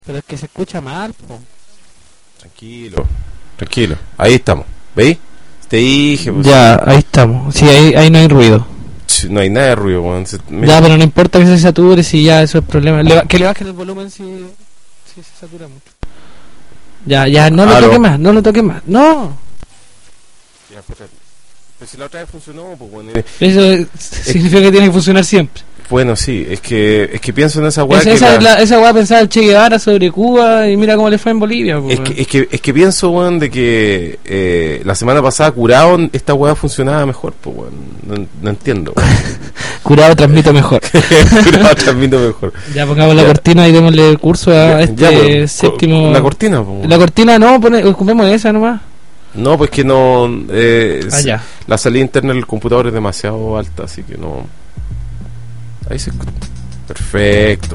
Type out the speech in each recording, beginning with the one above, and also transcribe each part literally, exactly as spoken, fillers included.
Pero es que se escucha mal, po. Tranquilo, tranquilo. Ahí estamos. ¿Veis? Te dije. Pues, ya, ahí estamos. Sí, ahí, ahí no hay ruido. No hay nada de ruido, weón. Ya, pero no importa que se sature, si ya eso es problema. Le, que le bajen el volumen si, si se satura mucho. Ya, ya, no lo toque más, no lo toque más. No. Ya, pero, pero si la otra vez funcionó, pues bueno. Eso es, significa que tiene que funcionar siempre. Bueno, sí, es que es que pienso en esa weá. Es, esa, la... esa weá pensaba el Che Guevara sobre Cuba y mira cómo le fue en Bolivia. Es que, es que es que pienso, weón, de que eh, la semana pasada Curado esta weá funcionaba mejor, pues weón. No, no entiendo. Curado transmito mejor. Curado transmito mejor. Ya pongamos ya. La cortina y démosle curso a ya, este ya, pues, séptimo. La cortina, pues. La cortina no, pone, ocupemos esa nomás. No, pues que no. Eh, ah, ya. La salida interna del computador es demasiado alta, así que no. Ahí se escucha. Perfecto.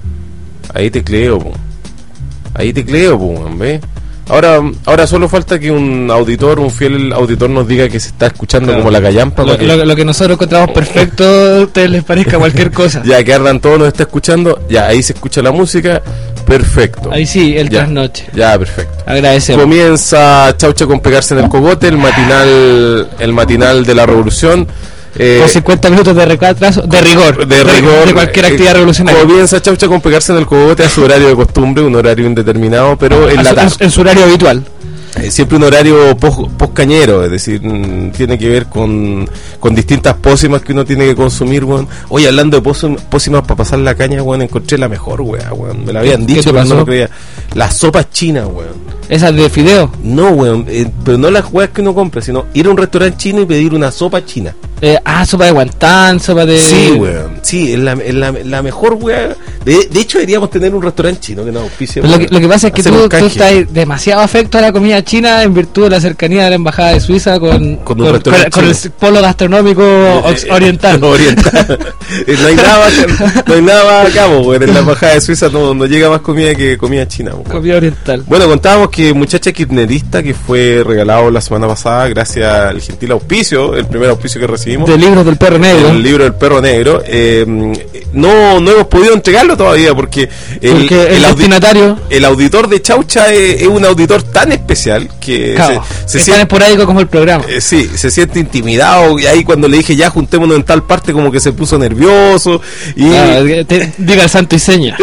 Ahí tecleo, po. Ahí tecleo, po, ¿ves? Ahora, ahora solo falta que un auditor, un fiel auditor nos diga que se está escuchando, claro, como la callampa. Lo, que... lo, lo que nosotros encontramos perfecto, a ustedes les parezca cualquier cosa. Ya, que Ardan todo nos está escuchando. Ya, ahí se escucha la música. Perfecto. Ahí sí, el ya, trasnoche. Ya, perfecto. Agradecemos. Comienza Chaucha con pegarse en el cogote, el matinal, el matinal de la revolución. Eh, con cincuenta minutos de retraso, de rigor, de rigor, de cualquier actividad eh, revolucionaria. Comienza Chaucha con pegarse en el cogote a su horario de costumbre, un horario indeterminado, pero en, la su, en su horario habitual. Eh, siempre un horario poscañero, pos es decir, mmm, tiene que ver con, con distintas pócimas que uno tiene que consumir, weón. Oye, hablando de pócimas para pasar la caña, weón, encontré la mejor, weón. Me la habían dicho, pero no lo creía. Las sopas chinas, weón. ¿Esas de fideo? No, weón, eh, pero no las weas que uno compra, sino ir a un restaurante chino y pedir una sopa china. Eh, ah, sopa de guantán, sopa de... Sí, weón, sí, es la, es la, la mejor wea. De, de hecho, deberíamos tener un restaurante chino que nos auspicie. Lo que, lo que pasa es que tú, tú estás demasiado afecto a la comida china en virtud de la cercanía de la embajada de Suiza con, con, con, con, con el polo gastronómico oriental. oriental. no hay nada más, no hay nada más a cabo, weón. En la embajada de Suiza no, no llega más comida que comida china, weón. Comida oriental. Bueno, contábamos que muchacha kirchnerista que fue regalado la semana pasada gracias al gentil auspicio, el primer auspicio que recibimos. Del libro del perro negro. El libro del perro negro. Eh, no, no hemos podido entregarlo todavía porque el, porque el, el, destinatario, el auditor de Chaucha es, es un auditor tan especial que claro, se, se es siente, tan esporádico como el programa. Eh, sí, se siente intimidado y ahí cuando le dije ya juntémonos en tal parte como que se puso nervioso y claro, te, diga el santo y seña.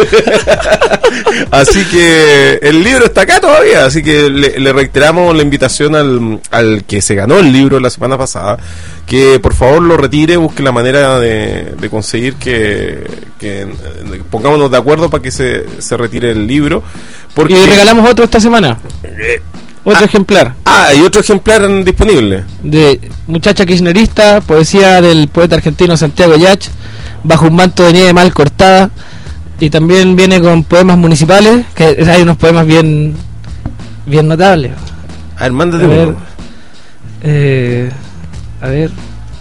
Así que el libro está acá todavía, así que le, le reiteramos la invitación al, al que se ganó el libro la semana pasada, que por favor lo retire, busque la manera de, de conseguir que, que pongámonos de acuerdo para que se, se retire el libro. Porque y regalamos otro esta semana. Eh, otro ah, ejemplar. Ah, y otro ejemplar disponible. De muchacha kirchnerista, poesía del poeta argentino Santiago Yach, bajo un manto de nieve mal cortada. Y también viene con poemas municipales, que hay unos poemas bien bien notables. A ver, mándate a ver, uno. Eh, a ver.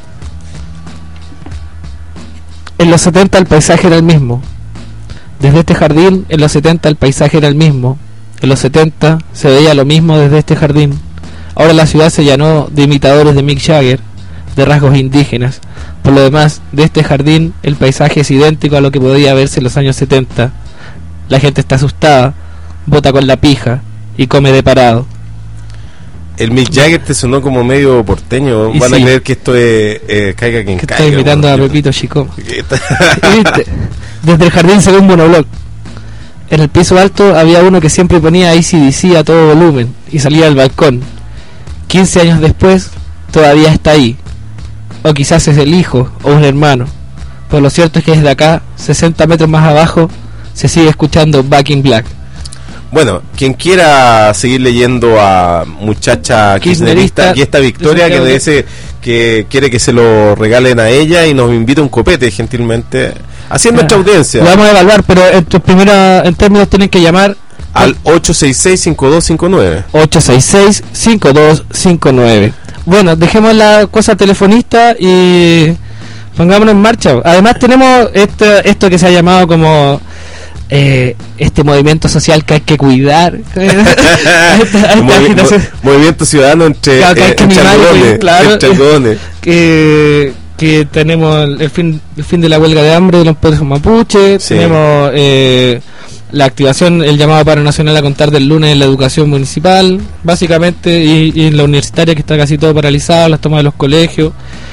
En los setenta el paisaje era el mismo. Desde este jardín, en los setenta el paisaje era el mismo. En los setenta se veía lo mismo desde este jardín. Ahora la ciudad se llenó de imitadores de Mick Jagger, de rasgos indígenas. Por lo demás, de este jardín el paisaje es idéntico a lo que podía verse en los años setenta. La gente está asustada, bota con la pija y come de parado. El Mick Jagger te sonó como medio porteño. Y Van sí. a creer que esto es eh, caiga quien que caiga. Estoy imitando bueno, a Pepito Chicó. Desde el jardín se ve un monoblog. En el piso alto había uno que siempre ponía A C D C a todo volumen y salía al balcón. quince años después todavía está ahí. O quizás es el hijo o un hermano. Pero lo cierto es que desde acá, sesenta metros más abajo, se sigue escuchando Back in Black. Bueno, quien quiera seguir leyendo a muchacha kirchnerista, aquí está Victoria, que dice que quiere que se lo regalen a ella y nos invita un copete, gentilmente. Así es nuestra ah, audiencia. Lo vamos a evaluar, pero en, tus primera, en términos tienen que llamar al ocho seis seis, cinco dos cinco nueve. ocho seis seis, cinco dos cinco nueve. Bueno, dejemos la cosa telefonista y pongámonos en marcha. Además tenemos esto, esto que se ha llamado como eh, este movimiento social que hay que cuidar. esta, esta Movi mo movimiento ciudadano entre, claro, eh, entre algodones, claro, entre algodones. Que, que tenemos el fin, el fin de la huelga de hambre de los pueblos mapuches, sí. Tenemos... Eh, la activación, el llamado paro nacional a contar del lunes en la educación municipal, básicamente, y, y en la universitaria, que está casi todo paralizado, las tomas de los colegios.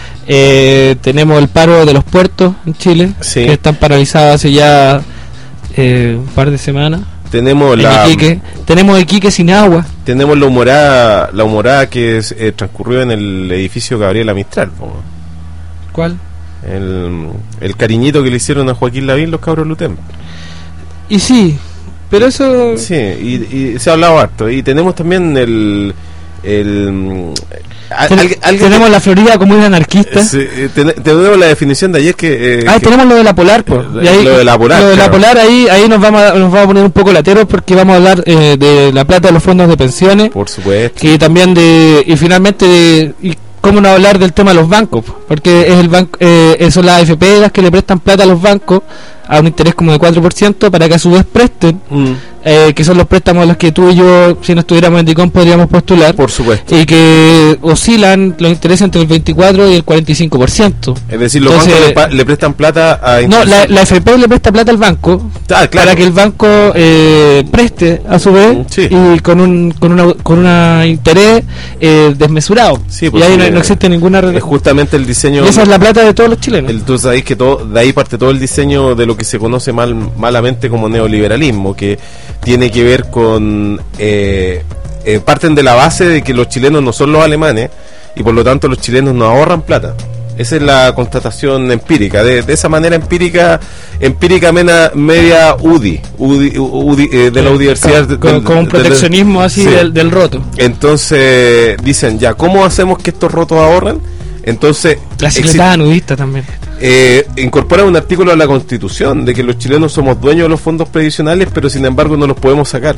Eh, tenemos el paro de los puertos en Chile, sí. que están paralizados hace ya eh, un par de semanas. Tenemos la Iquique. Tenemos Iquique sin agua. Tenemos la humorada, la humorada que es, eh, transcurrió en el edificio Gabriela Mistral. ¿No? ¿Cuál? El, el cariñito que le hicieron a Joaquín Lavín los cabros Lutem. Y sí, pero eso... Sí, y, y se ha hablado harto. Y tenemos también el... el Ten, al, al, tenemos la Florida como una anarquista. Sí, ten, tenemos la definición de ayer que... Eh, ah, que tenemos lo de la Polar, pues. Y ahí, lo de la Polar. Lo de claro. la Polar, ahí ahí nos vamos a, nos vamos a poner un poco lateros, porque vamos a hablar eh, de la plata de los fondos de pensiones. Por supuesto. Y también de... Y finalmente de... Y cómo no hablar del tema de los bancos, porque es el banco, eh, son las A F P las que le prestan plata a los bancos a un interés como de cuatro por ciento para que a su vez presten, mm. eh, que son los préstamos a los que tú y yo, si no estuviéramos en DICOM, podríamos postular. Por supuesto. Y que oscilan los intereses entre el veinticuatro y el cuarenta y cinco por ciento. Es decir, los Entonces, bancos le, pa- le prestan plata a... No, la, la A F P le presta plata al banco, ah, claro. para que el banco eh, preste a su vez, sí. y con un con una con una interés eh, desmesurado. Sí, y ahí sí, no, no existe ninguna... Es justamente el diseño... Y esa es la plata de todos los chilenos. El, tú sabéis que todo, de ahí parte todo el diseño de lo que se conoce mal, malamente como neoliberalismo, que tiene que ver con... Eh, eh, parten de la base de que los chilenos no son los alemanes y por lo tanto los chilenos no ahorran plata. Esa es la constatación empírica. De, de esa manera empírica, empírica mena, media U D I, U D I, U D I eh, de la universidad. Con, con, con un proteccionismo del, así sí. del, del roto. Entonces dicen, ya, ¿cómo hacemos que estos rotos ahorren? Entonces... La secretaria nudista también. Eh, incorpora un artículo a la Constitución de que los chilenos somos dueños de los fondos previsionales, pero sin embargo no los podemos sacar.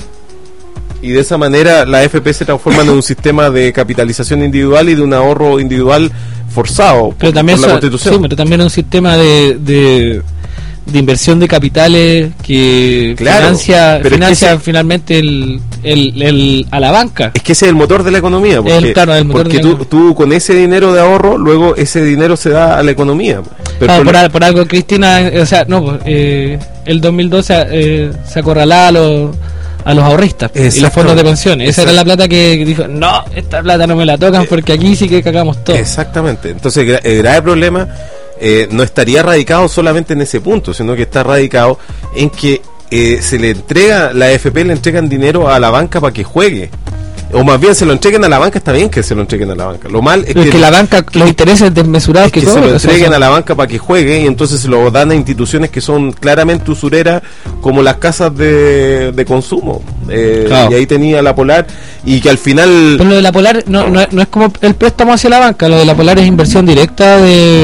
Y de esa manera la A F P se transforma en un sistema de capitalización individual y de un ahorro individual forzado pero por, también por la so, Constitución. Sí, pero también un sistema de, de, de inversión de capitales que claro, financia, financia es que finalmente el, el, el, a la banca. Es que ese es el motor de la economía. Porque, el, claro, el motor porque de tú, la... tú con ese dinero de ahorro, luego ese dinero se da a la economía. Pero ah, por, por, por algo Cristina, o sea, no, eh, el dos mil doce eh, se acorralaba a los... a los ahorristas y los fondos de pensiones. Esa Exacto. era la plata que dijo, no, esta plata no me la tocan porque aquí sí que cagamos todo. Exactamente. Entonces el grave problema eh, no estaría radicado solamente en ese punto, sino que está radicado en que eh, se le entrega, la A F P le entregan dinero a la banca para que juegue. O más bien se lo entreguen a la banca, está bien que se lo entreguen a la banca. Lo mal es, es que, que la banca, los intereses desmesurados es que, que se todo, lo entreguen o sea, a la banca para que juegue y entonces se lo dan a instituciones que son claramente usureras, como las casas de, de consumo. Eh, claro. Y ahí tenía la Polar y que al final... Pero lo de la Polar no, no, no es como el préstamo hacia la banca, lo de la Polar es inversión directa.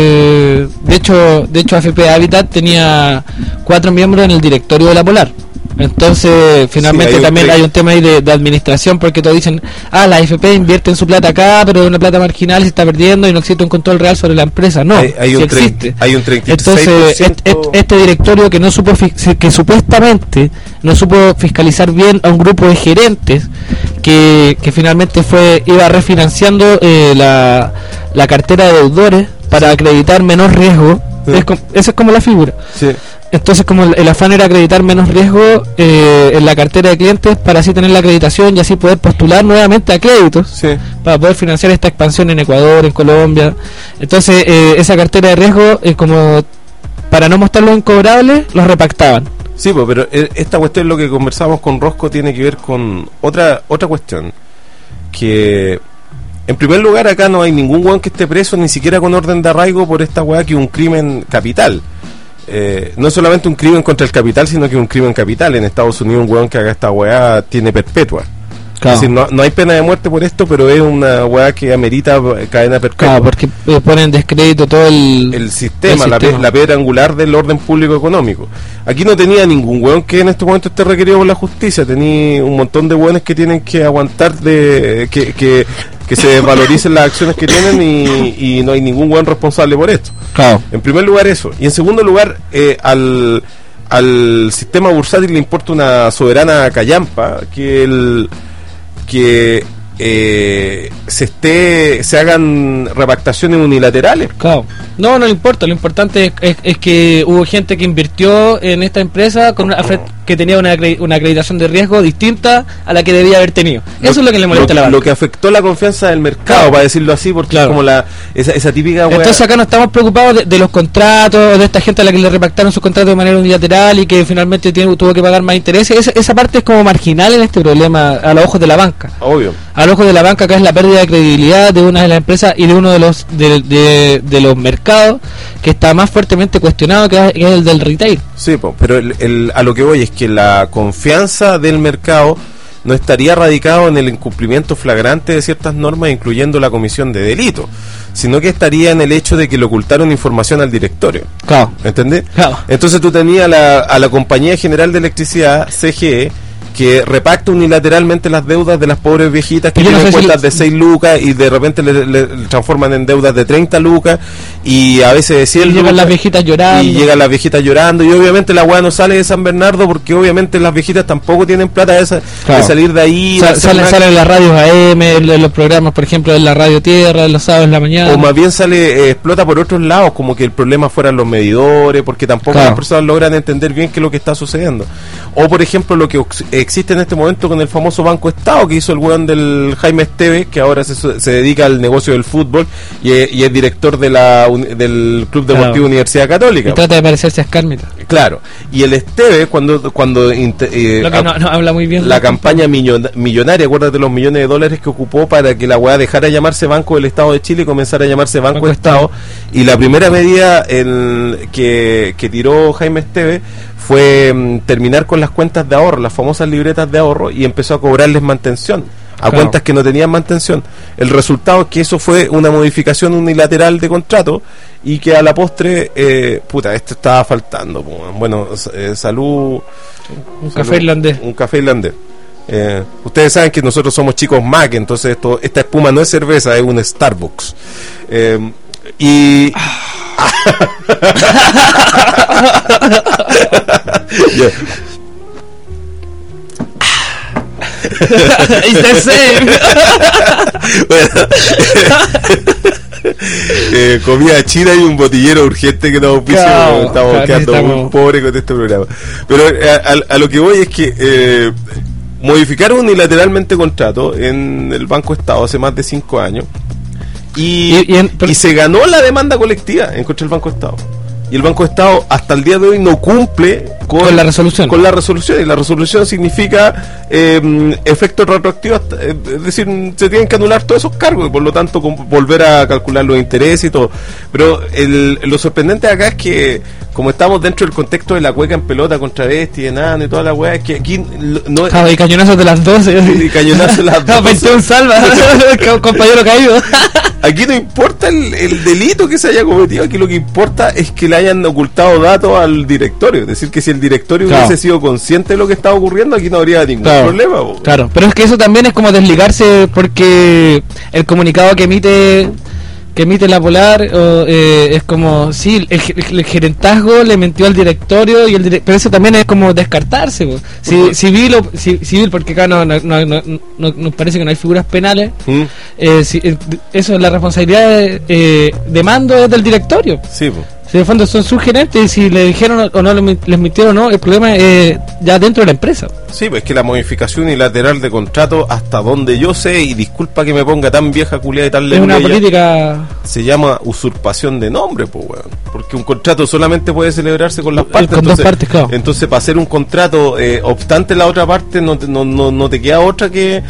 De, de hecho, de hecho A F P Habitat tenía cuatro miembros en el directorio de la Polar. Entonces, finalmente sí, hay también hay un tema ahí de, de administración, porque todos dicen, ah, la A F P invierte en su plata acá, pero es una plata marginal, se está perdiendo y no existe un control real sobre la empresa. No, hay, hay sí un existe. Hay un treinta y seis por ciento. Entonces, este, este directorio que no supo, que supuestamente no supo fiscalizar bien a un grupo de gerentes que, que finalmente fue iba refinanciando eh, la, la cartera de deudores para sí. acreditar menos riesgo. Sí. Es como, esa es como la figura. Sí. Entonces, como el, el afán era acreditar menos riesgo eh, en la cartera de clientes para así tener la acreditación y así poder postular nuevamente a créditos, sí. para poder financiar esta expansión en Ecuador, en Colombia. Entonces, eh, esa cartera de riesgo, eh, como para no mostrarlo incobrable, los repactaban. Sí, pues, pero esta cuestión, lo que conversamos con Rosco, tiene que ver con otra otra cuestión. Que, en primer lugar, acá no hay ningún weón que esté preso, ni siquiera con orden de arraigo, por esta weá que es un crimen capital. Eh, no es solamente un crimen contra el capital, sino que es un crimen capital. En Estados Unidos, un weón que haga esta weá tiene perpetua. Claro. Es decir, no, no hay pena de muerte por esto, pero es una weá que amerita cadena perpetua. Claro, porque eh, ponen descrédito todo el, el sistema, el la, sistema. la piedra angular del orden público económico. Aquí no tenía ningún weón que en este momento esté requerido por la justicia. Tenía un montón de weones que tienen que aguantar de que, que, que se desvaloricen las acciones que tienen y, y no hay ningún weón responsable por esto. Claro. En primer lugar eso. Y en segundo lugar, eh, al, al sistema bursátil le importa una soberana callampa que el que eh, se esté se hagan repactaciones unilaterales. Claro. No, no le importa. Lo importante es, es, es que hubo gente que invirtió en esta empresa con una, que tenía una, acre- una acreditación de riesgo distinta a la que debía haber tenido. Lo, Eso es lo que le molesta lo, a la banca. Lo que afectó la confianza del mercado, Claro. para decirlo así, porque Claro. es como la esa, esa típica wea. Entonces acá no estamos preocupados de, de los contratos, de esta gente a la que le repactaron sus contratos de manera unilateral y que finalmente tiene, tuvo que pagar más intereses. Esa, esa parte es como marginal en este problema a los ojos de la banca. Obvio. A los ojos de la banca acá es la pérdida de credibilidad de una de las empresas y de uno de los de, de, de los mercados que está más fuertemente cuestionado, que es, que es el del retail. Sí, po, pero el, el, a lo que voy es que la confianza del mercado no estaría radicado en el incumplimiento flagrante de ciertas normas, incluyendo la comisión de delito, sino que estaría en el hecho de que le ocultaron información al directorio. Claro. ¿Entendés? Claro. Entonces tú tenías a la, a la Compañía General de Electricidad, C G E, que repacta unilateralmente las deudas de las pobres viejitas que Yo no tienen sé si cuentas le- de seis lucas y de repente le, le- le transforman en deudas de treinta lucas y a veces de cien Y llegan lucas, las viejitas llorando. y llegan las viejitas llorando, y obviamente la weá no sale de San Bernardo porque obviamente las viejitas tampoco tienen plata de, esa- Claro. de salir de ahí, Sa- de hacer salen, nada. salen en las radios A M, en, en los programas, por ejemplo, en la Radio Tierra, en los sábados en la mañana. O más bien sale, eh, explota por otros lados, como que el problema fueran los medidores, porque tampoco Claro. las personas logran entender bien qué es lo que está sucediendo. O por ejemplo lo que ox- existe en este momento con el famoso Banco Estado que hizo el weón del Jaime Esteves, que ahora se, se dedica al negocio del fútbol y, es- y es director de la, uni- del Club Deportivo Claro. Universidad Y Católica. trata de parecerse a Escármita. Claro. Y el Esteves, cuando, cuando inte- eh, Lo que a- no, no habla muy bien. la de- campaña millon- millonaria, acuérdate los millones de dólares que ocupó para que la weá dejara de llamarse Banco del Estado de Chile y comenzara a llamarse Banco, Banco de Estado. Y la primera medida en que, que tiró Jaime Esteves fue mm, terminar con las cuentas de ahorro, las famosas libretas de ahorro, y empezó a cobrarles mantención a Claro. cuentas que no tenían mantención. El resultado es que eso fue una modificación unilateral de contrato y que a la postre, eh, puta, esto estaba faltando. po. Bueno, s- eh, salud. Un salud, café irlandés. Un café irlandés. Eh, ustedes saben que nosotros somos chicos Mac, entonces esto, esta espuma no es cerveza, es un Starbucks. Eh, y. Ya. It's the same. Bueno. Eh, comida china y un botillero urgente que nos auspicia. Claro, Estamos claro, quedando necesitamos- muy pobres con este programa. Pero eh, a, a lo que voy es que eh, modificaron unilateralmente contrato en el Banco Estado hace más de cinco años y, Y- y en- y se ganó la demanda colectiva en contra del Banco Estado. Y el Banco Estado hasta el día de hoy no cumple con, Con la resolución. Con la resolución. Y la resolución significa eh, efectos retroactivos. hasta- eh, Es decir, se tienen que anular todos esos cargos y por lo tanto com- volver a calcular los intereses y todo. Pero el, lo sorprendente acá es que, como estamos dentro del contexto de la cueca en pelota contra bestia, enano y toda la weá, es que aquí lo- no Claro, y cañonazos de las doce. Y cañonazos de las No, doce. veintiún salva. Compañero caído. Aquí no importa el, el delito que se haya cometido, aquí lo que importa es que le hayan ocultado datos al directorio. Es decir, que si el directorio Claro. hubiese sido consciente de lo que estaba ocurriendo, aquí no habría ningún Claro. problema. po. Claro, pero es que eso también es como desligarse porque el comunicado que emite que emite la Polar o, eh, es como, sí, el, el- el gerentazgo le mintió al directorio y el dire- pero eso también es como descartarse. Po. Si, Ujú. civil, o- ci- civil, porque acá no, no, no, no- no- nos parece que no hay figuras penales. ¿Mm? Eh, si- eh, eso es la responsabilidad de, eh, de mando es del directorio. Sí, po. Si de fondo son sus gerentes y si le dijeron o no le- les mintieron o no, el problema es ya dentro de la empresa. Sí, pues es que la modificación unilateral de contrato, hasta donde yo sé, y disculpa que me ponga tan vieja culiada y tan Es una leguleya, política. se llama usurpación de nombre, pues, weón. Porque un contrato solamente puede celebrarse con las Eh, partes. con dos entonces, partes, claro. entonces, para hacer un contrato eh, obstante la otra parte, no te, no, no, no te queda otra que,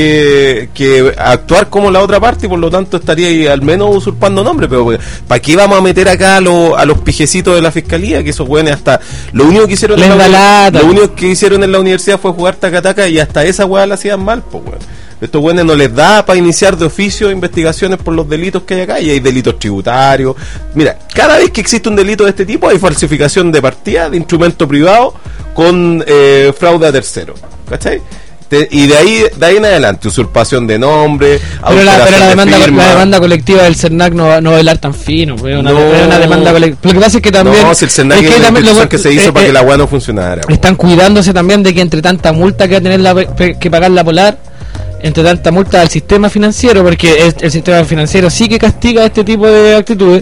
que, que actuar como la otra parte, y por lo tanto estaría ahí al menos usurpando nombre. Pero, ¿para qué vamos a meter acá a, los a los pijecitos de la fiscalía? Que esos weones hasta. Lo único que hicieron Les en da la, lata. lo único que hicieron en la universidad fue jugar tacataca y hasta esa weá la hacían mal, pues, weón. Estos buenos no les da para iniciar de oficio investigaciones por los delitos que hay acá, y hay delitos tributarios. Mira, cada vez que existe un delito de este tipo hay falsificación de partida de instrumento privado con eh, fraude a tercero, ¿cachai? Te- y de ahí de ahí en adelante, usurpación de nombre, Pero la, pero alteración la de demanda firma. la demanda colectiva del CERNAC no va, no va a bailar tan fino, pues, es una, No. es una demanda colectiva. Lo que pasa es que también No, si el Senac es es que una también institución lo- que se hizo eh, para que eh, la weá no funcionara. po. están cuidándose también de que entre tanta multa que va a tener la, pe- que pagar la Polar, entre tanta multa al sistema financiero, porque es, el sistema financiero sí que castiga este tipo de actitudes,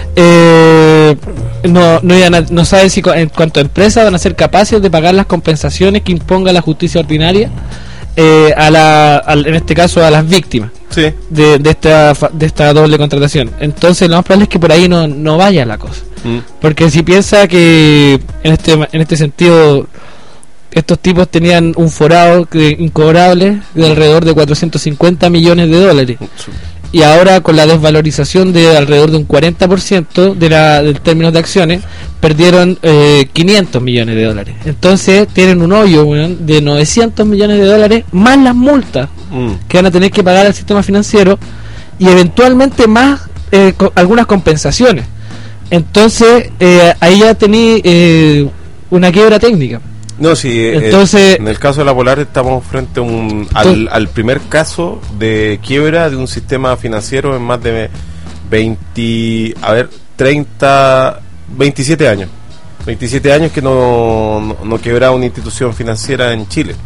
eh, no no, iban a, no saben si en cuanto a empresas van a ser capaces de pagar las compensaciones que imponga la justicia ordinaria eh, a la a, en este caso a las víctimas sí. de, de esta de esta doble contratación. Entonces lo más probable es que por ahí no, no vaya la cosa, mm. porque si piensa que en este en este sentido estos tipos tenían un forado que, incobrable de alrededor de cuatrocientos cincuenta millones de dólares. Y ahora con la desvalorización de alrededor de un cuarenta por ciento de la, del términos de acciones, perdieron eh, quinientos millones de dólares. Entonces tienen un hoyo, bueno, de novecientos millones de dólares, más las multas mm. que van a tener que pagar al sistema financiero y eventualmente más eh, co- algunas compensaciones. Entonces eh, ahí ya tení eh, una quiebra técnica. No, sí, entonces, eh, en el caso de la Polar estamos frente a un, al, al primer caso de quiebra de un sistema financiero en más de veinte, a ver, treinta, veintisiete años. veintisiete años que no, no, no quebraba una institución financiera en Chile.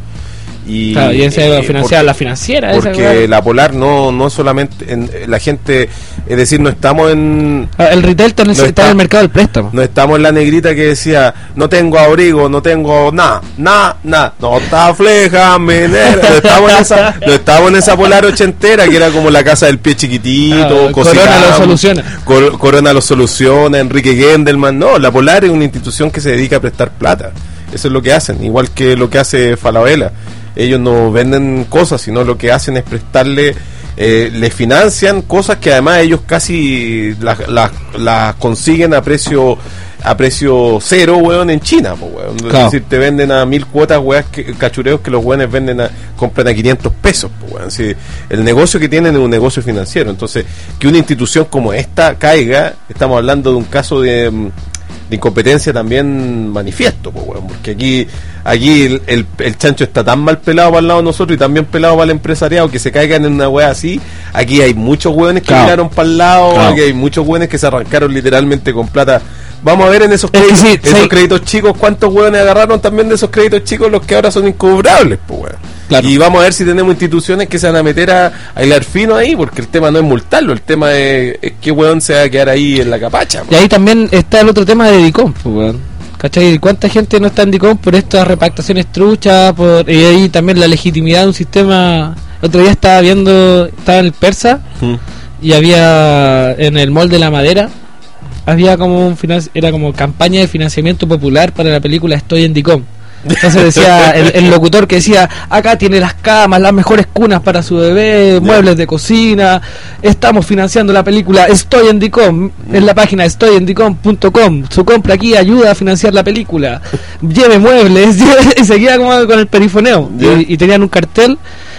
Y, claro, y esa eh, financiera, la financiera porque esa, la Polar no no solamente en, la gente, es decir, no estamos en el retail está en el, no está está, en el mercado del préstamo, no estamos en la negrita que decía no tengo abrigo, no tengo nada, nada, nada, no está fleja, menera. No estamos en esa, no estamos en esa Polar ochentera que era como la casa del pie chiquitito, ah, Corona lo soluciona, Cor, Corona lo soluciona, Enrique Gendelman. No, la Polar es una institución que se dedica a prestar plata, eso es lo que hacen, igual que lo que hace Falabella. Ellos no venden cosas, sino lo que hacen es prestarle, eh, le financian cosas que además ellos casi las la, la consiguen a precio a precio cero, weón, en China, po, weón. Claro. Es decir, te venden a mil cuotas, weón, que, cachureos que los weones venden a, compran a quinientos pesos, po, weón. Sí, el negocio que tienen es un negocio financiero. Entonces, que una institución como esta caiga, estamos hablando de un caso de... de incompetencia también manifiesto, pues, bueno, porque aquí aquí el, el, el chancho está tan mal pelado para el lado de nosotros y también pelado para el empresariado que se caigan en una wea así. Aquí hay muchos hueones que claro. miraron para el lado, claro. aquí hay muchos hueones que se arrancaron literalmente con plata. Vamos a ver en esos créditos, sí, esos sí. créditos chicos cuántos hueones agarraron también de esos créditos chicos los que ahora son incobrables, pues, bueno. Claro. Y vamos a ver si tenemos instituciones que se van a meter a, a hilar fino ahí, porque el tema no es multarlo, el tema es, es que weón se va a quedar ahí en la capacha. Y ahí también está el otro tema de DICOM, pues, weón. ¿Cachai? ¿Cuánta gente no está en DICOM por estas repactaciones truchas? Por, y ahí también la legitimidad de un sistema. El otro día estaba viendo, estaba en el Persa, hmm. y había en el Mall de la Madera, había como un finan- era como campaña de financiamiento popular para la película Estoy en DICOM. Entonces decía el, el locutor que decía, acá tiene las camas, las mejores cunas para su bebé, yeah. muebles de cocina, estamos financiando la película Estoy en DICOM, mm. en la página estoy en dicom punto com, su compra aquí ayuda a financiar la película, lleve muebles, y seguía como con el perifoneo, yeah. y, y tenían un cartel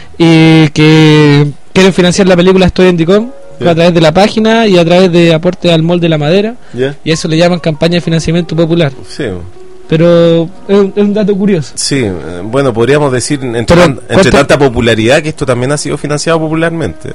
y que quieren financiar la película Estoy en DICOM, yeah. a través de la página y a través de aporte al Mall de la Madera, yeah. y eso le llaman campaña de financiamiento popular. Sí. Pero es un, es un dato curioso. Sí, bueno, podríamos decir entre, tan, entre tanta popularidad que esto también ha sido financiado popularmente.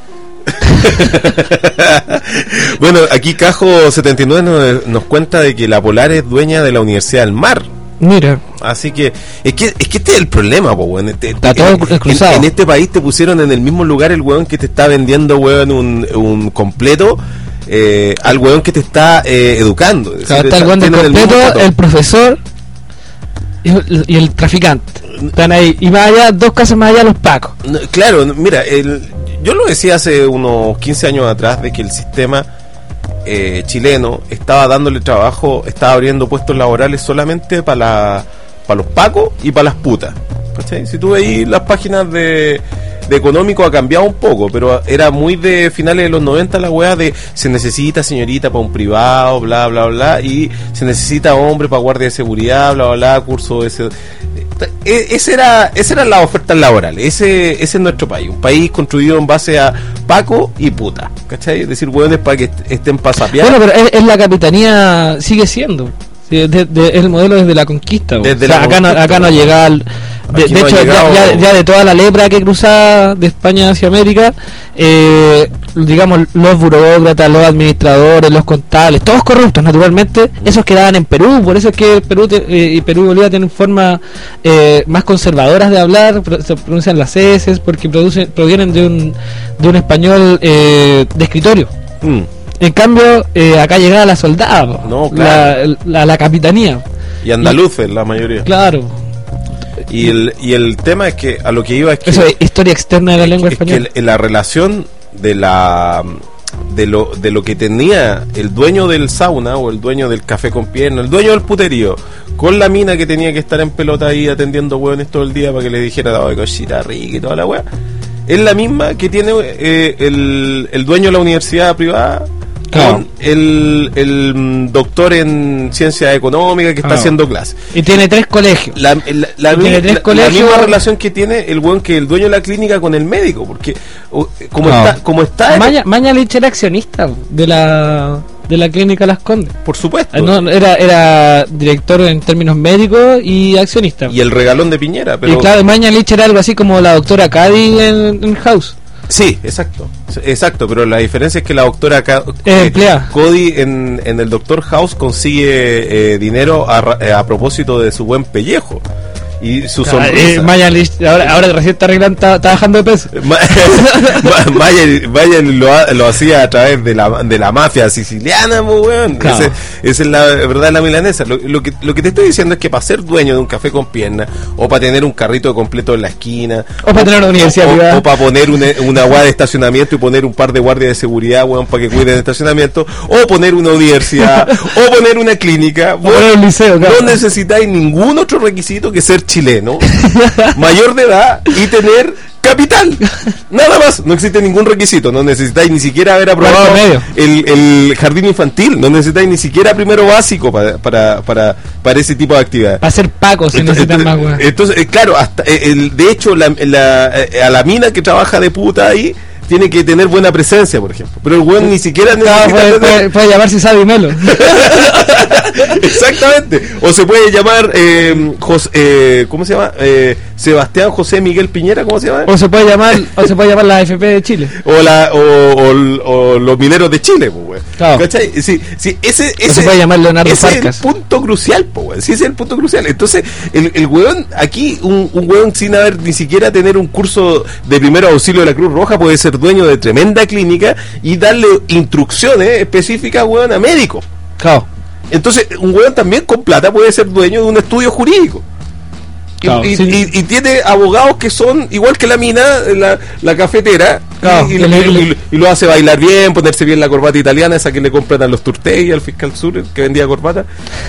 Bueno, aquí Cajo setenta y nueve nos, nos cuenta de que la Polar es dueña de la Universidad del Mar. Mira. Así que es que es que este es el problema, po, weón. Este, está todo en, cruzado. En, en este país te pusieron en el mismo lugar el weón que te está vendiendo, weón, un, un completo. Eh, al weón que te está eh, educando. Claro, decir, está el weón del completo, el, el profesor y, y el traficante. Están ahí. Y más allá, dos casas más allá, los pacos. No, claro, mira, el, yo lo decía hace unos quince años atrás de que el sistema eh, chileno estaba dándole trabajo, estaba abriendo puestos laborales solamente para la, para los pacos y para las putas. ¿Cachai? Si tú veis las páginas de... de económico ha cambiado un poco, pero era muy de finales de los noventa la weá de se necesita señorita para un privado, bla, bla, bla, y se necesita hombre para guardia de seguridad, bla, bla, bla, curso de ese... Ese era, esa eran las ofertas laborales, ese, ese es nuestro país, un país construido en base a Paco y puta, ¿cachai? Es decir, weones para que estén pasapiados. Bueno, pero es, es la capitanía, sigue siendo, Sí, de, de, es el modelo desde la conquista. Desde o sea, la acá, conquista, no, acá no llega al, de, de no hecho, llegado... ya, ya, ya de toda la lepra que cruzaba de España hacia América, eh, digamos, los burócratas, los administradores, los contables, todos corruptos, naturalmente, esos quedaban en Perú. Por eso es que Perú te, eh, y Perú y Bolivia tienen formas eh, más conservadoras de hablar, se pronuncian las S, porque producen, provienen de un, de un español eh, de escritorio. Mm. En cambio, eh, acá llegaba la soldada, no, claro. la, la, la capitanía. Y andaluces, y, la mayoría. Claro. Y el, y el tema es que a lo que iba es que... Eso es historia externa de la lengua es española. Que la relación de la... De lo, de lo que tenía el dueño del sauna o el dueño del café con pierna, el dueño del puterío, con la mina que tenía que estar en pelota ahí atendiendo hueones todo el día para que le dijera oh, cosita rica y toda la hueá, es la misma que tiene eh, el, el dueño de la universidad privada claro. con el, el doctor en ciencias económicas que está claro. haciendo clases. Y tiene tres colegios. La, la, la, tiene tres la, colegios. La misma relación que tiene el buen que el dueño de la clínica con el médico, porque como claro. está, como está Maña, Mañalich era accionista de la de la clínica Las Condes. Por supuesto. No, era era director en términos médicos y accionista. Y el regalón de Piñera, pero y claro, Mañalich era algo así como la doctora Cady en, en House. Sí, exacto, exacto, pero la diferencia es que la doctora Ca- eh, Cody en, en el Doctor House consigue eh, dinero a, a propósito de su buen pellejo y su claro, sonrisa. Eh, Mañalich, ahora, ahora recién está arreglando, está, está bajando de peso. Mañalich lo, lo hacía a través de la, de la mafia siciliana, muy weón. Claro. Ese, esa es la verdad, la milanesa. Lo, lo, que, lo que te estoy diciendo es que para ser dueño de un café con pierna, o para tener un carrito completo en la esquina, o para tener una universidad o, privada, o, o para poner una, una guardia de estacionamiento y poner un par de guardias de seguridad, weón, para que cuiden el estacionamiento, o poner una universidad, o poner una clínica, o poner un liceo, claro. No necesitáis ningún otro requisito que ser chileno, mayor de edad y tener capital, nada más. No existe ningún requisito, no necesitáis ni siquiera haber aprobado el, el jardín infantil, no necesitáis ni siquiera primero básico para para, para, para ese tipo de actividades. Para ser pacos se necesitan más, weón. Entonces, claro, hasta el, de hecho la, la, a la mina que trabaja de puta ahí tiene que tener buena presencia, por ejemplo. Pero el weón ni siquiera necesita puede, tener... puede, puede llamarse Sabi Melo. Exactamente. O se puede llamar eh, José, eh, ¿cómo se llama? Eh, Sebastián José Miguel Piñera, ¿cómo se llama? O se puede llamar, o se puede llamar la A F P de Chile. O la o, o, o los mineros de Chile, pues, weón. Claro. ¿Cachai? Sí, sí, ese, ese, o se puede llamar Leonardo ese Farcas. Es el punto crucial, pues, weón. Sí, ese es el punto crucial. Entonces, el, el weón, aquí, un, un weón sin haber ni siquiera tener un curso de primero auxilio de la Cruz Roja puede ser dueño de tremenda clínica y darle instrucciones específicas, weón, a médicos. Claro. Entonces, un weón también con plata puede ser dueño de un estudio jurídico. Claro, y, sí. y, y tiene abogados que son igual que la mina, la, la cafetera, claro, y, y, el, y, y, y lo hace bailar bien, ponerse bien la corbata italiana, esa que le compran a los Turtegui, al fiscal Sur que vendía corbata.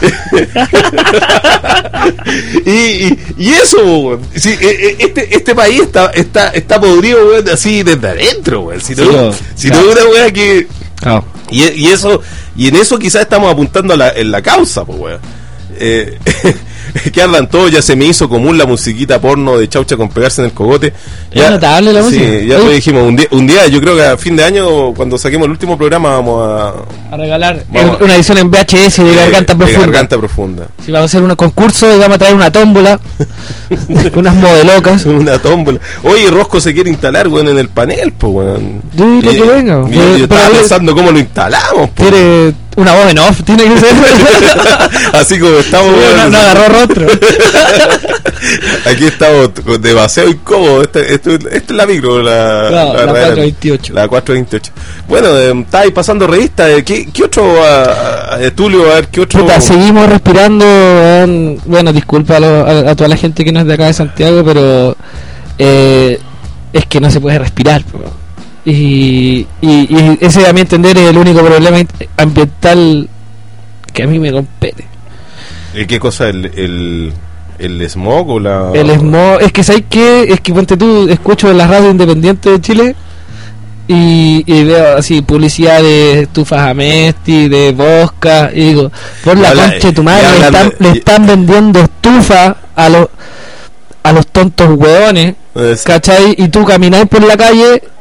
y, y, y eso, sí, este este país está está está podrido, weón, así desde adentro, weón. Si no, sí, no, si claro. no una weá que claro. y, y eso y en eso quizás estamos apuntando a la, en la causa, pues, weón. Eh, que andan todos, ya se me hizo común la musiquita porno de Chaucha con pegarse en el cogote. Ya, es notable la música. Sí, ya lo dijimos, un día, un día yo creo que a fin de año, cuando saquemos el último programa, vamos a... A regalar vamos una edición en V H S de, de Garganta Profunda. De Garganta Profunda. Sí, vamos a hacer un concurso y vamos a traer una tómbola, unas modelocas. Una tómbola. Oye, Rosco se quiere instalar, weón, en el panel, pues, weón. Yo digo que venga. Yo, yo, yo estaba pensando cómo lo instalamos, pues. Quiere una voz en off, tiene que ser. Así como estamos. Sí, no, no agarró rostro. Aquí estamos demasiado incómodos. Este, este, esta es la micro, la, no, la, la cuatrocientos veintiocho. La cuatrocientos veintiocho. Bueno, eh, estáis pasando revista. ¿Qué, qué otro, uh, uh, Tulio? A ver, ¿qué otro? Puta, seguimos respirando. Eh, bueno, disculpa a, lo, a, a toda la gente que no es de acá de Santiago, pero eh, es que no se puede respirar, bro. Y, y, y ese, a mi entender, es el único problema ambiental que a mí me compete. ¿Y qué cosa? ¿El, el, el smog o la...? El smog, es que ¿sabes qué? Es que ponte tú, escucho en la radio independiente de Chile y, y veo así publicidad de estufas Amesti, de Bosca, y digo, por la Habla, concha de tu madre, le están, le están vendiendo estufas a los a los tontos hueones, ¿cachai? Y tú caminás por la calle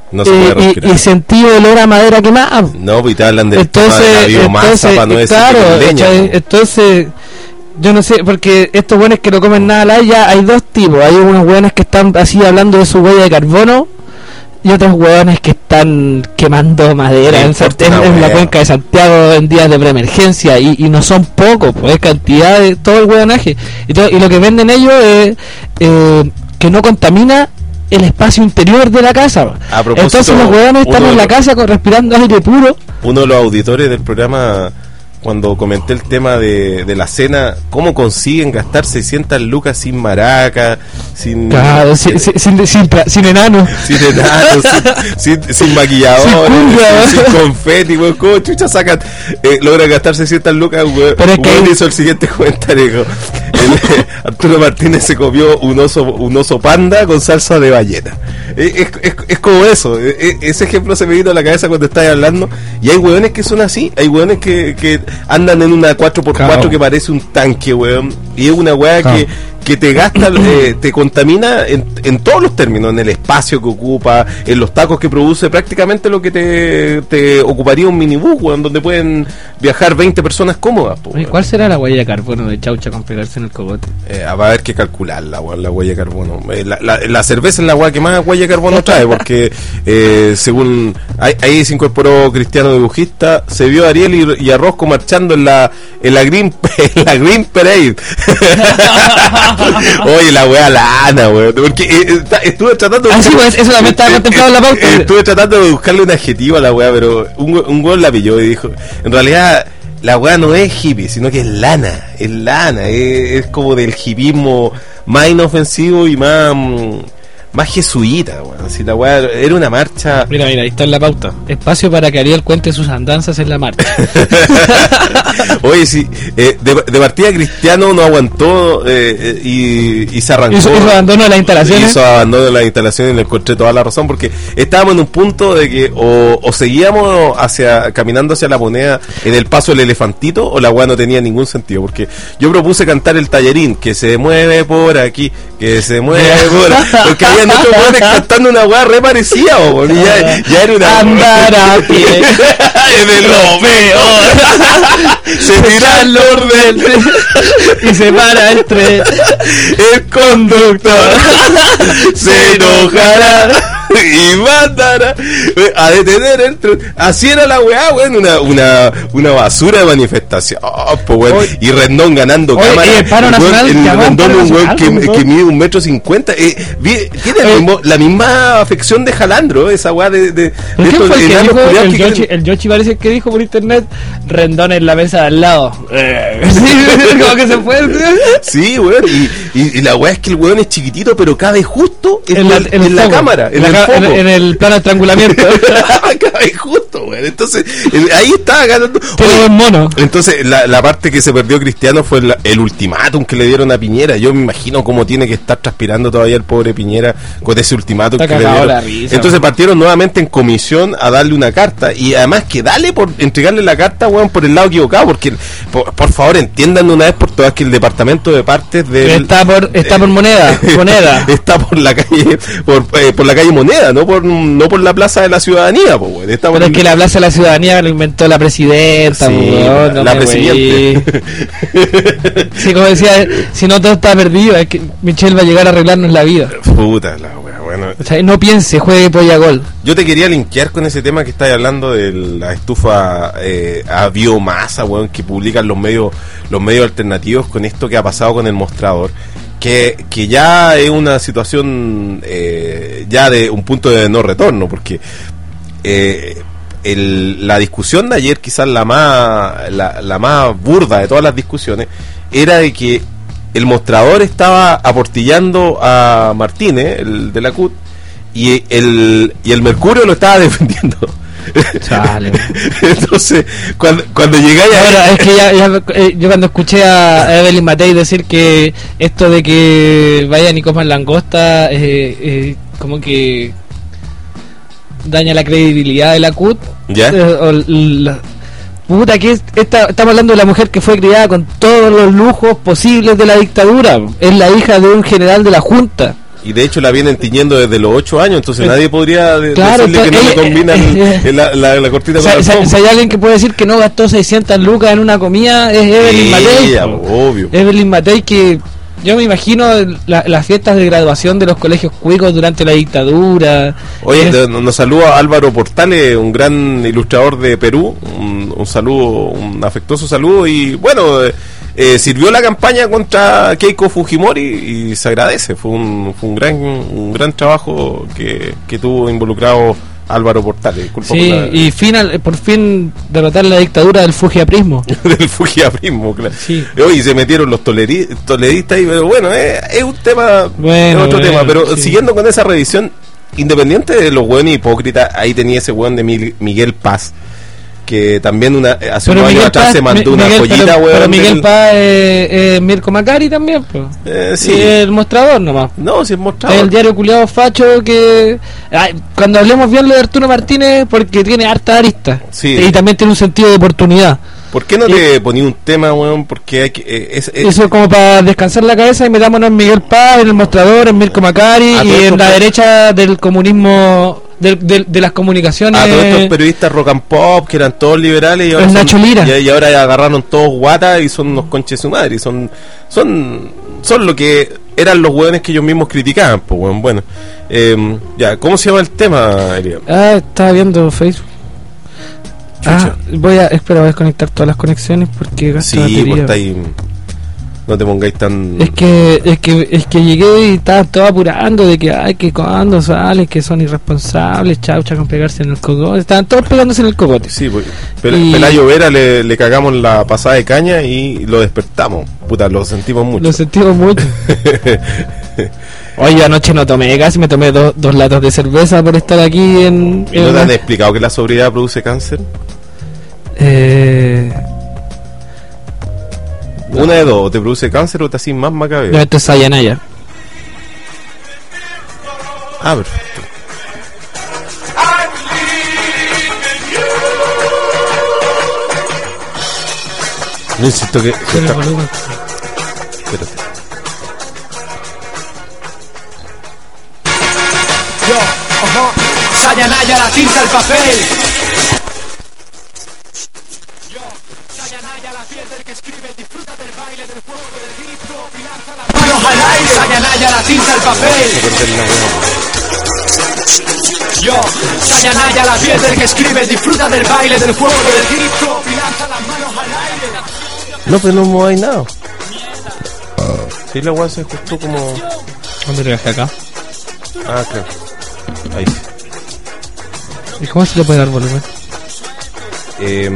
No se puede y, respirar. y sentí olor a madera quemada. No, pues te hablan del entonces, tema de la biomasa entonces, para no decir claro, que es leña. ¿cachai? Entonces, yo no sé, porque estos buenos que no comen nada al aire, hay dos tipos. Hay unos buenos que están así hablando de su huella de carbono y otros hueones que están quemando madera en, San- en, en la cuenca de Santiago en días de preemergencia y, y no son pocos, pues es cantidad de todo el hueonaje. Y, todo, y lo que venden ellos es eh, que no contamina el espacio interior de la casa. A propósito, entonces los hueones están uno en de la los- casa con- respirando aire puro. Uno de los auditores del programa, cuando comenté el tema de, de la cena, cómo consiguen gastar seiscientas lucas sin maraca, sin Claro, sin, sin, sin, sin, pra- sin enano. sin enanos, sin, sin, sin maquilladores, Sin cumbia, sin, sin weón. confeti, weón. ¿Cómo chucha sacan? Eh, logran gastar seiscientas lucas, weón. Pero es que Weón hay- hizo el siguiente comentario. Dijo, el, eh, Arturo Martínez se comió un oso, un oso panda con salsa de ballena. Eh, Es, es, es como eso. Eh, eh, ese ejemplo se me vino a la cabeza cuando estabas hablando. Y hay weones que son así. Hay weones que, que andan en una cuatro por cuatro Claro. que parece un tanque, weón. Y es una weá Claro. que que te gasta, eh, te contamina en, en todos los términos, en el espacio que ocupa, en los tacos que produce, prácticamente lo que te, te ocuparía un minibús, weón, donde pueden viajar veinte personas cómodas. Po, Oye, weón. ¿cuál será la huella de carbono de Chaucha con pegarse en el cogote? Eh, va a haber que calcularla, weón, la huella de carbono. Eh, la, la, la cerveza es la weá que más huella de carbono trae, porque eh, según ahí, ahí se incorporó Cristiano Dibujista, se vio a Ariel y, y a Rosco marchando en la en la Green en la Green Parade. Oye, la wea lana, weón. Porque eh, está- estuve tratando de. Ah, sí, pues, eso también estaba eh, contemplado en la pauta. eh, Estuve tratando de buscarle un adjetivo a la wea, pero un, we- un gol la pilló y dijo: en realidad, la wea no es hippie, sino que es lana. Es lana. Es, es como del hippismo más inofensivo y más. mm, más jesuita, weón. Si la wea era una marcha. Mira, mira, ahí está en la pauta. Espacio para que Ariel cuente sus andanzas en la marcha. Oye, sí, eh, de, de partida Cristiano no aguantó eh, eh, y, y se arrancó. Hizo, hizo abandono de las instalaciones. Hizo abandono de las instalaciones y le encontré toda la razón porque estábamos en un punto de que o, o seguíamos hacia caminando hacia la moneda en el paso del elefantito o la weá no tenía ningún sentido porque yo propuse cantar el tallerín que se mueve por aquí, que se mueve por aquí, porque habían otros weones cantando una weá re parecida, bo, y ya, ya era una Andar a pie. es de lo peor. Se tira el orden. Y se para el tren. El conductor se enojará y mandará a detener el tren. Así era la weá, weón, una, una, una basura de manifestación. Oh, pues, weón. Oye. Y Rendón ganando Oye, cámara. y el paro weón, nacional, el llamó un Rendón paro un weón nacional, que, weón. que mide un metro cincuenta. Eh, vi- tiene el Oye. mismo- la misma afección de Jalandro, esa weá de, de, de ¿Pero quién estos fue el que enanos dijo? culiados El que Yoshi, quieren- el Yoshi parece que dijo por internet Rendón en la mesa de al lado. Sí, como que se fue. Sí, weón, y, y, y la weá es que el weón es chiquitito, pero cabe justo en, En la, el- en el en la foco. cámara, en La el ca- foco. en, en el plano de estrangulamiento. cabe justo, weón. Entonces, el- ahí estaba ganando. Tiene Oye, buen mono. entonces, la, la parte que se perdió Cristiano fue la- el ultimátum que le dieron a Piñera. Yo me imagino cómo tiene que estar transpirando todavía el pobre Piñera con ese ultimátum Está que le cagado dieron. la risa, Entonces weón. partieron nuevamente en comisión a darle una carta. Y además que dale por entregarle la carta, weón, por el lado equivocado. Porque, por, por favor, entiendan de una vez por todas que el departamento de partes del... Está por, está por moneda. Moneda. está por la calle por, eh, por la calle Moneda, no por no por la plaza de la ciudadanía, pues, weón. Está por Pero es el- que la Plaza de la Ciudadanía lo inventó la presidenta, Sí, weón, no la me presidente. weí. Sí, como decía, si no todo está perdido, es que Michelle va a llegar a arreglarnos la vida. Puta la wea, bueno. O sea, no piense, juegue polla gol. Yo te quería linkear con ese tema que estáis hablando de la estufa eh, a biomasa, weón, que publican los medios los medios alternativos con esto que ha pasado con el mostrador. Que, que ya es una situación eh, ya de un punto de no retorno, porque eh, el, la discusión de ayer, quizás la más la, la más burda de todas las discusiones, era de que el mostrador estaba aportillando a Martínez, el de la C U T, y el, y el Mercurio lo estaba defendiendo. Chale. Entonces, cuando, cuando llegáis a... Ahora, es que ya, ya, eh, yo cuando escuché a Evelyn Matei decir que esto de que vayan y coman langosta, eh, eh, como que daña la credibilidad de la C U T. ¿Ya? Eh, o la- puta, que es- esta, estamos hablando de la mujer que fue criada con todos los lujos posibles de la dictadura. Es la hija de un general de la Junta. Y de hecho la vienen tiñendo desde los ocho años, entonces eh, nadie podría de, claro, decirle que no eh, le combina eh, el, la, la, la cortina con o sea, el si hay alguien que puede decir que no gastó seiscientas lucas en una comida, es Evelyn sí, Matei. Ya, obvio. Evelyn Matei, que yo me imagino la, las fiestas de graduación de los colegios cuicos durante la dictadura. Oye, es... nos saluda Álvaro Portales, un gran ilustrador de Perú, un, un saludo, un afectuoso saludo, y bueno... Eh, Eh, sirvió la campaña contra Keiko Fujimori y se agradece. Fue un, fue un gran un gran trabajo que, que tuvo involucrado Álvaro Portales. Disculpa sí, por la... y final, por fin derrotar la dictadura del fujiaprismo. del fujiaprismo, claro. Sí. Hoy se metieron los toleri, toleristas ahí, pero bueno, es, es un tema, bueno, es otro bueno, tema. Pero sí. siguiendo con esa revisión, independiente de los hueones hipócritas, ahí tenía ese hueón de Miguel Paz, que también una, hace pero unos Miguel años atrás Paz, se mandó Miguel, una joyita, pero, weón. pero Miguel del... Paz es eh, eh, Mirko Macari también, pues. Eh, sí. Y el mostrador nomás. No, si es mostrador. El diario culiado facho que... Ay, cuando hablemos bien lo de Arturo Martínez, porque tiene harta arista. Sí. Y también tiene un sentido de oportunidad. ¿Por qué no te poní un tema, weón? Porque hay que... Eh, es, es... Eso como para descansar la cabeza y metámonos en Miguel Paz, en el mostrador, en Mirko Macari y en la pues... derecha del comunismo... De, de, de las comunicaciones. A todos estos periodistas rock and pop que eran todos liberales y ahora, el son, Nacho Lira. Y, y ahora agarraron todos guatas y son unos conches de su madre. Son, son, son lo que eran los hueones que ellos mismos criticaban. Pues, bueno, bueno. Eh, ya, ¿cómo se llama el tema, Elian? Ah, estaba viendo Facebook. Chucha. Ah, voy a, espera, voy a desconectar todas las conexiones porque gasto sí, batería. Pues está ahí. No te pongáis tan... Es que, es que, es que llegué y estaban todos apurando de que, ay, que cuando salen, que son irresponsables, chaucha con pegarse en el cogote. Estaban todos pegándose en el cogote. Sí, pues, Pel y... Pelayo Vera le, le cagamos la pasada de caña y lo despertamos. Puta, lo sentimos mucho. Lo sentimos mucho. Oye, anoche no tomé, casi me tomé do, dos latas de cerveza por estar aquí en... ¿Y no te han explicado que la sobriedad produce cáncer? Eh... No. Una de dos, o te produce cáncer o te haces más macabeo. No, esto es Sayanaya. Ah, perfecto. No insisto que... que está... Espérate. Yo, ojo, Sayanaya, la tinta, el papel. Sayanaya, la tinta, el papel. Yo, Sayanaya, la piel del que escribe, disfruta del baile, del juego, del grito, y lanza las manos al aire. No, pero no mováis nada. Sí, la weá se ajustó como... ¿Dónde le dejé acá? Ah, claro. Ahí sí. ¿Y cómo se le puede dar volumen? Eh...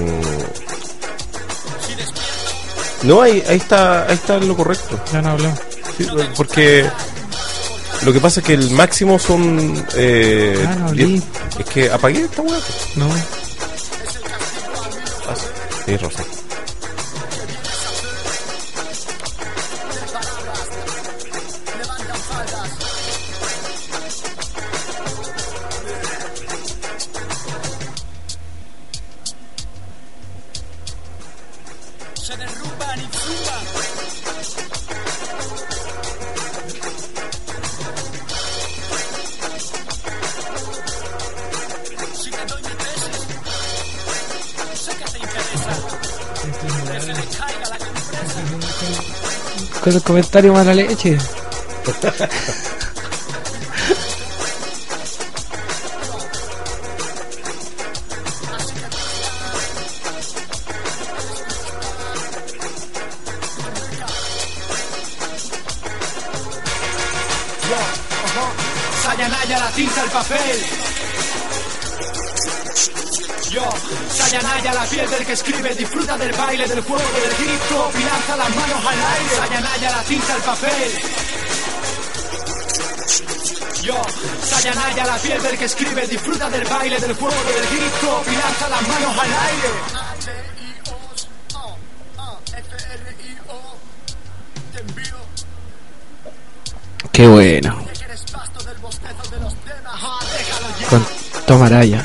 No, ahí, ahí está, ahí está lo correcto. Ya no hablamos. Sí, porque lo que pasa es que el máximo son eh, ah, no, diez, es que apagué esta weá. No. Ah, sí, tienes razón. Con el comentario mala leche. Sayanaya, la tinta, el papel. Yo, Sayanaya, la piel del que escribe, disfruta del baile, del juego, del grito, y lanza las manos al aire. Sayanaya, la tinta, el papel. Yo, Sayanaya, la piel del que escribe, disfruta del baile, del juego, del grito, y lanza las manos al aire. Qué bueno. Con Tomaraya.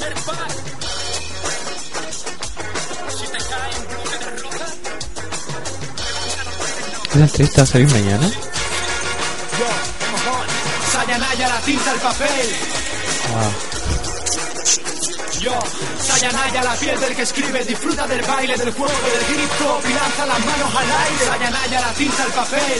¿La entrevista va a salir mañana? Sayanaya, la tinta, el papel. Ah. Yo, Sayanaya, la piel del que escribe, disfruta del baile, del juego, del grito y lanza las manos al aire. Sayanaya, la tinta, el papel.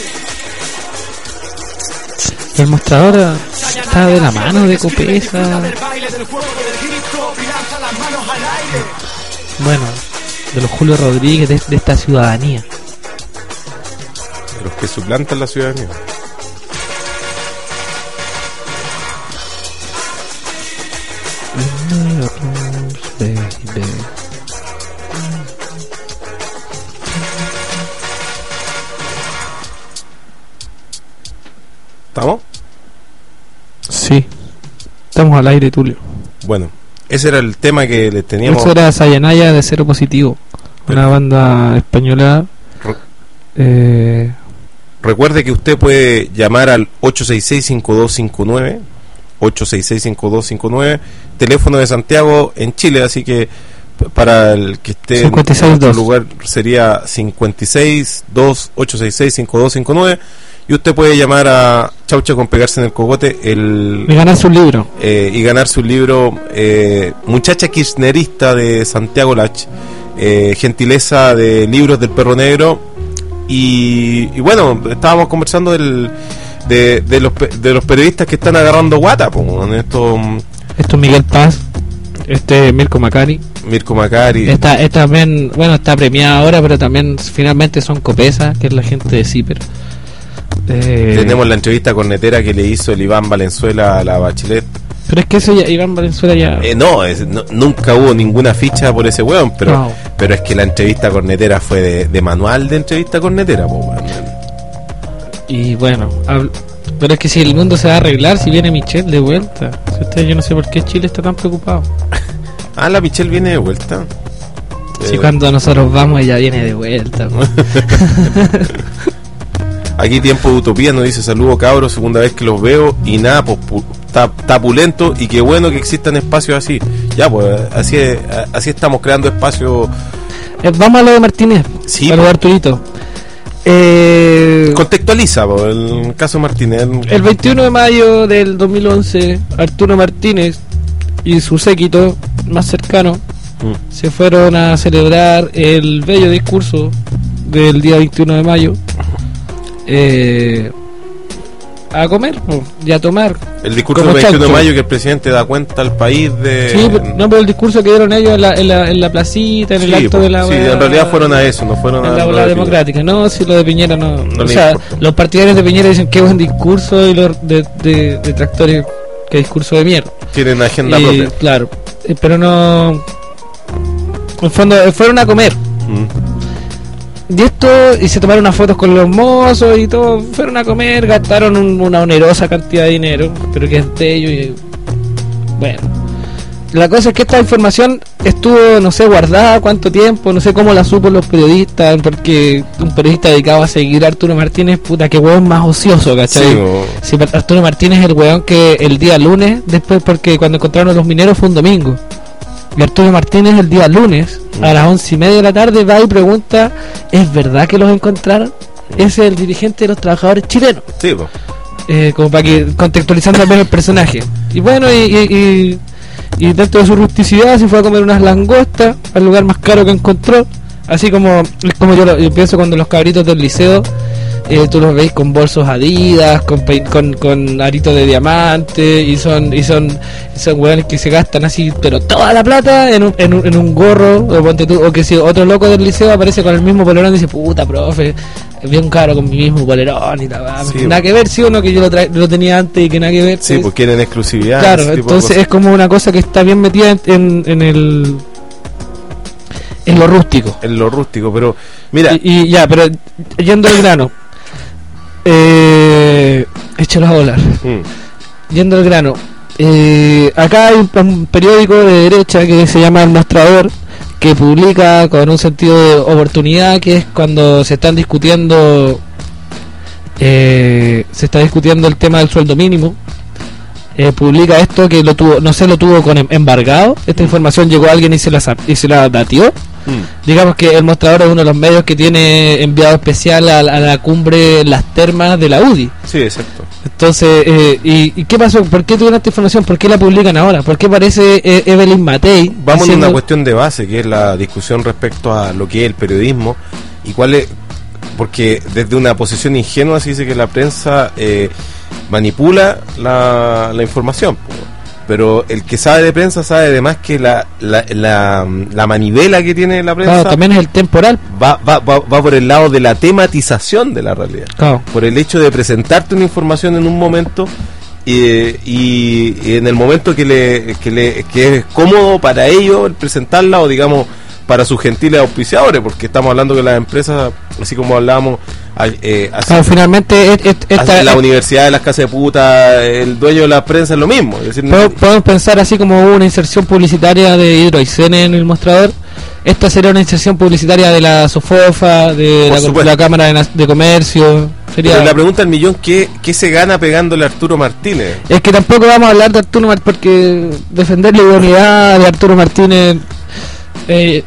El mostrador está de la mano de Copesa. Disfruta del baile, del juego, del grito y lanza las manos al aire. Bueno, de los Julio Rodríguez, de, de esta ciudadanía. De los que suplantan la ciudadanía. ¿Estamos? Sí, estamos al aire, Tulio. Bueno, ese era el tema que le teníamos. Eso era Sayanaya de Cero Positivo, Pero, una banda española. Re- Eh, Recuerde que usted puede llamar al ocho seis seis, cinco dos cinco nueve, ocho seis seis, cinco dos cinco nueve, teléfono de Santiago en Chile, así que p- para el que esté cincuenta y seis en otro dos. lugar sería cincuenta y seis dos, ocho seis seis, cinco dos cinco nueve, y usted puede llamar a Chaucha con Pegarse en el Cogote el, me ganarse un libro. eh, y ganarse un libro, eh, Muchacha Kirchnerista, de Santiago Lach, eh, gentileza de Libros del Perro Negro. Y, y bueno, estábamos conversando del, de, de, los, pe- de los periodistas que están agarrando guata, po, en esto. Esto es Miguel Paz, este Mirko Macari. Mirko Macari. Esta, esta también, bueno, está premiada ahora, pero también finalmente son Copesa, que es la gente de Ciper. Eh, Tenemos la entrevista cornetera que le hizo el Iván Valenzuela a la Bachelet. Pero es que eso ya, Iván Valenzuela ya... Eh, no, es- no, nunca hubo ninguna ficha por ese weón, pero, No. pero es que la entrevista cornetera fue de, de manual de entrevista cornetera, po, weón. Y bueno, habl- pero es que si el mundo se va a arreglar, si viene Michelle de vuelta. Si usted, yo no sé por qué Chile está tan preocupado. Ah, la Michelle viene de vuelta. Si Eh, cuando nosotros vamos ella viene de vuelta. po. Aquí Tiempo de Utopía nos dice: saludo cabros, segunda vez que los veo. Y nada, pues pu- está está pulento. Y qué bueno que existan espacios así. Ya, pues así es- así estamos creando espacios. Eh, vamos a lo de Martínez. Sí, a lo po. de Arturito. Eh, Contextualiza, pues, el caso Martínez. el veintiuno de mayo del dos mil once, Arturo Martínez y su séquito más cercano Mm. se fueron a celebrar el bello discurso del día veintiuno de mayo, eh, a comer po, y a tomar. El discurso Como del veintiuno de chaucho. mayo, que el presidente da cuenta al país de. Sí, pero- no, pero el discurso que dieron ellos en la, en la, en la placita, en el Sí, acto po, de la... sí, en realidad fueron a eso, no fueron a en la lo bola de democrática. No, si lo de Piñera no... No o le sea, importa. los partidarios de Piñera dicen que buen discurso, y los de, de, detractores que discurso de mierda. Piñera. Tienen agenda Y, propia. claro, eh, pero no... En el fondo, eh, fueron a comer. Mm. Y esto, y se tomaron unas fotos con los mozos y todo, fueron a comer, gastaron un- una onerosa cantidad de dinero, pero que es de ellos y... Bueno, la cosa es que esta información estuvo, no sé, guardada cuánto tiempo, no sé cómo la supo los periodistas, porque un periodista dedicado a seguir a Arturo Martínez, puta, que hueón más ocioso, ¿cachai? Sí, o- Si Arturo Martínez es el weón que el día lunes, después porque cuando encontraron a los mineros fue un domingo. Y Arturo Martínez el día lunes, a las once y media de la tarde, va y pregunta, ¿es verdad que los encontraron? Ese es el dirigente de los trabajadores chilenos. sí, po. Eh, como para que contextualizando también el personaje. Y bueno, y, y, y, y dentro de su rusticidad se fue a comer unas langostas al lugar más caro que encontró. Así como es como yo, lo- yo pienso cuando los cabritos del liceo, eh, tú los veis con bolsos Adidas, con pein- con, con aritos de diamante, y son y son son hueones que se gastan así, pero toda la plata en un, en un, en un gorro, o, ponte tú, o que si otro loco del liceo aparece con el mismo polerón y dice, puta profe, es bien caro con mi mismo polerón y tal, Sí, nada que ver, sí, uno que yo lo, tra- lo tenía antes y que nada que ver. Sí, es- pues quieren exclusividad. claro, ese tipo de entonces cosas. es como una cosa que está bien metida en, en, en el en lo rústico. En lo rústico, pero mira, Y, y ya, pero yendo al grano, eh, échalo a volar. mm, Yendo al grano, eh, acá hay un, un periódico de derecha que se llama El Mostrador, que publica con un sentido de oportunidad, que es cuando se están discutiendo, eh, se está discutiendo el tema del sueldo mínimo. eh, publica esto que lo tuvo, no sé, lo tuvo con em- embargado. Esta información llegó a alguien y se la sa- y se la datió. Mm. Digamos que el mostrador es uno de los medios que tiene enviado especial a, a la cumbre Las Termas de la U D I. Sí, exacto. Entonces, eh, y, ¿y qué pasó? ¿Por qué tuvieron esta información? ¿Por qué la publican ahora? ¿Por qué aparece eh, Evelyn Matei? Vamos diciendo... a una cuestión de base, que es la discusión respecto a lo que es el periodismo y cuál es, porque desde una posición ingenua se dice que la prensa eh, manipula la, la información, pero el que sabe de prensa sabe además que la, la, la, la manivela que tiene la prensa, claro, también es el temporal, va, va, va, va por el lado de la tematización de la realidad, claro. Por el hecho de presentarte una información en un momento y, y, y en el momento que le, que le que es cómodo para ellos el presentarla, o digamos para sus gentiles auspiciadores, porque estamos hablando que las empresas, así como hablábamos, eh, así, claro, finalmente es, es, esta, la es, universidad, las casas de puta, el dueño de la prensa es lo mismo. Es decir, podemos, podemos pensar así como hubo una inserción publicitaria de Hidroicén en el mostrador. Esta sería una inserción publicitaria de la Sofofa, de la, la Cámara de, de Comercio. Sería... Pero la pregunta del millón, ¿qué, ¿qué se gana pegándole a Arturo Martínez? Es que tampoco vamos a hablar de Arturo Martínez, porque defender la idoneidad de Arturo Martínez... Eh,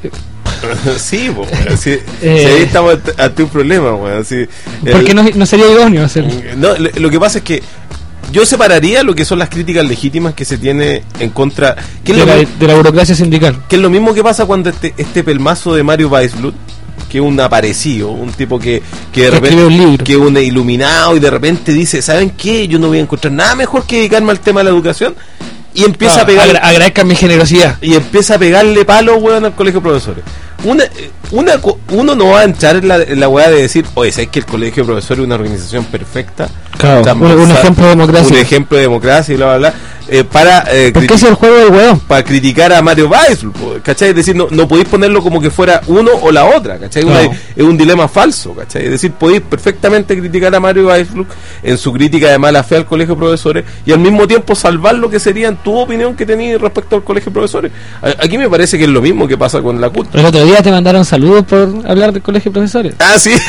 sí, pues, si, eh, si ahí estamos ante un problema, bueno, si, porque el, no, no sería idóneo hacerlo. No, lo que pasa es que yo separaría lo que son las críticas legítimas que se tiene en contra que de, es la, lo, de la burocracia sindical, que es lo mismo que pasa cuando este, este pelmazo de Mario Weissblut, que es un aparecido, un tipo que, que de repente un libro. que es un iluminado y de repente dice, ¿saben qué? Yo no voy a encontrar nada mejor que dedicarme al tema de la educación. Y empieza no, a pegar, agra- agradezcan mi generosidad. Y empieza a pegarle palos, weón, al colegio de profesores. Una, una, uno no va a entrar en la, en la weá de decir, oye, ¿sabes que el colegio de profesores es una organización perfecta? Claro, un, un ejemplo de democracia. Un ejemplo de democracia y bla, bla, bla. Eh, para eh, ¿Por qué es el juego del weón? Para criticar a Mario Weissblut, ¿cachai? Es decir, no, no podéis ponerlo como que fuera uno o la otra, ¿cachai? Claro. Una, es un dilema falso, ¿cachai? Es decir, podéis perfectamente criticar a Mario Weissblut en su crítica de mala fe al colegio de profesores y al mismo tiempo salvar lo que sería en tu opinión que tenías respecto al colegio de profesores. Aquí me parece que es lo mismo que pasa con la C U T. El otro día te mandaron saludos por hablar del colegio de profesores. Ah, sí.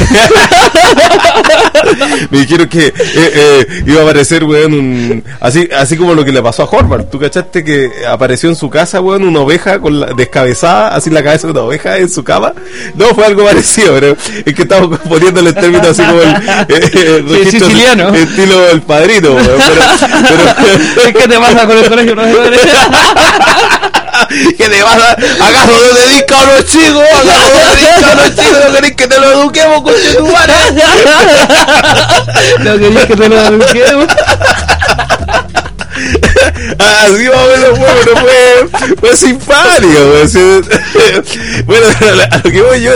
Me dijeron que eh, eh, iba a aparecer, weón, un, así, así como lo que le pasó a Horvath. ¿Tú cachaste que apareció en su casa, weón, una oveja con la, descabezada, así la cabeza de una oveja en su cama? No, fue algo parecido, pero es que estamos poniéndole el término así como el, eh, el registro siciliano, estilo El Padrino, weón. Pero, pero, ¿qué te pasa con el colegio de profesores? ¿Qué te pasa? ¿Acaso no te dedicas a los chicos? ¿Acaso no te dedicas a los chicos? ¿No querés que te lo eduquemos con tu madre? ¿No querés que te lo eduquemos? Así más o menos fue, pero fue, fue simpático. Bueno, a lo que voy yo,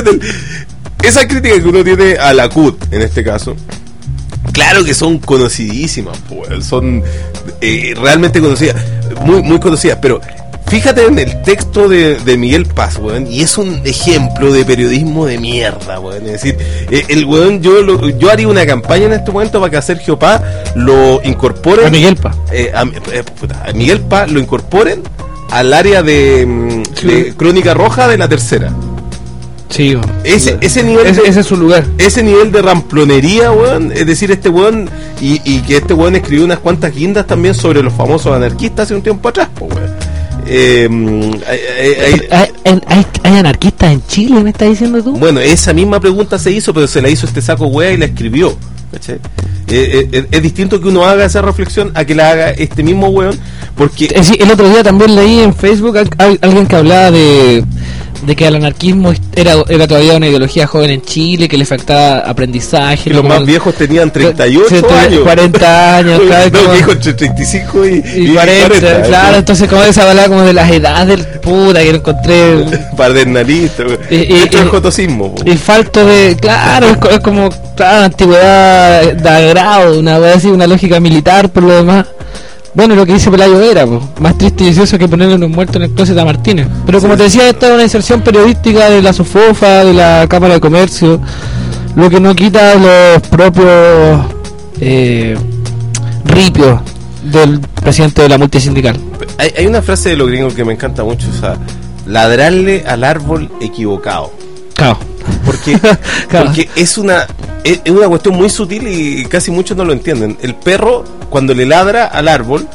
esa crítica que uno tiene a la C U T, en este caso, claro que son conocidísimas, pues, son eh, realmente conocidas, muy, muy conocidas, pero fíjate en el texto de, de Miguel Paz, weón, y es un ejemplo de periodismo de mierda, weón. Es decir, eh, el weón, yo lo, yo haría una campaña en este momento para que a Sergio Paz lo incorporen. A Miguel Paz. Eh, a, eh, puta, a Miguel Paz lo incorporen al área de, sí. de Crónica Roja de La Tercera. Sí, ese, ese nivel ese, de, ese es su lugar. Ese nivel de ramplonería, weón, es decir, este weón, y, y que este weón escribió unas cuantas guindas también sobre los famosos anarquistas hace un tiempo atrás, pues, weón. Eh, hay, hay, hay, hay, ¿Hay anarquistas en Chile, me estás diciendo tú? Bueno, esa misma pregunta se hizo, pero se la hizo este saco wea y la escribió, ¿cachai? Eh, eh, es distinto que uno haga esa reflexión a que la haga este mismo weón, porque... Es decir, el otro día también leí en Facebook a, a, alguien que hablaba de... de que el anarquismo era, era todavía una ideología joven en Chile, que le faltaba aprendizaje. Que los más viejos tenían treinta y ocho treinta, años. cuarenta años, claro. No, como, dijo entre treinta y cinco y, y, y cuarenta, cuarenta, claro, entonces como esa hablaba como de las edades del puta, que lo encontré... Paternalista, y, y, esto es jotocismo. Y falto de... Claro, es, es como, claro, antigüedad de agrado, una, así, una lógica militar por lo demás. Bueno, lo que dice Pelayo Vera, pues, más triste y vicioso que ponerle unos muertos en el closet a Martínez. Pero como sí, te decía, esta es una inserción periodística de la Sofofa, de la Cámara de Comercio, lo que no quita los propios eh, ripios del presidente de la multisindical. Hay, hay una frase de los gringos que me encanta mucho, o sea, ladrarle al árbol equivocado. Claro. Porque, claro. porque es una es una cuestión muy sutil y casi muchos no lo entienden. El perro, cuando le ladra al árbol,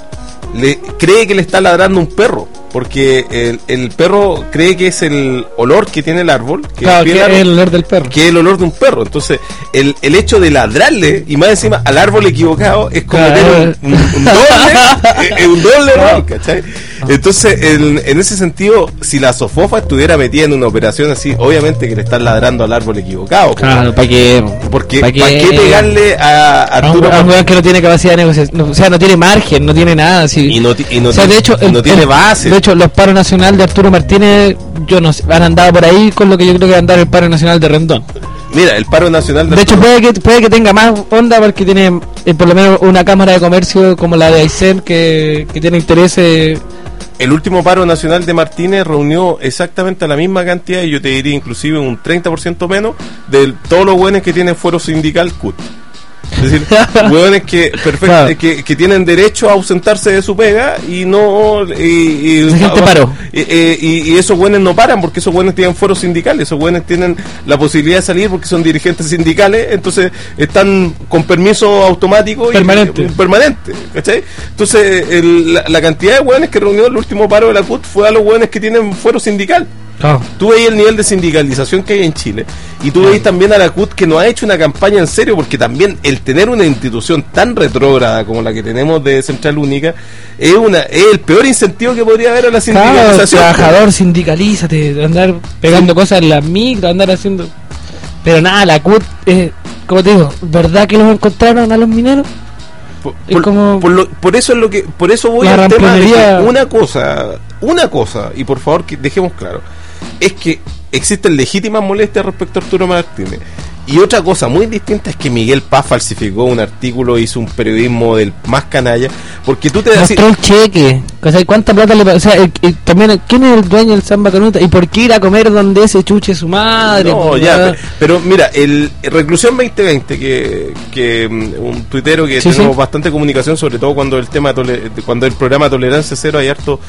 le cree que le está ladrando un perro, porque el, el perro cree que es el olor que tiene el árbol, que, claro, es, que el, es el olor del perro, que es el olor de un perro. Entonces el, el hecho de ladrarle y más encima al árbol equivocado es como claro. tener un, un, un doble eh, un doble error, ¿cachai? Entonces el, en ese sentido, si la Sofofa estuviera metida en una operación así, obviamente que le están ladrando al árbol equivocado, claro, ¿para qué? Porque ¿para qué, ¿para qué pegarle a, a a un, Arturo a un weón que no tiene capacidad de negociación? No, o sea, no tiene margen, no tiene nada así. y no, y no, o sea, de hecho, y no el, tiene el, base? De hecho, los paros nacional de Arturo Martínez, yo no sé, han andado por ahí con lo que yo creo que va a andar el paro nacional de Rendón. Mira, el paro nacional de, de hecho, puede que puede que tenga más onda porque tiene eh, por lo menos una cámara de comercio como la de Aysén que, que tiene intereses. El último paro nacional de Martínez reunió exactamente la misma cantidad, y yo te diría inclusive un treinta por ciento menos, de todos los hueones que tienen fuero sindical C U T. Es decir, hueones que, perfecto, claro. que, que tienen derecho a ausentarse de su pega y no... Y, y, gente paró. Y, y, y esos hueones no paran porque esos hueones tienen fueros sindicales, esos hueones tienen la posibilidad de salir porque son dirigentes sindicales, entonces están con permiso automático permanente, y, permanente, ¿cachai? Entonces el, la, la cantidad de hueones que reunió el último paro de la C U T fue a los hueones que tienen fuero sindical. Oh. Tú veis el nivel de sindicalización que hay en Chile y tú veis también a la C U T que no ha hecho una campaña en serio, porque también el tener una institución tan retrógrada como la que tenemos de Central Única es una es el peor incentivo que podría haber a la sindicalización. Claro, trabajador, sindicalízate, andar pegando sí. cosas en las micro, andar haciendo... Pero nada, la C U T, eh, como te digo, ¿verdad que los encontraron a los mineros? Por, por, como por, lo, por eso es lo que por eso voy al tema de que una cosa, una cosa, y por favor que dejemos claro, es que existen legítimas molestias respecto a Arturo Martínez. Y otra cosa muy distinta es que Miguel Paz falsificó un artículo, hizo un periodismo del más canalla, porque tú te das... Mostró el cheque, o sea, ¿cuánta plata le... O sea, el, el, también, ¿quién es el dueño del Samba Canuta? ¿Y por qué ir a comer donde ese chuche su madre? No, ya, pero, pero mira, el, el Reclusión veinte veinte, que, que un tuitero que sí, tenemos sí. bastante comunicación, sobre todo cuando el tema tole, cuando el programa Tolerancia Cero hay harto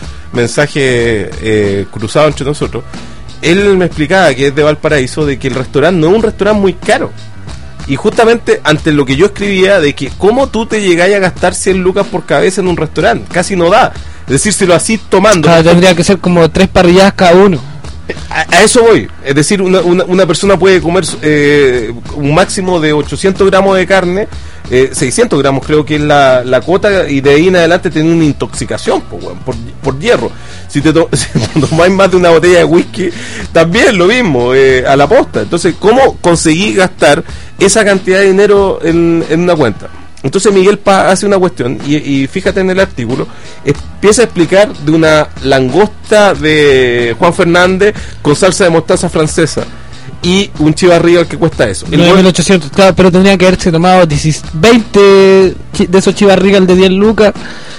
mensaje eh, cruzado entre nosotros. Él me explicaba, que es de Valparaíso, de que el restaurante no es un restaurante muy caro. Y justamente ante lo que yo escribía, de que cómo tú te llegáis a gastar cien lucas por cabeza en un restaurante, casi no da. Es decir, si lo hacís tomando... Claro, tendría que ser como tres parrilladas cada uno. A, a eso voy. Es decir, una, una, una persona puede comer eh, un máximo de ochocientos gramos de carne, eh, seiscientos gramos creo que es la, la cuota, y de ahí en adelante tener una intoxicación por, por, por hierro. Si te, to, si te tomáis más de una botella de whisky, también lo mismo, eh, a la posta. Entonces, ¿cómo conseguí gastar esa cantidad de dinero en, en una cuenta? Entonces Miguel Paz hace una cuestión, y, y fíjate en el artículo, empieza a explicar de una langosta de Juan Fernández con salsa de mostaza francesa y un chivarrigal que cuesta eso. nueve mil ochocientos, claro, pero tendría que haberse tomado veinte de esos chivarrigal de diez lucas,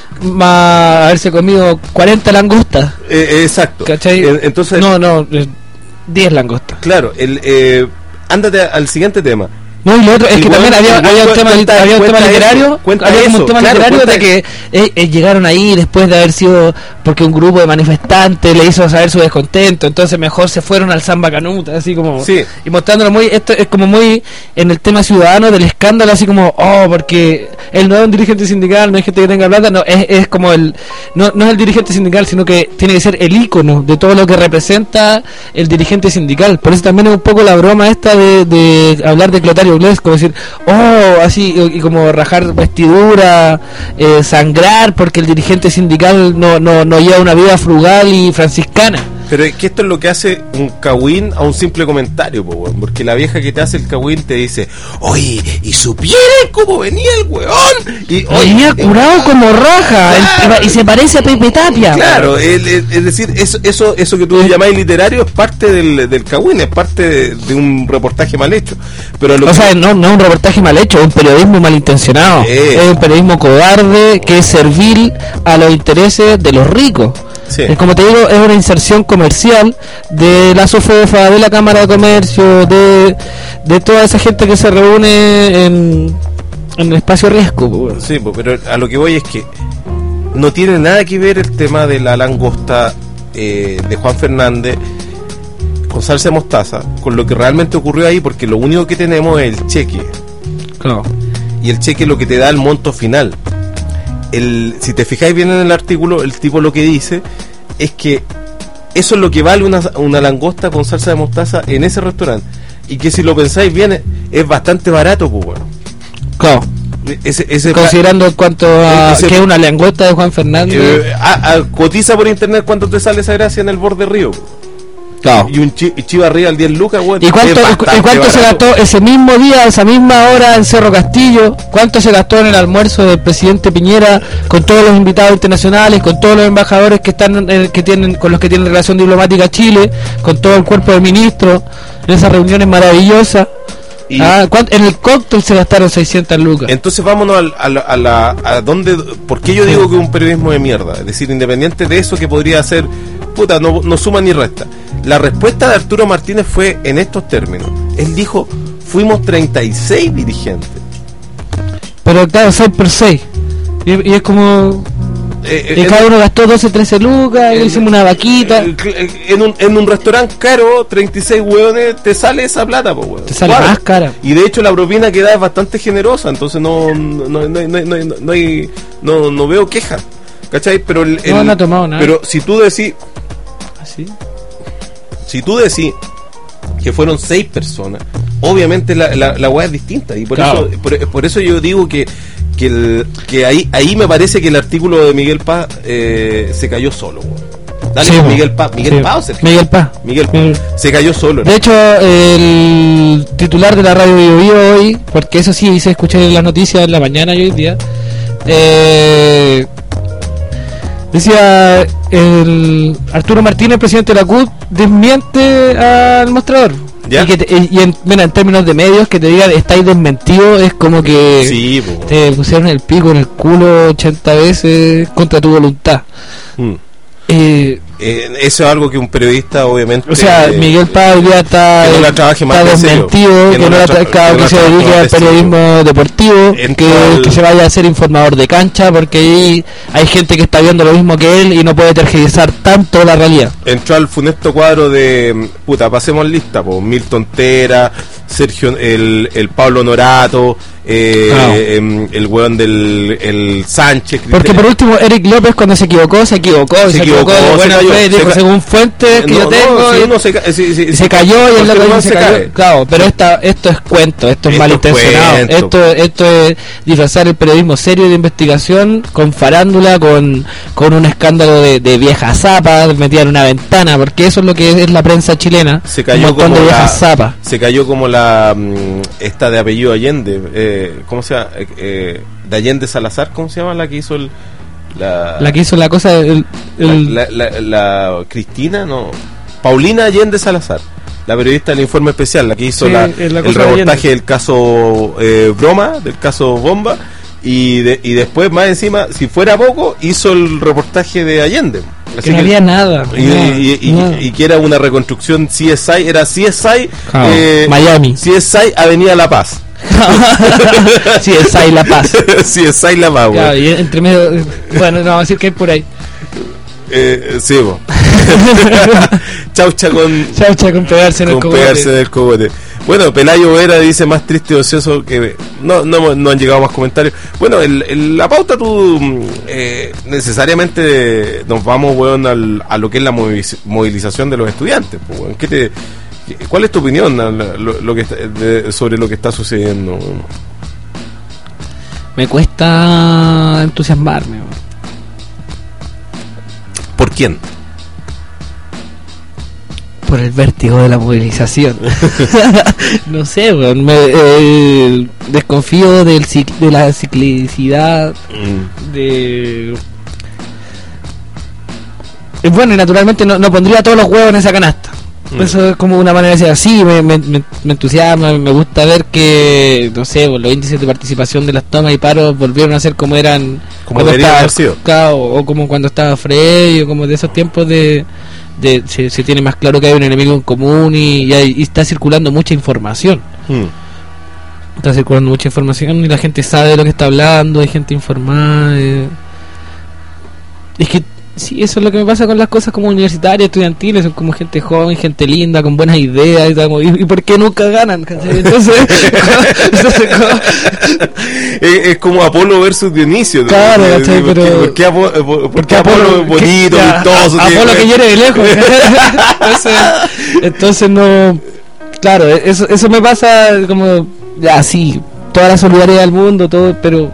más haberse comido cuarenta langostas. Eh, exacto. ¿Cachai? Entonces, no, no, diez langostas. Claro, el, eh, ándate al siguiente tema. No, y lo otro es que también había, había un tema, cuenta, había un tema literario, eso, había como un tema claro, literario de que eh, eh, llegaron ahí después de haber sido, porque un grupo de manifestantes le hizo saber su descontento, entonces mejor se fueron al Samba Canuta, así como, sí. y mostrándolo muy, esto es como muy en el tema ciudadano del escándalo, así como, oh, porque él no es un dirigente sindical, no es gente que tenga plata, no, es, es como el, no, no es el dirigente sindical, sino que tiene que ser el ícono de todo lo que representa el dirigente sindical. Por eso también es un poco la broma esta de, de hablar de Clotario Blest, como decir, oh, así, y, y como rajar vestidura, eh, sangrar, porque el dirigente sindical no, no, no lleva una vida frugal y franciscana. Pero es que esto es lo que hace un cagüín a un simple comentario, po, weón, porque la vieja que te hace el cagüín te dice, oye, ¿y supieron cómo venía el weón? Y venía curado como raja, claro, el, y se parece a Pepe Tapia. Claro, el, el, es decir, eso, eso, eso que tú llamáis literario es parte del, del cagüín, es parte de, de un reportaje mal hecho. Pero lo o que... sea, no, no es un reportaje mal hecho, es un periodismo malintencionado, eh. es un periodismo cobarde que es servil a los intereses de los ricos. Sí. Eh, como te digo, es una inserción comercial de la Sofofa, de la Cámara de Comercio, de, de toda esa gente que se reúne en, en el espacio riesgo. Sí, pero a lo que voy es que no tiene nada que ver el tema de la langosta eh, de Juan Fernández con salsa de mostaza con lo que realmente ocurrió ahí, porque lo único que tenemos es el cheque. Claro. Y el cheque es lo que te da el monto final. el, si te fijáis bien en el artículo, el tipo lo que dice es que eso es lo que vale una, una langosta con salsa de mostaza en ese restaurante. Y que si lo pensáis bien, es, es bastante barato, pues bueno. Claro. Ese, ese Considerando en cuanto a ese, que es una langosta de Juan Fernández. Eh, a, a, cotiza por internet cuánto te sale esa gracia en el borde río. Claro. Y un chi, chiva arriba al diez lucas, bueno, ¿Y cuánto, ¿y cuánto se gastó ese mismo día, esa misma hora en Cerro Castillo? ¿Cuánto se gastó en el almuerzo del presidente Piñera con todos los invitados internacionales, con todos los embajadores que están eh, que tienen con los que tienen relación diplomática a Chile, con todo el cuerpo de ministros, en esas reuniones maravillosas? Y ah, en el cóctel se gastaron seiscientas lucas. Entonces vámonos al, a, la, a la a dónde, ¿por qué yo digo que es un periodismo de mierda? Es decir, independiente de eso que podría ser, puta, no, no suma ni resta. La respuesta de Arturo Martínez fue en estos términos. Él dijo, fuimos treinta y seis dirigentes. Pero claro, seis por seis. Y, y es como... Eh, y cada uno gastó doce, trece lucas, eh, hicimos una vaquita. Eh, en un, en un restaurante caro, treinta y seis hueones, te sale esa plata, pues, hueón. Te sale claro. Más cara. Y de hecho la propina que da es bastante generosa, entonces no no no no no, no, no, hay, no, no veo queja, ¿cachai? Pero el, el, no, no ha tomado nada. Pero si tú decís, ¿así? Si tú decís que fueron seis personas, obviamente la, la, la hueá es distinta, y por claro. eso por, por eso yo digo que que, el, que ahí ahí me parece que el artículo de Miguel Paz eh, se cayó solo, güey. Dale, sí, Miguel Paz, Miguel sí. Paz o Sergio? Miguel Paz. Miguel Paz. Miguel. Se cayó solo. De ¿no? hecho, el titular de la radio Bio Bio hoy, porque eso sí hice escuchar en las noticias en la mañana y hoy día, eh, decía el Arturo Martínez, presidente de la C U T, desmiente al Mostrador. ¿Ya? Y, que te, y en, mira, en términos de medios, que te digan estáis desmentidos es como que sí, te pusieron el pico en el culo ochenta veces contra tu voluntad. Mm. Eh, eh, eso es algo que un periodista obviamente, o sea, eh, Miguel Paz ya está, que no la trabaje más está desmentido, que, que no, la tra- tra- que, que se dedique al periodismo deportivo, que, el... que se vaya a ser informador de cancha, porque ahí hay gente que está viendo lo mismo que él y no puede tergiversar tanto la realidad. Entró al funesto cuadro de puta, pasemos lista, pues Milton Tera, Sergio, el, el Pablo Norato, eh, ah. eh, el weón del el Sánchez. Porque por último Eric López cuando se equivocó, se equivocó, se, se equivocó, equivocó de buena fe, dijo ca- según fuentes que no, yo tengo, no, y, sí, no se, ca- sí, sí, y se cayó y el loco se, se cayó. Cae. Claro, pero esta, esto es cuento, esto es esto malintencionado, cuento. esto esto es disfrazar el periodismo serio de investigación con farándula, con con un escándalo de, de viejas zapas metida en una ventana, porque eso es lo que es la prensa chilena. Se cayó como de viejas zapas. Se cayó como la esta de apellido Allende, eh, ¿cómo se llama? Eh, de Allende Salazar, ¿cómo se llama la que hizo el la, la que hizo la cosa el, el la, la, la, la Cristina, no, Paulina Allende Salazar, la periodista del Informe Especial, la que hizo sí, la, la el reportaje del caso eh, Broma, del caso Bomba, y, de, y después más encima, si fuera poco, hizo el reportaje de Allende. Así que no que, había nada y, nada, y, y, nada. Y, y que era una reconstrucción C S I, era C S I oh, eh, Miami, C S I Avenida La Paz. C S I La Paz. C S I La Paz, claro, y entre medio, bueno, no vamos a decir que hay por ahí. Eh, sí, bo. Chaucha con Chaucha con pegarse en el con cogote. pegarse en el cogote. Bueno, Pelayo Vera dice más triste y ocioso que no no no han llegado más comentarios. Bueno, el, el, la pauta tú eh, necesariamente nos vamos, weón, al, a lo que es la movilización de los estudiantes, pues, weón. ¿Qué te ¿Cuál es tu opinión lo, lo que está, de, sobre lo que está sucediendo? Me cuesta entusiasmarme. ¿Por quién? Por el vértigo de la movilización. No sé, weón. Me, eh, desconfío del cic- de la ciclicidad. Mm. De. Bueno, y naturalmente no, no pondría todos los huevos en esa canasta. Eso es como una manera de decir así, me, me, me entusiasma, me gusta ver que, no sé, los índices de participación de las tomas y paros volvieron a ser como eran como deberían haber sido, o, o como cuando estaba Frey, o como de esos tiempos de, de se, se tiene más claro que hay un enemigo en común y, y, hay, y está circulando mucha información. Hmm. Está circulando mucha información y la gente sabe de lo que está hablando, hay gente informada. Eh. Es que Sí, eso es lo que me pasa con las cosas como universitarias, estudiantiles, son como gente joven, gente linda, con buenas ideas, y, tal, y, y ¿por qué nunca ganan? Entonces, entonces es, es como Apolo versus Dionisio. Claro, ¿no? ¿cachai? ¿Por, Pero, ¿por qué, Apolo, por, porque qué Apolo, Apolo es bonito, que, vistoso? A, Apolo que, que hiere de lejos. entonces, entonces no... Claro, eso, eso me pasa como... Ya, sí, toda la solidaridad del mundo, todo, pero...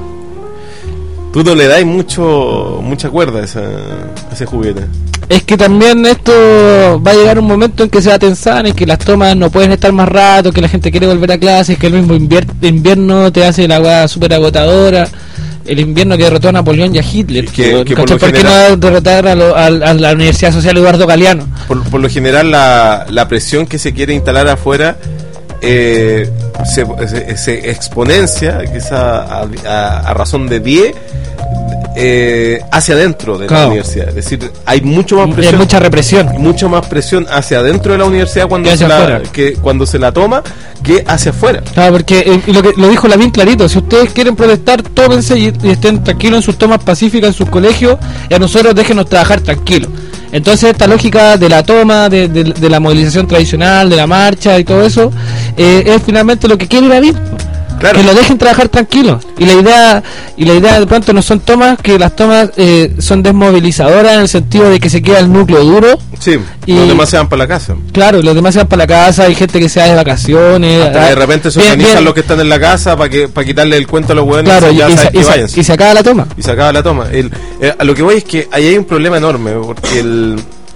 Tú no le das mucho mucha cuerda a, esa, a ese juguete. Es que también esto va a llegar un momento en que se va a tensar, en que las tomas no pueden estar más rato, que la gente quiere volver a clases, que el mismo invier- invierno te hace la agua súper agotadora. El invierno que derrotó a Napoleón y a Hitler. Que, que por, por, ¿por qué no derrotar a, lo, a, a la Universidad Social Eduardo Galeano? Por, por lo general la, la presión que se quiere instalar afuera eh, se, se, se exponencia, que es a, a, a razón de diez eh, hacia adentro de claro. la universidad. Es decir, hay mucho más presión, hay mucha represión, mucho más presión hacia adentro de la universidad cuando se la, que cuando se la toma que hacia afuera. Claro, porque eh, lo que lo dijo Lavín clarito, si ustedes quieren protestar, tómense y, y estén tranquilos en sus tomas pacíficas en sus colegios, y a nosotros déjenos trabajar tranquilos. Entonces esta lógica de la toma, de, de, de la movilización tradicional, de la marcha y todo eso, eh, es finalmente lo que quiere Lavín. Claro. Que lo dejen trabajar tranquilos, y la idea y la idea de pronto no son tomas, que las tomas eh, son desmovilizadoras en el sentido de que se queda el núcleo duro. Sí, y los demás se van para la casa. Claro, los demás se van para la casa, hay gente que se va de vacaciones. Hasta de repente se bien, organizan bien. los que están en la casa para que para quitarle el cuento a los hueones. Claro, y, ya y, sabes se, que y, vayan. se, y se acaba la toma. Y se acaba la toma. El, eh, a lo que voy es que ahí hay un problema enorme, porque el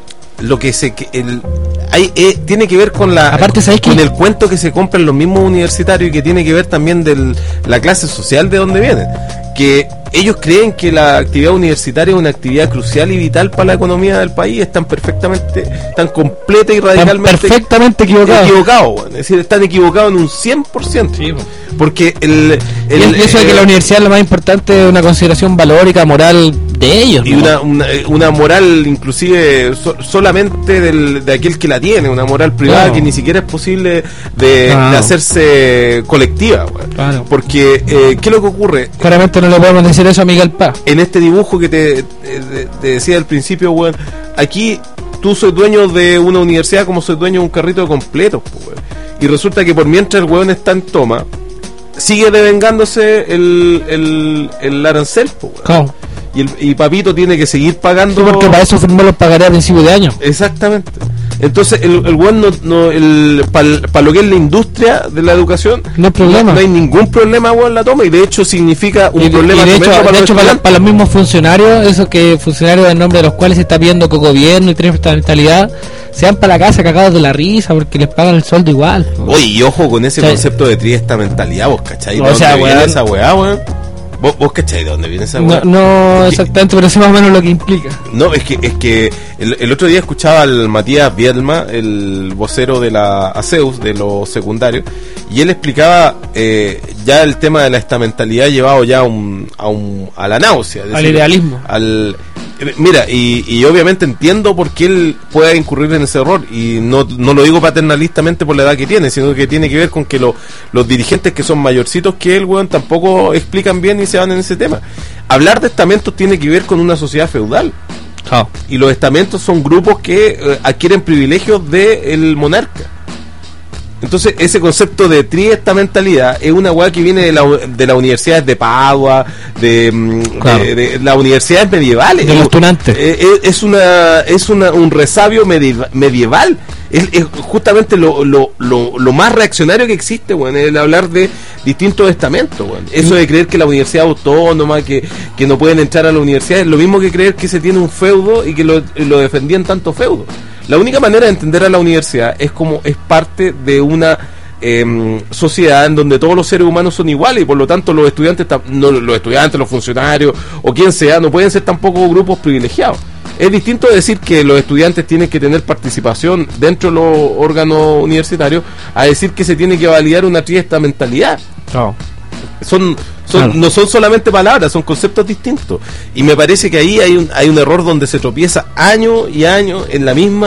lo que se el hay eh, tiene que ver con la Aparte, ¿sabes con qué? el cuento que se compran los mismos universitarios, y que tiene que ver también de la clase social de donde vienen, que ellos creen que la actividad universitaria es una actividad crucial y vital para la economía del país. Están perfectamente, están completa y radicalmente están perfectamente equivocados. equivocados, bueno. Es decir, están equivocados en un cien por ciento. Sí, porque el, el, el, y eso de que eh, la universidad es lo más importante, es una consideración valórica, moral de ellos, y ¿no? una, una, una moral inclusive so, solamente del, de aquel que la tiene, una moral privada, no. que ni siquiera es posible de, no. de hacerse colectiva, bueno. Claro. Porque eh, ¿qué es lo que ocurre? Claramente no le podemos decir eso a Miguel Paz. En este dibujo que te, te, te decía al principio, bueno, aquí tú soy dueño de una universidad como soy dueño de un carrito de completos, pues, y resulta que por mientras el hueón está en toma, sigue devengándose el, el, el arancel, pues, ¿Cómo? Y, el, y Papito tiene que seguir pagando. Sí, porque para eso firmó los pagaré a principio de año. Exactamente. Entonces, el, el buen no, no el para pa lo que es la industria de la educación, no hay problema. No, no hay ningún problema, bueno, en la toma, y de hecho significa un y, problema y de hecho, para, de los hecho para, para los mismos funcionarios, esos que funcionarios en nombre de los cuales se está pidiendo cogobierno y trimestralidad, se van para la casa cagados de la risa porque les pagan el sueldo igual. Oye, y ojo con ese o sea, concepto de triestamentalidad, vos, ¿cachai? O sea, ¿Dónde viene weón, esa weá, weón? ¿Vos, vos cachai de dónde viene esa weá? No, no es exactamente, que, pero sí más o menos lo que implica. No, es que es que el, el otro día escuchaba al Matías Bielma, el vocero de la ASEUS, de los secundarios, y él explicaba eh, ya el tema de la estamentalidad llevado ya a, un, a, un, a la náusea. Es al decir, idealismo. Al, mira, y, y obviamente entiendo por qué él pueda incurrir en ese error, y no, no lo digo paternalistamente por la edad que tiene, sino que tiene que ver con que lo, los dirigentes que son mayorcitos que él, weón, tampoco explican bien y se van en ese tema. Hablar de estamentos tiene que ver con una sociedad feudal. Oh. Y los estamentos son grupos que eh, adquieren privilegios del monarca. Entonces, ese concepto de triestamentalidad es una weá que viene de, la, de las universidades de Padua, de, claro. de, de, de las universidades medievales. De los tunantes. Es, es, una, es una, un resabio medieval. medieval. Es, es justamente lo, lo, lo, lo más reaccionario que existe, bueno, el hablar de distintos estamentos, bueno. Eso de creer que la universidad autónoma, que, que no pueden entrar a la universidad, es lo mismo que creer que se tiene un feudo y que lo, lo defendían tanto feudo. La única manera de entender a la universidad es como es parte de una eh, sociedad en donde todos los seres humanos son iguales, y por lo tanto los estudiantes, no, los estudiantes, los funcionarios o quien sea, no pueden ser tampoco grupos privilegiados. Es distinto decir que los estudiantes tienen que tener participación dentro de los órganos universitarios a decir que se tiene que validar una triestamentalidad. Oh. Son, son claro. No son solamente palabras, son conceptos distintos. Y me parece que ahí hay un, hay un error donde se tropieza año y año en la misma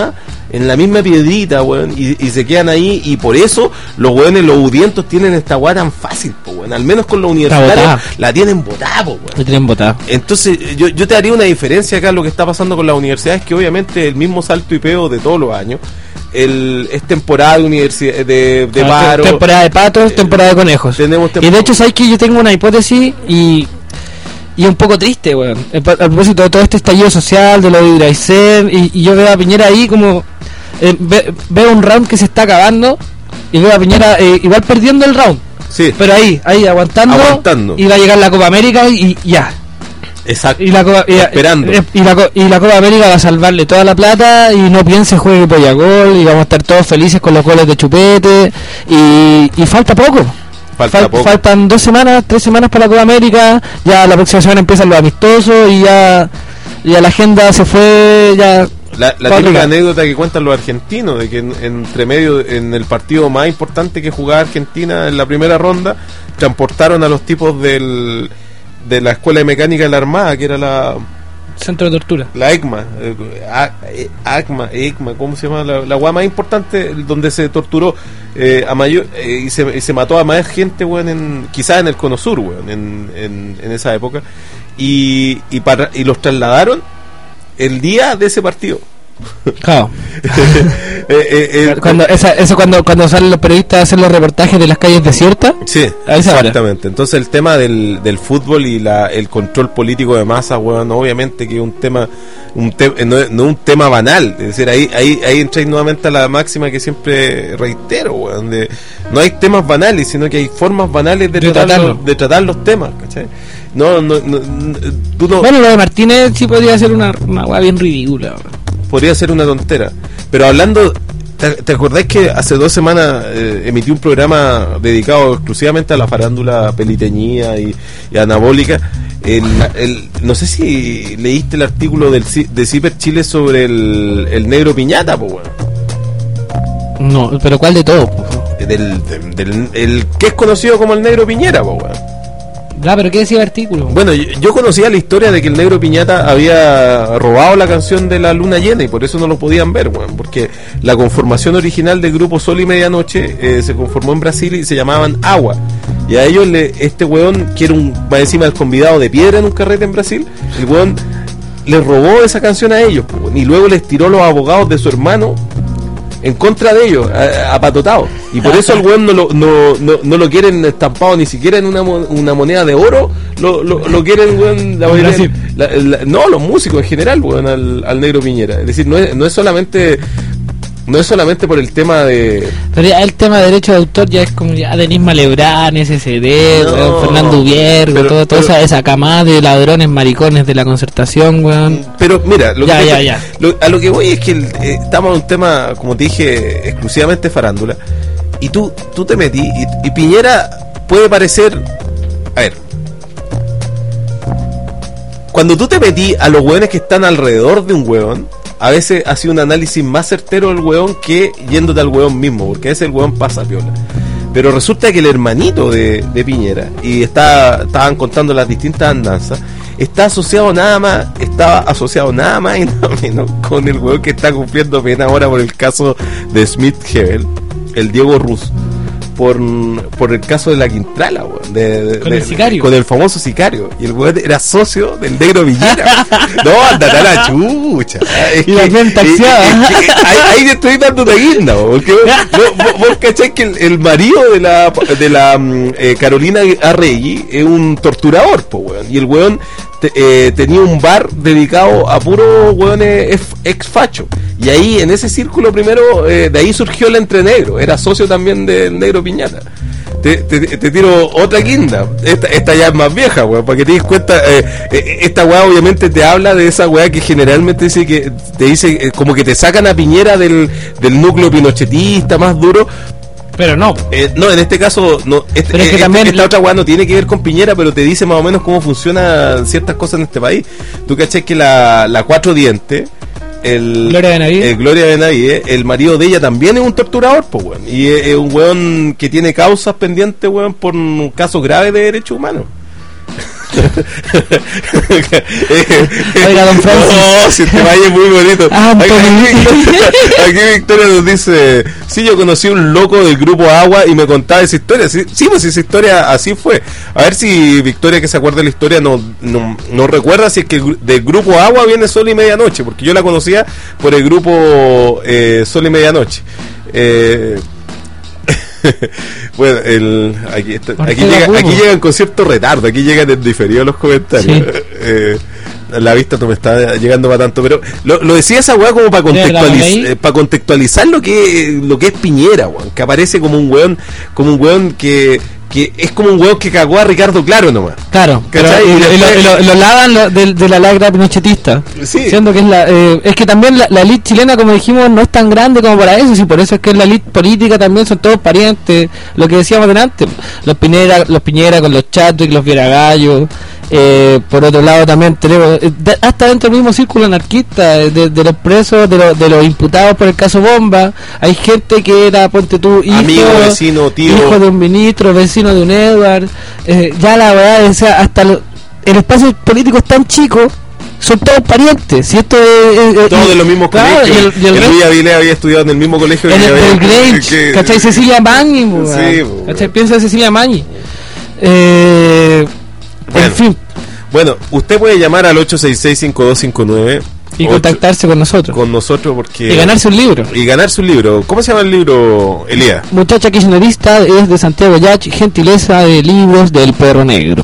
en la misma piedrita, weón, y, y se quedan ahí, y por eso los weones, los udientos tienen esta weá tan fácil, po, weón. Al menos con los universitarios la tienen botada, po, weón. La tienen botada. Entonces, yo, yo te haría una diferencia acá. Lo que está pasando con las universidades, que obviamente el mismo salto y peo de todos los años. El, es temporada de universidad de, de paro, temporada de patos, eh, temporada de conejos. Tenemos y de hecho, sabes que yo tengo una hipótesis y y un poco triste, weón. A propósito de todo este estallido social, de lo de Idraizen, y, y yo veo a Piñera ahí como eh, ve, veo un round que se está acabando y veo a Piñera eh, igual perdiendo el round. Sí. Pero ahí, ahí aguantando, aguantando. Y va a llegar la Copa América y, y ya. Exacto. Y la, Copa, y, esperando. Y, y, la, y la Copa América va a salvarle toda la plata y no piense juegue polla gol y vamos a estar todos felices con los goles de Chupete y, y falta poco. Falta Fal, poco. Faltan dos semanas, tres semanas para la Copa América, ya la próxima semana empiezan los amistosos y ya, ya la agenda se fue ya. La, la típica anécdota que cuentan los argentinos de que en, entre medio, en el partido más importante que jugaba Argentina en la primera ronda, transportaron a los tipos del de la Escuela de Mecánica de la Armada, que era la Centro de Tortura, la ECMA, eh, A, ECMA, ECMA, ¿cómo se llama? La, la guay más importante donde se torturó eh, a mayor eh, y, se, y se mató a más gente, weón, en, quizás en el Cono Sur, weón, en, en, en esa época, y, y, para, y los trasladaron el día de ese partido. Claro. eh, eh, eh, cuando esa, eso cuando cuando salen los periodistas a hacer los reportajes de las calles desiertas. Sí, exactamente. Entonces el tema del, del fútbol y la, el control político de masa, weón, obviamente que es un tema un te, no, no un tema banal. Es decir, ahí ahí ahí entráis nuevamente a la máxima que siempre reitero, weón, de no hay temas banales, sino que hay formas banales de, de tratar los, de tratar los temas, ¿cachai? No, no, no, tú no. Bueno, lo de Martínez sí podría ser una una weá bien ridícula, weón. Podría ser una tontera. Pero hablando, ¿te, te acordás que hace dos semanas eh, emití un programa dedicado exclusivamente a la farándula peliteñía y, y anabólica? El, el, no sé si leíste el artículo del, de Ciper Chile sobre el, el negro Piñata, pues bueno. No, pero ¿cuál de todos? Del, del, del el que es conocido como el negro Piñera, pues bueno. Ah, pero ¿qué decía el artículo? Bueno, yo, yo conocía la historia de que el negro Piñata había robado la canción de la luna llena y por eso no lo podían ver, bueno, porque la conformación original del grupo Sol y Medianoche eh, se conformó en Brasil y se llamaban Agua. Y a ellos, le, este weón, que era un, más encima el convidado de piedra en un carrete en Brasil, el weón le robó esa canción a ellos, pues, y luego les tiró los abogados de su hermano en contra de ellos, apatotados, y por eso el weón no lo, no, no, no lo quieren estampado ni siquiera en una, una moneda de oro, lo, lo, lo quieren, weón, la, la, la, no, los músicos en general, weón, al, al negro Piñera. Es decir, no es, no es solamente no es solamente por el tema de... Pero ya el tema de derecho de autor ya es como ya Denis Malebrán, S C D, no, weón, Fernando Ubiergo, pero, todo, toda esa, esa camada de ladrones maricones de la concertación, weón. Pero mira, lo ya, que ya, te, ya. Lo, a lo que voy es que el, eh, estamos en un tema, como te dije, exclusivamente farándula, y tú, tú te metí, y, y Piñera puede parecer... A ver... Cuando tú te metí a los weones que están alrededor de un weón, a veces ha sido un análisis más certero del weón que yéndote al weón mismo, porque a veces el weón pasa piola. Pero resulta que el hermanito de, de Piñera, y está, estaban contando las distintas andanzas, está asociado nada más, estaba asociado nada más y nada menos con el weón que está cumpliendo pena ahora por el caso de Smith Hebel, el Diego Ruz, por, por el caso de la Quintrala, weón, de, de, con de, el sicario, con el famoso sicario, y el weón era socio del negro Piñera. No, andate a la chucha. Es y que, la bien taxiada. Es, es que, ahí, ahí te estoy dando de guinda, porque vos, vos, vos cachás que el, el marido de la de la eh, Carolina Arregui es un torturador, po, weón, y el weón te, eh, tenía un bar dedicado a puro weones ex facho. Y ahí, en ese círculo primero, eh, de ahí surgió el Entre Negro. Era socio también del negro Piñata. Te, te, te tiro otra guinda. Esta, esta ya es más vieja, weón, para que te des cuenta. Eh, eh, esta weá obviamente te habla de esa weá que generalmente dice que te dice eh, como que te sacan a Piñera del, del núcleo pinochetista más duro. Pero no. Eh, no, en este caso, no, este, pero es que este, también esta lo... otra weá no tiene que ver con Piñera, pero te dice más o menos cómo funcionan ciertas cosas en este país. Tú cachás que la, la Cuatro Dientes, el Gloria Benavides, el Gloria Benavides, el marido de ella también es un torturador, pues, weón. Y es, es un weón que tiene causas pendientes, weón, por un caso grave de derechos humanos. Oiga, don Francis. No, si este valle es muy bonito. Ah, aquí, aquí, aquí Victoria nos dice: sí, yo conocí un loco del grupo Agua y me contaba esa historia. Sí, sí, pues esa historia así fue. A ver si Victoria, que se acuerda de la historia, no, no, no recuerda si es que el, del grupo Agua viene Sol y Medianoche, porque yo la conocía por el grupo eh, Sol y Medianoche. Eh, bueno, el, aquí, está, aquí, llega, aquí llegan con cierto retardo, aquí llegan en diferido los comentarios. Sí. Eh, la vista no me está llegando para tanto, pero lo, lo decía esa weá como para contextualiz eh, para contextualizar lo que lo que es Piñera, weón, que aparece como un weón, como un weón que que es como un hueón que cagó a Ricardo Claro nomás. Claro, pero y, y, después... y lo, lo, lo lavan lo, de, de la lagra pinochetista. Sí. Siendo que es la eh, es que también la, la elite chilena, como dijimos, no es tan grande como para eso, y por eso es que la elite política también son todos parientes, lo que decíamos delante, los Piñera, los Piñera con los Chadwick, los Vieragallo. Eh, por otro lado también tenemos eh, de, hasta dentro del mismo círculo anarquista de, de, de los presos, de, lo, de los imputados por el caso Bomba, hay gente que era, ponte tú, hijo, amigo, vecino, tío, hijo de un ministro, vecino de un Edward, eh, ya la verdad, o sea, hasta lo, el espacio político es tan chico, son todos parientes, si esto es, es todos de los mismos claro, colegios. Y el, y el, el Luis Avilés había estudiado en el mismo colegio en el, el Grange, ¿cachai? Cecilia Magni, sí, ¿cachai? Piensa en Cecilia Magni. Eh, Bueno, en fin. Bueno, usted puede llamar al ocho seis seis, cinco dos cinco nueve y ocho, contactarse con nosotros. Con nosotros porque... Y ganarse un libro. Y ganarse un libro. ¿Cómo se llama el libro, Elías? Muchacha kirchnerista, es de Santiago Yach, gentileza de libros del Perro Negro.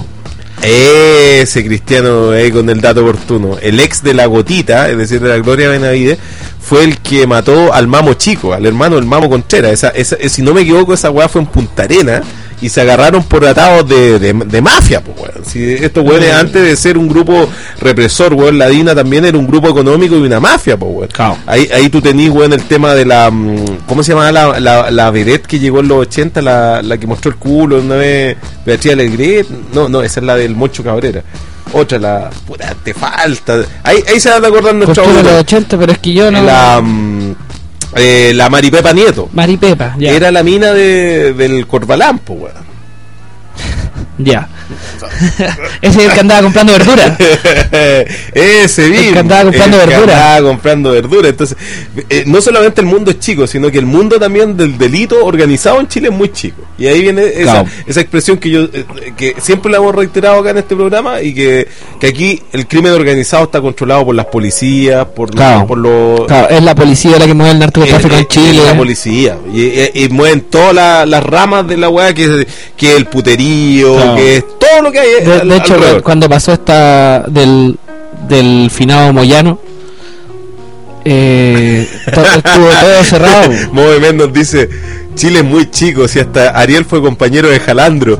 Ese Cristiano ahí con el dato oportuno. El ex de la Gotita, es decir, de la Gloria Benavides, fue el que mató al Mamo Chico, al hermano del Mamo Contreras. Esa, esa, si no me equivoco, esa weá fue en Punta Arenas. Y se agarraron por atados de, de, de mafia, pues, weón. Si estos weones, mm. antes de ser un grupo represor, weón, la DINA también era un grupo económico y una mafia, pues, weón. Claro. Ahí, ahí tú tenías, weón, el tema de la... ¿Cómo se llamaba la, la, la vedette que llegó en los ochenta? La, la que mostró el culo una vez, Beatriz Alegret. No, no, esa es la del Moncho Cabrera. Otra, la... Puta, te falta. Ahí, ahí se van a acordar nuestros... de los ochenta, pero es que yo no... La... Eh, la Maripepa Nieto. Maripepa, ya. Era la mina de, del Corbalampo, weón. Ya. Ese es el que andaba comprando verdura. Ese vivo. El que andaba comprando el verdura. Que andaba comprando verdura. Entonces, eh, no solamente el mundo es chico, sino que el mundo también del delito organizado en Chile es muy chico. Y ahí viene esa, claro. esa expresión que yo eh, que siempre la hemos reiterado acá en este programa, y que, que aquí el crimen organizado está controlado por las policías, por, claro. los, por los... Claro, es la policía la que mueve el narcotráfico es, en Chile. Es la policía. Y, y, y mueven todas la, las ramas de la weá, que, que el puterío, claro. que es todo lo que hay. De, al, de hecho, alrededor. Cuando pasó esta del, del finado Moyano, eh, to, estuvo todo cerrado. Moe nos dice: Chile es muy chico, si hasta Ariel fue compañero de Jalandro.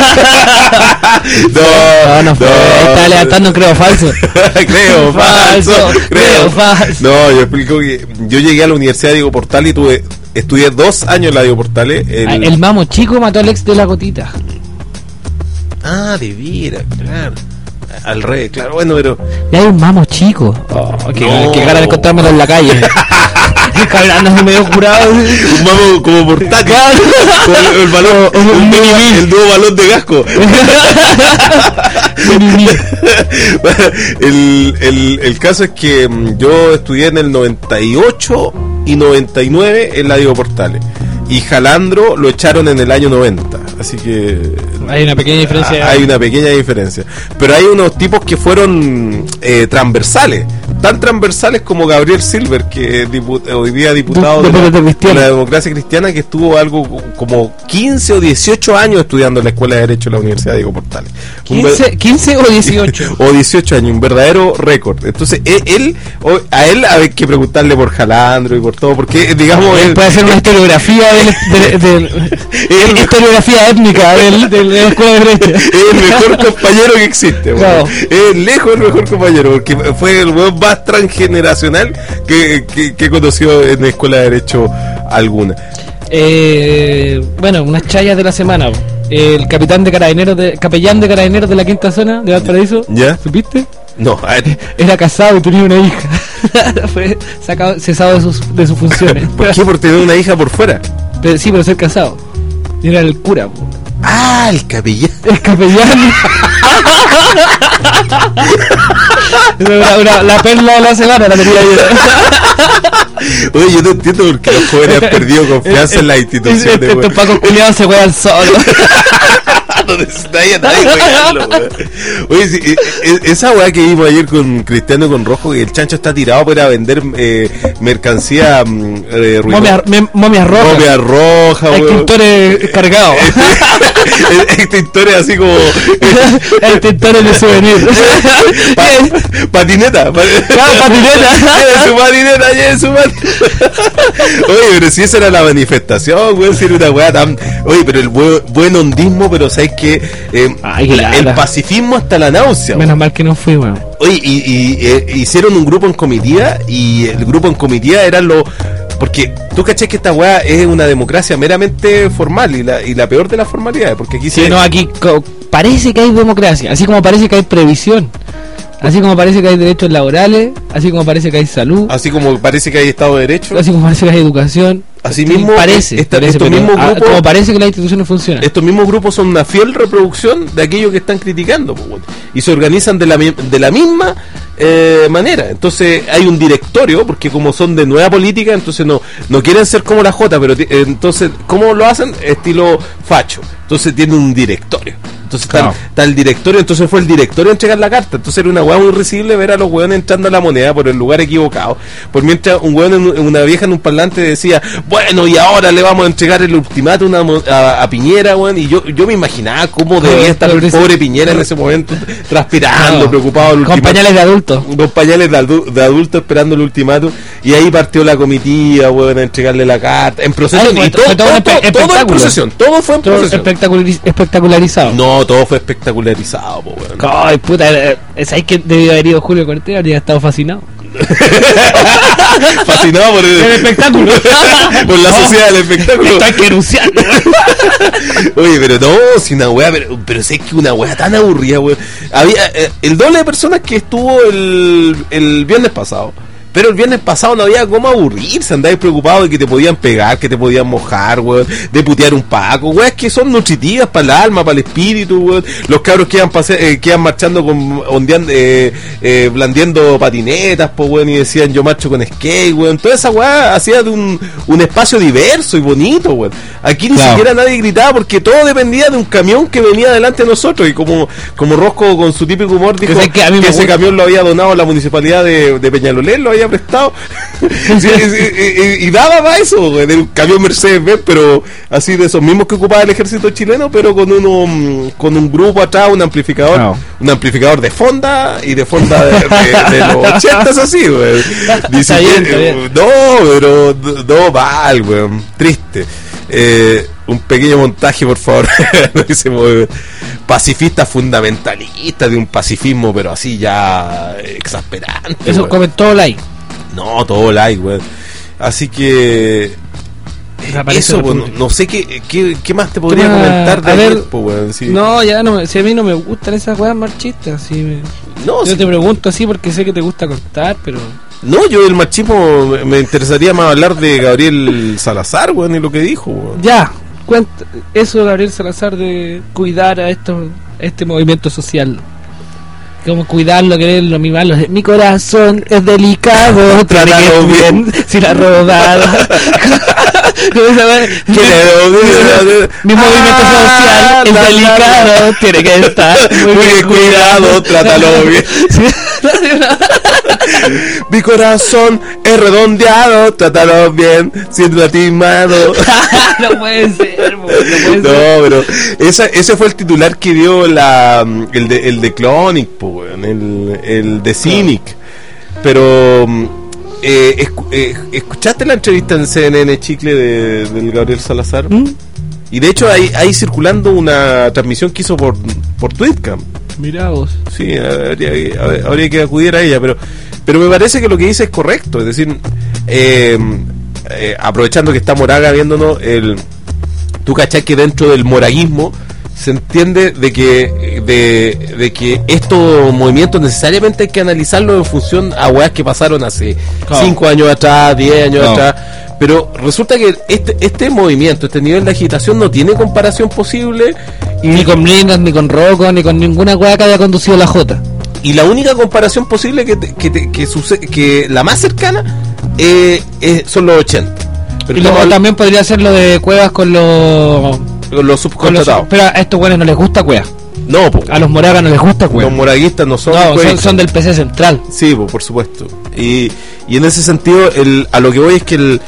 no, no, no fue. No, estaba levantando un creo falso. creo falso, creo, creo falso. No, yo explico que yo llegué a la Universidad de Diego Portales y tuve, estudié dos años en la Diego Portales. El, el Mamo Chico mató al ex de la Gotita. Ah, de veras, claro. Al rey, claro, bueno, pero... Y hay un Mamo Chico. Oh, que, no. que ganas de encontrármelo en la calle. Caminando medio curado. Un Mamo como portátil. Como el, el balón, un, un nuevo, el nuevo balón de Gasco. el, el, el caso es que yo estudié en el noventa y ocho y noventa y nueve en la Diego Portales. Y Jalandro lo echaron en el año noventa. Así que hay una pequeña diferencia. Hay una pequeña diferencia. Pero hay unos tipos que fueron eh, transversales. Tan transversales como Gabriel Silver, que diput- hoy día diputado de, de, la, de la Democracia Cristiana, que estuvo algo como quince o dieciocho años estudiando en la Escuela de Derecho de la Universidad de Diego Portales. quince, quince o dieciocho. O dieciocho años, un verdadero récord. Entonces, él, él a él hay que preguntarle por Jalandro y por todo, porque digamos... Él puede hacer una historiografía de, de, de, de historiografía étnica de, de, de la Escuela de Derecho. Es el mejor compañero que existe, bueno. Es lejos el mejor compañero, porque fue el weón más transgeneracional que, que, que conoció en la Escuela de Derecho alguna. Eh, bueno, unas chayas de la semana. El capitán de carabineros, de, capellán de carabineros de la quinta zona de Valparaíso. ¿Ya? ¿Supiste? No, era casado y tenía una hija. Fue sacado, cesado de sus, de sus funciones. ¿Por qué? ¿Por tener una hija por fuera? Pero, sí, por ser casado. Era el cura, po. Ah, el capellán. El capellán. una, una, la perla de la semana la tenía yo. Oye, yo no entiendo por qué los jóvenes han perdido confianza en las instituciones. Estos pacos culiados se juegan solos. No necesita nadie jugarlo, weón. Oye, sí, eh, eh, esa weá que vimos ayer con Cristiano y con Rojo, que el chancho está tirado para vender eh, mercancía eh, momias momia rojas. Momia roja, extintores cargados. Extintores así como. Extintores de souvenir. Pa, patineta. Pa, claro, patineta. Lleve su patineta, lleve su patineta. Oye, pero si esa era la manifestación, weón, si era una weá tan. Oye, pero el buen, buen hondismo, pero sabes que eh, Ay, la, el pacifismo hasta la náusea. Menos mal que no fui, weón. Oye, y, y eh, hicieron un grupo en comitiva y el grupo en comitiva eran los... Porque tú caché que esta weá es una democracia meramente formal y la, y la peor de las formalidades, porque aquí sí, se... no, aquí co- parece que hay democracia, así como parece que hay previsión. Así como parece que hay derechos laborales, así como parece que hay salud, así como parece que hay Estado de Derecho, así como parece que hay educación. Así mismo parece, esta, parece estos pero, mismos ah, grupos, como parece que las instituciones funcionan. Estos mismos grupos son una fiel reproducción de aquello que están criticando, pues, y se organizan de la, de la misma eh, manera. Entonces hay un directorio, porque como son de nueva política, entonces no no quieren ser como la Jota, pero eh, entonces, ¿cómo lo hacen? Estilo facho. Entonces tienen un directorio. Entonces está, claro. está el directorio, entonces fue el directorio a entregar la carta. Entonces era una hueá muy risible ver a los hueones entrando a la moneda por el lugar equivocado. Por mientras un hueón, en, una vieja en un parlante decía, bueno, y ahora le vamos a entregar el ultimátum a, a, a Piñera, hueón. Y yo yo me imaginaba cómo debía no, estar el dice, pobre Piñera en ese momento, transpirando, no, preocupado. Con pañales de adulto. Con pañales de, adu- de adulto esperando el ultimátum. Y ahí partió la comitiva, hueón, a entregarle la carta. En procesión. Ay, y todo, fue todo, todo, todo, todo, todo en procesión. Todo fue en todo procesión. Espectaculariz- espectacularizado. No, todo fue espectacularizado, po, weón. Ay, puta, ¿sabes que debió haber ido Julio Cortés? Habría estado fascinado. Fascinado por el, el espectáculo. Por la no, sociedad del espectáculo. Está queruciando. Oye, pero no, si una weá, pero, pero sé que una weá tan aburrida, weón. Había eh, el doble de personas que estuvo el, el viernes pasado. Pero el viernes pasado no había cómo aburrirse, andabas preocupado de que te podían pegar, que te podían mojar, weón, de putear un paco, weón, que son nutritivas para el alma, para el espíritu, weón. Los cabros que iban, pase- eh, que iban marchando con ondeando, eh, eh, blandiendo patinetas, po, weón, y decían yo marcho con skate, weón. Toda esa weá hacía de un, un espacio diverso y bonito, weón. Aquí ni claro. siquiera nadie gritaba porque todo dependía de un camión que venía delante de nosotros, y como, como Rosco con su típico humor dijo que, que, que ese gusta. camión lo había donado a la municipalidad de, de Peñalolén, lo había prestado sí, sí, y, y, y daba para eso, güey, de un camión Mercedes-Benz, pero así de esos mismos que ocupaba el ejército chileno, pero con uno con un grupo atrás, un amplificador, no. un amplificador de fonda y de fonda de, de, de los ochentas así, güey. Dice que, no, pero no mal, güey, triste. Eh, un pequeño montaje, por favor. Pacifista fundamentalista de un pacifismo, pero así ya exasperante. Eso güey. comentó like. No, todo like, güey. Así que eso, bueno, no sé qué, qué, qué más te podría comentar de a ver, po, güey, sí. No, ya no, si a mí no me gustan esas weas marchistas, si me, no, yo sí. te pregunto así porque sé que te gusta contar, pero no, yo del machismo me interesaría más hablar de Gabriel Salazar, güey, y lo que dijo, güey. Ya, cuenta eso de Gabriel Salazar de cuidar a esto, este movimiento social. Como cuidarlo, quererlo, mimarlo. Mi corazón es delicado, tratarlo bien, si la robada. Mi movimiento social es delicado, tiene que estar muy bien cuidado, trátalo bien. Mi corazón es redondeado, trátalo bien, siendo latimado. No puede ser, no, puede no ser. pero esa, ese fue el titular que dio la el de el de Clonic, po, el, el de Cynic. Pero eh, escu, eh, ¿escuchaste la entrevista en C N N Chicle de, del Gabriel Salazar? ¿Mm? Y de hecho hay, hay circulando una transmisión que hizo por, por Twitcam. Mirá vos. Sí, habría, habría que acudir a ella, pero pero me parece que lo que dice es correcto. Es decir, eh, eh, aprovechando que está Moraga viéndonos, el, tú cachás que dentro del moraguismo se entiende de que de, de que estos movimientos necesariamente hay que analizarlos en función a weas que pasaron hace cinco claro. años atrás, diez años claro. atrás, Pero resulta que este este movimiento, este nivel de agitación no tiene comparación posible. Y Ni con Blindas, ni con Rocco, ni con ninguna weá que haya conducido la Jota. Y la única comparación posible que te- que, te- que, suce- que la más cercana eh, eh, son los ochenta. Pero Y luego estamos también podría ser lo de Cuevas con los... con los Con los subcontratados. pero a estos weones no les gusta Cuevas. No, po. A los moragas no les gusta Los Cuevas. moraguistas no son No, son, cuevistas. son del P C Central. Sí, po, por supuesto. Y, y en ese sentido, el, a lo que voy es que el,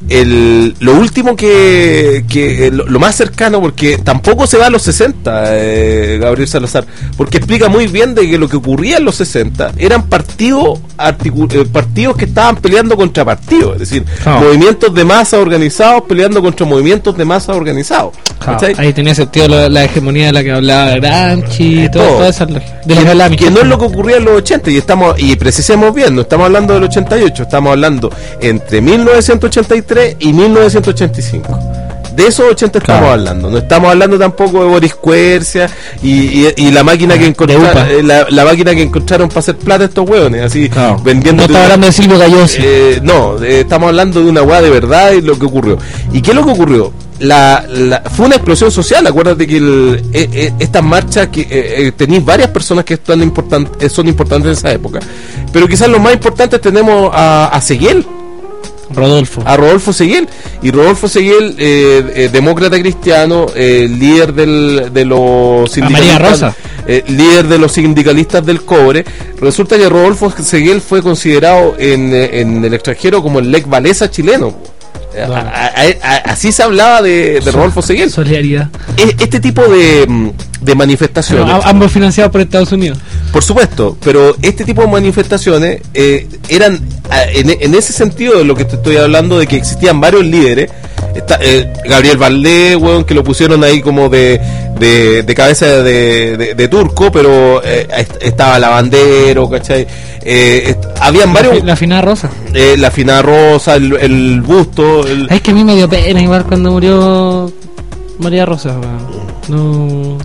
el lo último que, que lo, lo más cercano, porque tampoco se va a los sesenta, eh, Gabriel Salazar, porque explica muy bien de que lo que ocurría en los sesenta eran partidos articu- eh, partidos que estaban peleando contra partidos, es decir, Claro. movimientos de masa organizados peleando contra movimientos de masa organizados. ¿Cachai? Ahí tenía sentido la, la hegemonía de la que hablaba Gramsci, Eh, todo, todo. toda esa lógica. De que, la Galami. que no es lo que ocurría en los ochenta y estamos y precisemos bien, no estamos hablando del ochenta y ocho, estamos hablando entre mil novecientos ochenta y tres y mil novecientos ochenta y cinco. De esos ochenta estamos Claro. hablando, no estamos hablando tampoco de Boris Quercia y, y, y la máquina que De encontraron UPA. eh, la, la máquina que encontraron para hacer plata estos hueones, así Claro. vendiendo. No estaba hablando de Silvio Gallosi. Eh, no, eh, estamos hablando de una weá de verdad y lo que ocurrió. ¿Y qué es lo que ocurrió? La, la- fue una explosión social. Acuérdate que el, eh, eh, estas marchas que eh, eh, tenéis varias personas que están importan- eh, son importantes en esa época, pero quizás los más importantes tenemos a, a Seguel, Rodolfo. a Rodolfo Seguel. Y Rodolfo Seguel, eh, eh, demócrata cristiano, eh, líder del, de los María Rosa. eh, líder de los sindicalistas del cobre. Resulta que Rodolfo Seguel fue considerado en, eh, en el extranjero como el Lech Walesa chileno. A- Claro. a- a- a- así se hablaba de, de Rodolfo Seguel. Solidaridad. E- Este tipo de, mm, de manifestaciones, Pero a- ambos financiados por Estados Unidos. por supuesto, pero este tipo de manifestaciones eh, eran, a- en, en ese sentido de lo que te estoy hablando, de que existían varios líderes. Está, eh, Gabriel Valdés, weón, que lo pusieron ahí como de, de, de cabeza de, de- de turco, pero eh, est- estaba Lavandero, ¿cachai? Eh, est- habían varios, La finada Rosa. eh, la Fina Rosa, el, el Busto, el, Es que a mí me dio pena igual cuando murió María Rosa. weón. No.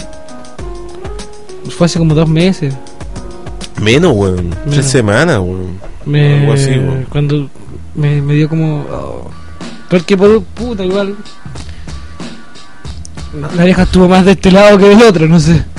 Fue hace como dos meses. menos, weón, tres Menos. semanas, weón. Me, Algo así, weón. cuando me, me dio como. oh. Porque por puta, igual. La vieja estuvo más de este lado que del otro, no sé.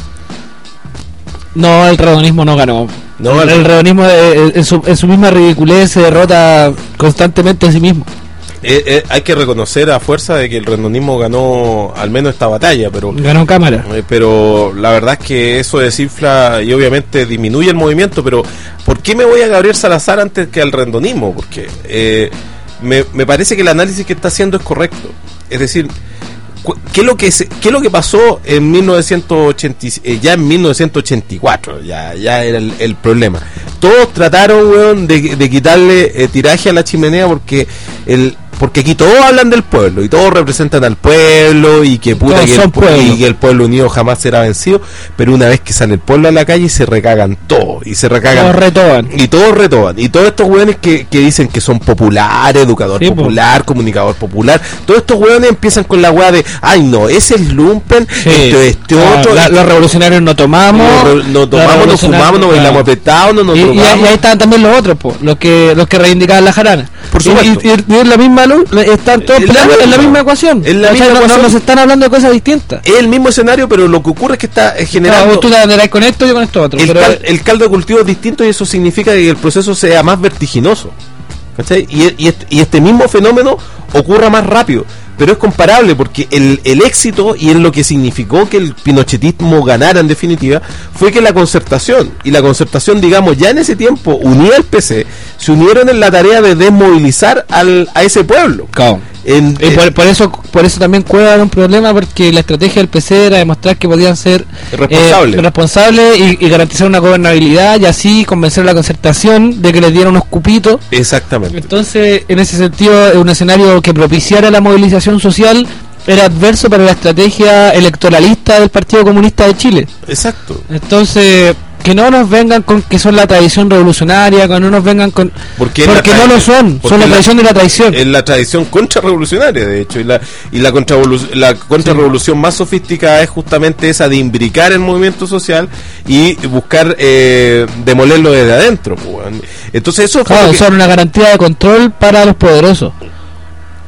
No, el redonismo no ganó. No, el, el- el redonismo eh, en, su, en su misma ridiculez se derrota constantemente a sí mismo. Eh, eh, hay que reconocer a fuerza de que el rendonismo ganó al menos esta batalla, pero Ganó cámara. eh, pero la verdad es que eso desinfla y obviamente disminuye el movimiento. Pero ¿por qué me voy a Gabriel Salazar antes que al rendonismo? Porque eh, me, me parece que el análisis que está haciendo es correcto. Es decir, cu- ¿qué es lo que se- qué es lo que pasó en mil novecientos ochenta y- eh, ya en mil novecientos ochenta y cuatro? Ya ya era el, el problema. Todos trataron, weón, de, de quitarle eh, tiraje a la chimenea porque el porque aquí todos hablan del pueblo y todos representan al pueblo y que puta Todos que el, son pu- pueblo. y que el pueblo unido jamás será vencido, pero una vez que sale el pueblo a la calle se recagan todos y se recagan Todos retoban. y todos retoban. Y todos estos hueones que, que dicen que son populares, educador Sí, po. popular, comunicador popular, todos estos hueones empiezan con la hueá de, ay no, ese es Lumpen, Sí. este, este Ah, otro, la- este- los revolucionarios no tomamos. no, no los tomamos, no revolucionarios- fumamos, no claro. bailamos apretados, no nos Y, y ahí- y drogamos. ahí estaban también los otros, po, los que los que reivindicaban la jarana. Por Y- supuesto. Y, y- y en la misma luz, están todos Es la peleando en la misma. misma ecuación. Es la O sea, misma no- no, ecuación. nos están hablando de cosas distintas. Es el mismo escenario, pero lo que ocurre es que está eh, generando... Claro, tú te andarás con esto y yo con esto otro. el, pero cal- el caldo de cultivo es distinto y eso significa que el proceso sea más vertiginoso. ¿Cachai? Y, y este, y este mismo fenómeno ocurra más rápido. Pero es comparable porque el, el éxito y en lo que significó que el pinochetismo ganara en definitiva fue que la concertación y la concertación, digamos, ya en ese tiempo unida al P C, se unieron en la tarea de desmovilizar al, a ese pueblo. Claro. En- Y por, por eso por eso también Cueva era un problema, porque la estrategia del P C era demostrar que podían ser Responsables. eh, responsables y, y garantizar una gobernabilidad y así convencer a la concertación de que les diera unos cupitos. Exactamente. Entonces, en ese sentido, un escenario que propiciara la movilización social era adverso para la estrategia electoralista del Partido Comunista de Chile. Exacto. Entonces, que no nos vengan con que son la tradición revolucionaria, que no nos vengan con... Porque, Porque es la no tra- lo son, porque son la la- tradición de la traición. Es la tradición contrarrevolucionaria, de hecho, y la y la contrarrevolu- la contrarrevolución más sofisticada es justamente esa de imbricar el movimiento social y buscar eh, demolerlo desde adentro, pues, weón. Entonces eso fue Claro, lo que- son una garantía de control para los poderosos.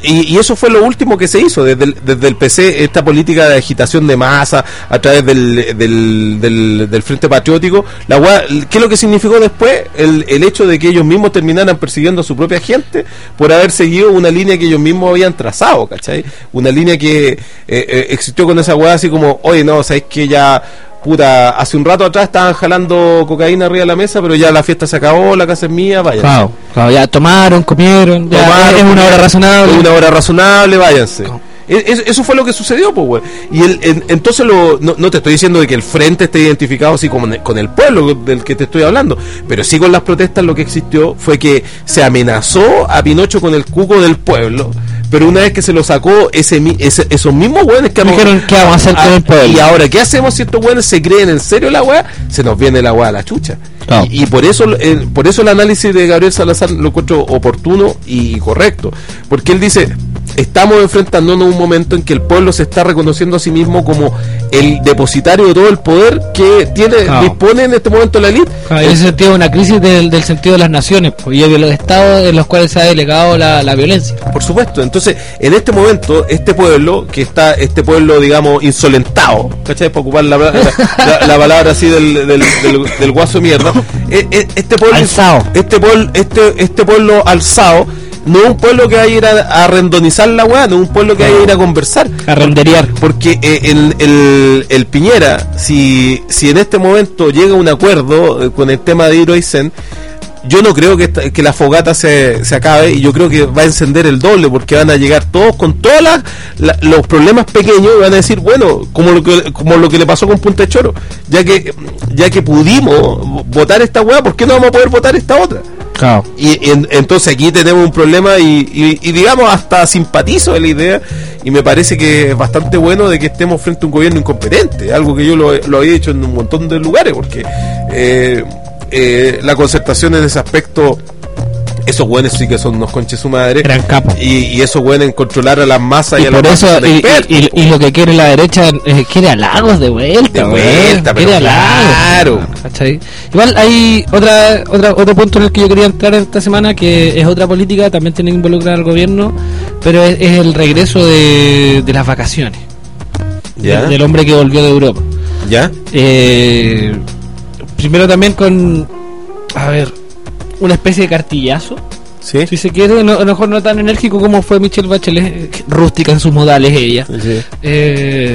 Y, y eso fue lo último que se hizo desde el, desde el P C, esta política de agitación de masa a través del, del, del, del Frente Patriótico. La weá, ¿qué es lo que significó después? El, el hecho de que ellos mismos terminaran persiguiendo a su propia gente por haber seguido una línea que ellos mismos habían trazado, ¿cachai? Una línea que eh, eh, existió con esa weá así como, oye, no, sabéis que ya... Puta, hace un rato atrás estaban jalando cocaína arriba de la mesa, pero ya la fiesta se acabó, la casa es mía, váyanse. Claro, claro, ya tomaron, comieron, ya Tomaron, es una hora razonable. Es una hora razonable, váyanse. No. Es, eso fue lo que sucedió, pues, güey. Y el, el, entonces lo, no, no te estoy diciendo de que el frente esté identificado así como con el pueblo del que te estoy hablando, pero sí con las protestas lo que existió fue que se amenazó a Pinocho con el cuco del pueblo. Pero una vez que se lo sacó, ese, ese esos mismos güeyes que dijeron, ¿qué vamos a hacer con el pueblo? Y ahora, ¿qué hacemos si estos güeyes se creen en serio la weá? Se nos viene la weá a la chucha. Oh. Y, y por eso eh, por eso el análisis de Gabriel Salazar lo encuentro oportuno y correcto. Porque él dice, estamos enfrentándonos a un momento en que el pueblo se está reconociendo a sí mismo como el depositario de todo el poder que tiene oh. dispone en este momento la élite. Oh, en ese sentido, una crisis del, del sentido de las naciones, pues, y de los estados en los cuales se ha delegado la, la violencia. Por supuesto. Entonces, en este momento, este pueblo, que está, este pueblo, digamos, insolentado, ¿cachai? Para ocupar la, la, la, la palabra así del, del, del, del guaso mierda, este pueblo, alzado. Este pueblo, este, este pueblo alzado, no es un pueblo que vaya a ir a, a rendonizar la weá, no es un pueblo que vaya a ir a conversar, a renderear. Porque eh, el, el, el Piñera, si, si en este momento llega a un acuerdo eh, con el tema de Hidroaicén, yo no creo que, esta, que la fogata se, se acabe, y yo creo que va a encender el doble, porque van a llegar todos con todos la, la, los problemas pequeños y van a decir, bueno, como lo que como lo que le pasó con Punta de Choro, ya que ya que pudimos votar esta weá, ¿por qué no vamos a poder votar esta otra? Claro. Y, y en, entonces aquí tenemos un problema y, y, y digamos hasta simpatizo de la idea, y me parece que es bastante bueno de que estemos frente a un gobierno incompetente, algo que yo lo, lo había hecho en un montón de lugares, porque eh, eh, la concertación en ese aspecto, esos güeyes sí que son unos conches su madre, gran capo, y, y esos güeyes en controlar a las masas y, y a las masas de y, y, y lo que quiere la derecha eh, quiere a Lagos de vuelta, de vuelta, quiere pero a claro. Lagos, ¿cachai? Igual hay otra, otra otro punto en el que yo quería entrar esta semana, que es otra política, también tiene que involucrar al gobierno, pero es, es el regreso de, de las vacaciones, ¿ya? De, del hombre que volvió de Europa, ¿ya? Eh, primero también con, a ver, una especie de cartillazo, ¿sí? Si se quiere, no, a lo mejor no tan enérgico como fue Michelle Bachelet, rústica en sus modales ella, sí. eh,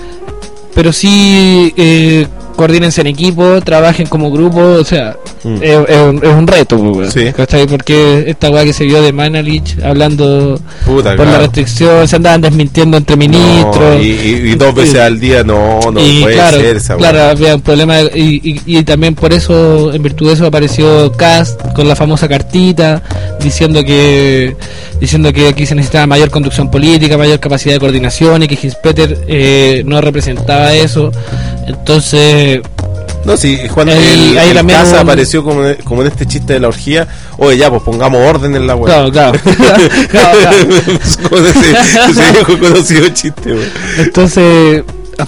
pero sí eh, coordínense en equipo, trabajen como grupo, o sea, mm. es, es, un, es un reto, pues, sí. ¿cachai? Porque esta weá que se vio de Manelich hablando Puta, por claro. la restricción, se andaban desmintiendo entre ministros, no, y, y, y dos veces y, al día no, no y puede claro, ser esa claro, weá. Había un problema, de, y, y, y también por eso, en virtud de eso, apareció Kast con la famosa cartita diciendo que diciendo que aquí se necesitaba mayor conducción política, mayor capacidad de coordinación, y que Gispeter eh, no representaba eso. Entonces, no, sí, Juan ahí, el, ahí el Casa un... apareció como, como en este chiste de la orgía. Oye, ya, pues pongamos orden en la web. Claro, claro. claro, claro. Como ese, ese viejo conocido chiste, wey. Entonces,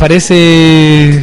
aparece...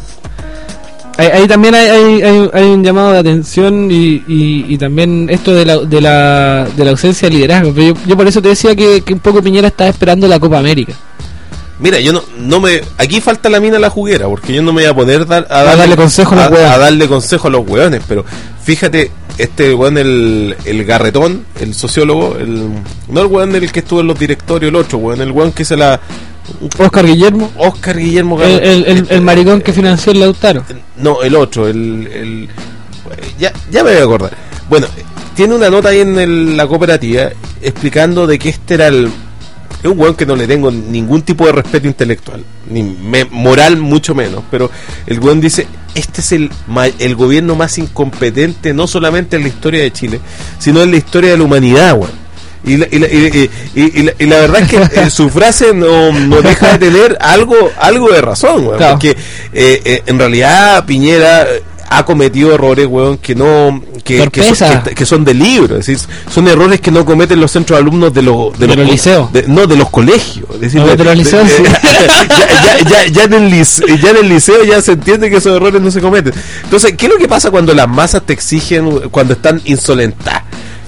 Ahí, ahí también hay, hay, hay, hay un llamado de atención y, y, y también esto de la, de la, de la ausencia de liderazgo. Yo, yo por eso te decía que, que un poco Piñera estaba esperando la Copa América. Mira, yo no, no me... Aquí falta la mina a la juguera, porque yo no me voy a poner dar, a, a darle, darle consejo a, a, a darle consejo a los hueones, pero fíjate, este weón, el, el Garretón, el sociólogo, el no el weón el que estuvo en los directorios, el otro weón, el weón que se la... Oscar Guillermo. Oscar Guillermo el, el, el, el maricón que financió el Lautaro. No, el otro, el... el ya, ya me voy a acordar. Bueno, tiene una nota ahí en el, la cooperativa explicando de que este era el... Es un weón que no le tengo ningún tipo de respeto intelectual, ni me, moral mucho menos, pero el weón dice, este es el, el gobierno más incompetente no solamente en la historia de Chile, sino en la historia de la humanidad, weón. Y la, y, la, y, y, y, la, y la verdad es que eh, su frase no, no deja de tener algo algo de razón, weón, claro. Porque eh, eh, en realidad Piñera ha cometido errores, weón, que no que, que, son, que, que son de libro, es decir, son errores que no cometen los centros de alumnos de, lo, de, de los, los liceos, de, no de los colegios, es decir, no, de, de los liceos, de, sí. ya, ya, ya, ya, en el liceo, ya en el liceo ya se entiende que esos errores no se cometen. Entonces, ¿qué es lo que pasa cuando las masas te exigen, cuando están insolentadas?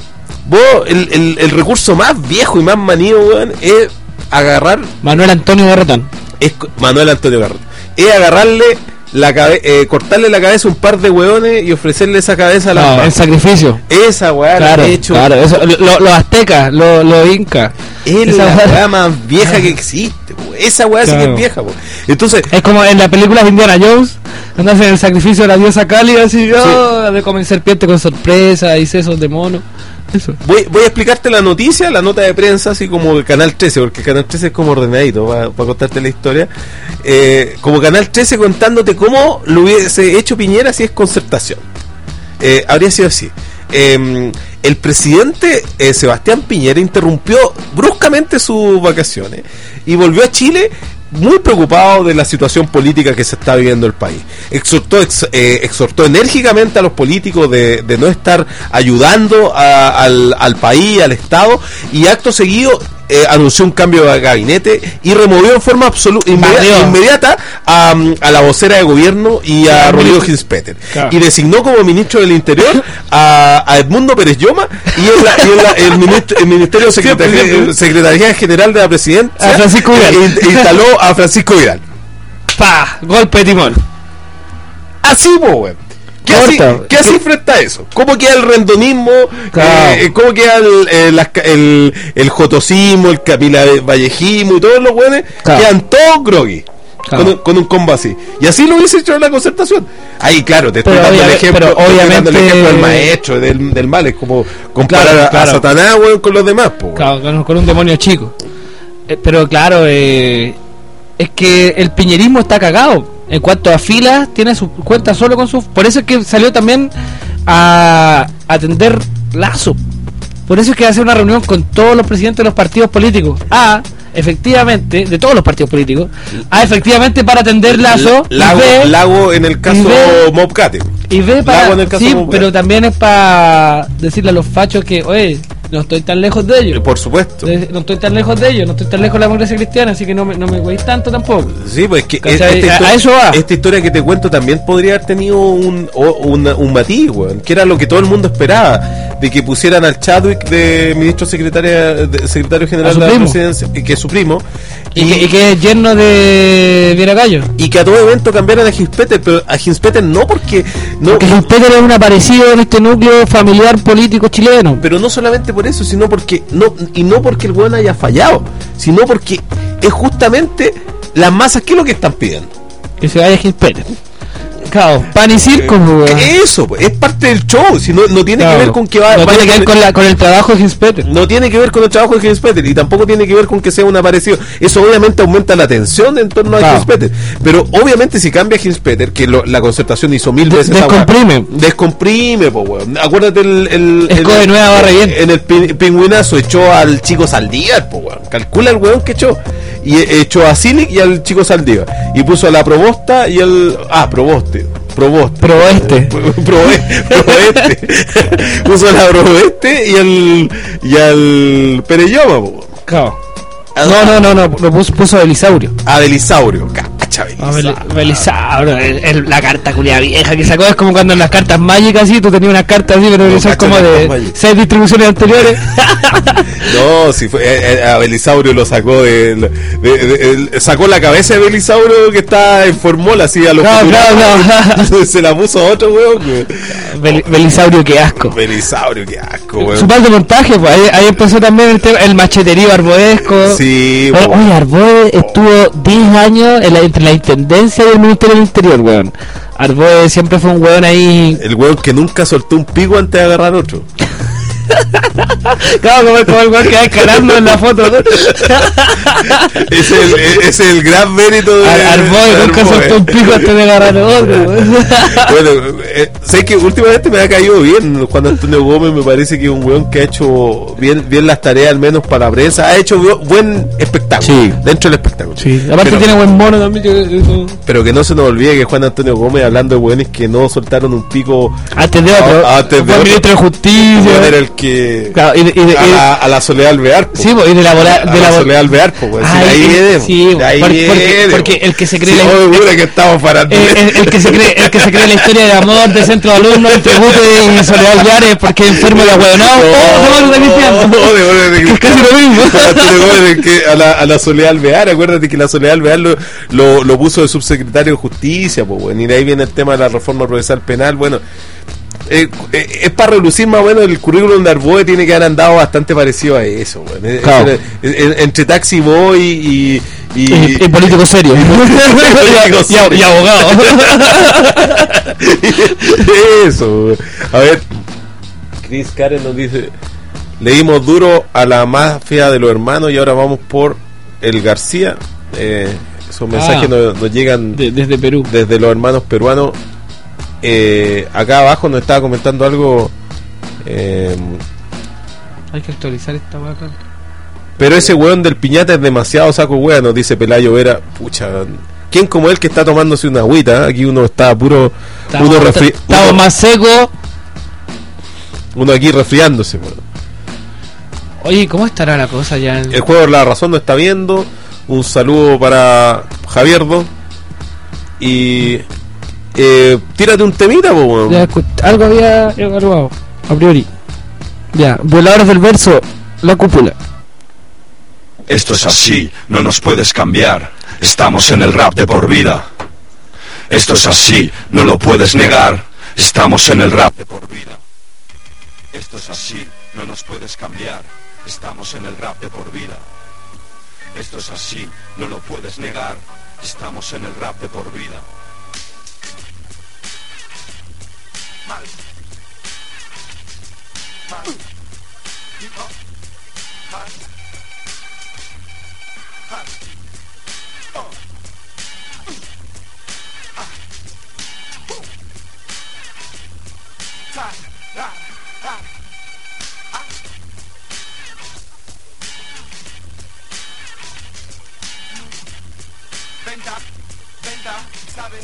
Vos, el, el, el recurso más viejo y más manío, weón, es agarrar... Manuel Antonio Garretón. Es Manuel Antonio Garretón. Es agarrarle la cabe eh, cortarle la cabeza a un par de hueones y ofrecerle esa cabeza a la no, en sacrificio. Esa weá claro, la he hecho. Claro, eso, lo, los aztecas, los lo incas. Es esa la weá, weá más vieja que existe, po. Esa weá claro. sí que es vieja, po. Entonces, es como en la película de Indiana Jones, donde hacen el sacrificio de la diosa Kali, así, oh, sí. de comer serpiente con sorpresa y sesos de mono. Eso. Voy, voy a explicarte la noticia, la nota de prensa, así como el Canal trece, porque el Canal trece es como ordenadito para pa contarte la historia. Eh, como Canal trece contándote cómo lo hubiese hecho Piñera si es concertación. Eh, habría sido así. Eh, el presidente eh, Sebastián Piñera interrumpió bruscamente sus vacaciones y volvió a Chile muy preocupado de la situación política que se está viviendo el país. Exhortó, ex, eh, exhortó enérgicamente a los políticos de, de no estar ayudando a, al, al país, al Estado, y acto seguido eh, anunció un cambio de gabinete y removió en forma absoluta inmediata, inmediata a, a la vocera de gobierno y a Rodrigo Hinspeter, claro. y designó como ministro del Interior a, a Edmundo Pérez Lloma y el, la, y el, la, el, ministro, el Ministerio de Secretaría, siempre, Secretaría General de la Presidencia, a Francisco Vidal. E, instaló a Francisco Vidal. Pa, golpe de timón. Así, weón. ¿Qué así, ¿Qué así frente a eso? ¿Cómo queda el rendonismo? Claro. Eh, ¿Cómo queda el, el, el, el jotosismo, el capilavallejismo y todos los weones? Claro. Quedan todos groggy. Claro. Con, un, con un combo así. Y así lo hubiese hecho en la concertación. Ahí, claro, te estoy dando el ejemplo, pero obviamente, dando el ejemplo del maestro, del, del mal. Es como comparar claro, a, claro. a Satanás, weón, con los demás, po, claro, con, con un demonio chico. Eh, pero claro, eh, es que el piñerismo está cagado. En cuanto a filas, tiene su cuenta solo con sus... Por eso es que salió también a atender Lazo. Por eso es que hace una reunión con todos los presidentes de los partidos políticos. A, efectivamente, de todos los partidos políticos. A, efectivamente, para atender Lazo. Lago, B, Lago en el caso Mobcate. Y B, para... En el caso sí, Mobcate. Pero también es para decirle a los fachos que, oye, no estoy tan lejos de ellos. Por supuesto. No estoy tan lejos de ellos, no estoy tan lejos de la democracia cristiana, así que no me, no me güeyes tanto tampoco. Sí, pues que esta historia, a eso va. Esta historia que te cuento también podría haber tenido un, un, un matiz, weón, que era lo que todo el mundo esperaba, de que pusieran al Chadwick de ministro secretario, de, secretario general de la presidencia, que es su primo, y, y, que, y que es yerno de Viera Gallo. Y que a todo evento cambiaran a Hinspeter, pero a Hinspeter no porque... No, porque Hinspeter es un aparecido en este núcleo familiar político chileno. Pero no solamente por eso, sino porque no y no porque el weón haya fallado, sino porque es justamente las masas que es lo que están pidiendo, que se vaya Hinspeter. Claro, pan y circo, eh, eso es parte del show, si no, no tiene claro. que ver con que va, no vaya tiene que ver con, la, con el trabajo de Hinspeter, no tiene que ver con el trabajo de Hinspeter y tampoco tiene que ver con que sea un aparecido. Eso obviamente aumenta la tensión en torno claro. a Hinspeter, pero obviamente si cambia Hinspeter, que lo, la concertación hizo mil veces, descomprime agua, descomprime, po, weón. Acuérdate el, el, el, el de nueva barra bien. En el pingüinazo echó al chico Saldívar, po, weón. Calcula el weón que echó, y echó a Silic y al chico Saldívar, y puso a la Probosta y el ah Proboste Proboste. Proboeste. Proboeste. Proboeste. Puso la Proboeste y el y al Perelloma, po. Claro. No, no, no, no, lo puso, puso Belisaurio. Ah, Belisaurio, cacha, Belisaurio. Ah, Belisaurio, el, el, la carta culia vieja que sacó, es como cuando en las cartas mágicas así, tú tenías una carta así, pero no, eso es como de seis distribuciones anteriores. No, si fue, eh, a Belisaurio lo sacó de, de, de, de, sacó la cabeza de Belisaurio que está en Formol así a los no, no, no. Se la puso a otro weón. Bel, Belisaurio, qué asco. Belisaurio, qué asco, weón. Su par de montaje, pues ahí, ahí empezó también el tema, el macheterío arboesco. Sí, pero, oye, Arboe estuvo diez años en la, entre la intendencia y el Ministerio del Interior, weón. Arboe siempre fue un weón ahí. El weón que nunca soltó un pico antes de agarrar otro. Claro, como, como el weón que va escalando en la foto, ¿no? Es el, es el gran mérito de Ar Arboe, nunca soltó un pico antes de agarrar otro. Bueno, eh, sé que últimamente me ha caído bien Juan Antonio Gómez, me parece que es un weón que ha hecho bien, bien las tareas, al menos para la prensa, ha hecho buen espectáculo, sí. Dentro del espectáculo. Sí. Aparte pero, tiene buen mono también. Que, eso. Pero que no se nos olvide que Juan Antonio Gómez, hablando de weones que no soltaron un pico antes de otro, a, antes de otro, ministro de Justicia, era el que claro, y de, y de, a, la, a la Soledad Alvear, po. Sí, pues, y de la bola, de a la, la Soledad Alvear, po, pues. Ay, de ahí viene, sí, de ahí porque, viene, porque el que se cree sí, la, oh, el, que estamos parando. el, el, el que se cree el que se cree la historia de amor de centro de alumnos entre Bute y Soledad Alvear es porque es enfermo de ahueonado. Oh, de Cristian. Que es casi lo mismo. A la, a la Soledad Alvear, acuérdate que la Soledad Alvear lo, lo, lo puso de subsecretario de Justicia, pues, bueno, y de ahí viene el tema de la reforma procesal penal. Bueno, eh, eh, es para relucir más o menos el currículum de Arboe, tiene que haber andado bastante parecido a eso, bueno. Claro. Es, es, es, entre Taxi Boy y y, y, y político serio y, político serio. y, y abogado. Eso. A ver, Chris Karen nos dice: le dimos duro a la mafia de los hermanos y ahora vamos por el García. Eh, esos mensajes ah, nos, nos llegan de, desde Perú, desde los hermanos peruanos. Eh, acá abajo nos estaba comentando algo. Eh, Hay que actualizar esta vaca. Pero ese weón del piñata es demasiado saco weón, nos dice Pelayo Vera. Pucha, ¿quién como él que está tomándose una agüita? Aquí uno está puro. Estamos, uno refri- estamos uno, más secos. Uno aquí resfriándose, weón. Oye, ¿cómo estará la cosa ya? En... El juego de la razón no está viendo. Un saludo para Javierdo. Y eh, tírate un temita, po, weón. Ya, algo había evaluado, a priori. Ya, voladores del verso, la cúpula. Esto es así, no nos puedes cambiar. Estamos en el rap de por vida. Esto es así, no lo puedes negar. Estamos en el rap de por vida. Esto es así, no nos puedes cambiar. Estamos en el rap de por vida. Esto es así, no lo puedes negar. Estamos en el rap de por vida. Mal. Mal. Mal. Venta, venta, ¿sabes?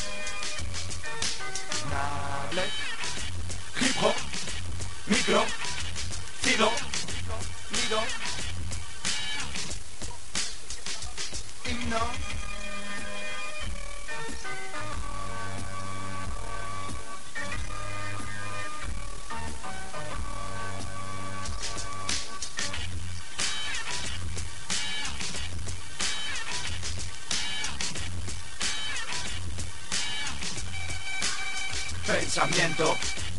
Nable, hip hop, micro, cido, nido, himno. Pensamiento.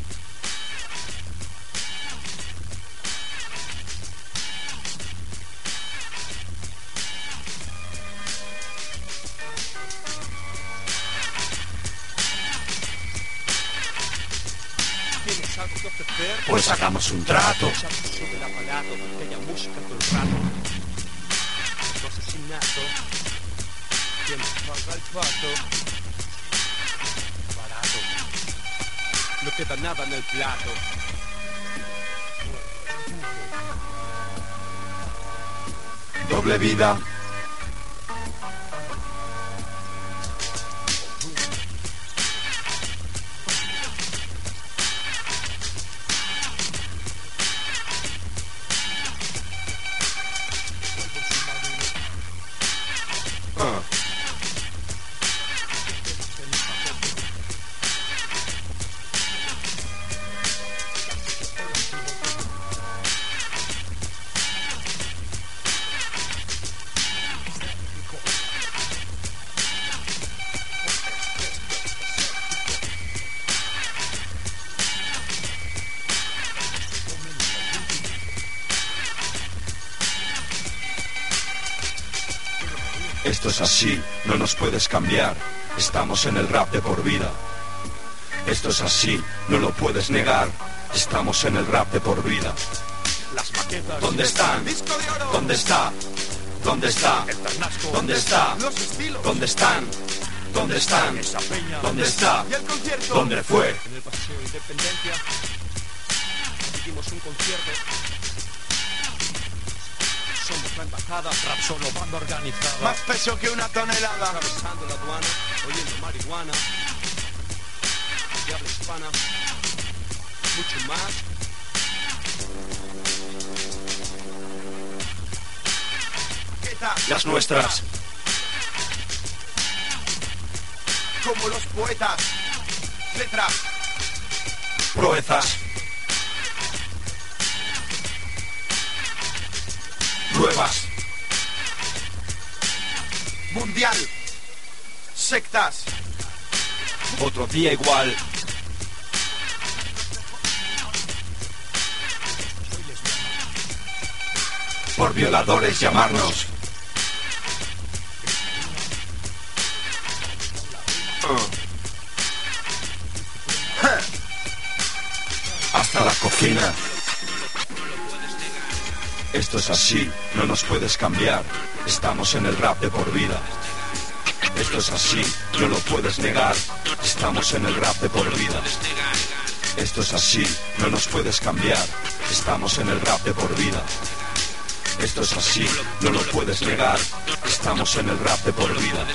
¿Tienes algo que ofrecer? Pues hagamos un trato. Sube el aparato, que haya música todo el rato. Tu asesinato. ¿Quién paga el pato? Barato. No queda nada en el plato. Doble vida. Esto es así, no nos puedes cambiar. Estamos en el rap de por vida. Esto es así, no lo puedes negar. Estamos en el rap de por vida. Las maquetas. ¿Dónde están? ¿Dónde está? ¿Dónde está? ¿Dónde está? Los estilos. ¿Dónde están? ¿Dónde están? Esa peña. ¿Dónde está? Y el concierto. ¿Dónde fue? En el Paseo Independencia. Hicimos un concierto. Somos la embajada, rap solo banda organizada. Más peso que una tonelada. Atravesando la aduana, oyendo marihuana. Y habla hispana. Mucho más. las nuestras. Como los poetas, letras, Proezas, pruebas, mundial, sectas, otro día igual. Por violadores llamarnos. Hasta la cocina. Esto es así, no nos puedes cambiar. Estamos en el rap de por vida. Esto es así, no lo puedes negar. Estamos en el rap de por vida. Esto es así, no nos puedes cambiar. Estamos en el rap de por vida. Esto es así, no lo puedes negar. Estamos en el rap de por vida.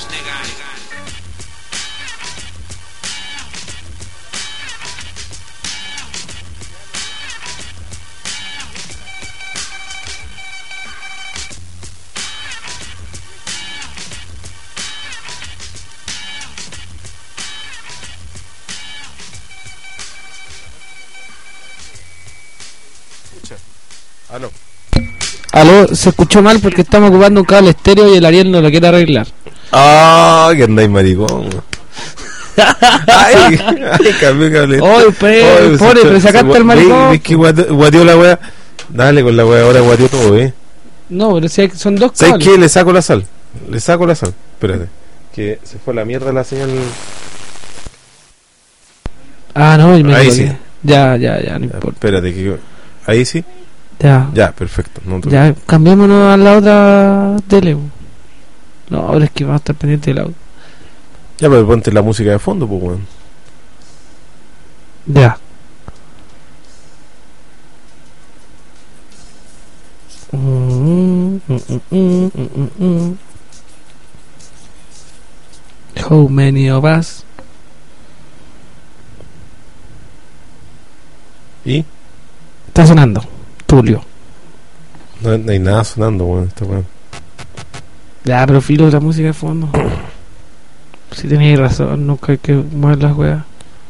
Aló. Aló, se escuchó mal porque estamos ocupando un cable estéreo y el Ariel no lo quiere arreglar. Ah, que andáis maricón. Ay, ay, cambió cable. Oye, pe- pobre, pero sacaste el maricón. ¿Ves que guate- guateó la wea? Dale con la wea, ahora guateó todo, eh. No, pero si hay- son dos ¿Sabes cables. qué? Le saco la sal. Le saco la sal. Espérate. Que se fue a la mierda la señal. Ah, no, y me Ahí equivoqué. sí. Ya, ya, ya, no Ya, importa. espérate, que ahí sí. Ya, Ya, perfecto. No te- ya, cambiémonos a la otra tele. No, ahora es que vamos a estar pendientes del audio. Ya, pero ponte la música de fondo, pues, weón. Ya. Mm, mm, mm, mm, mm, mm. How many of us? ¿Y? Está sonando, Tulio. No, no hay nada sonando, weón. Esta weón. Ya, pero filo de la música de fondo. Si tenéis razón, nunca hay que mover las weas.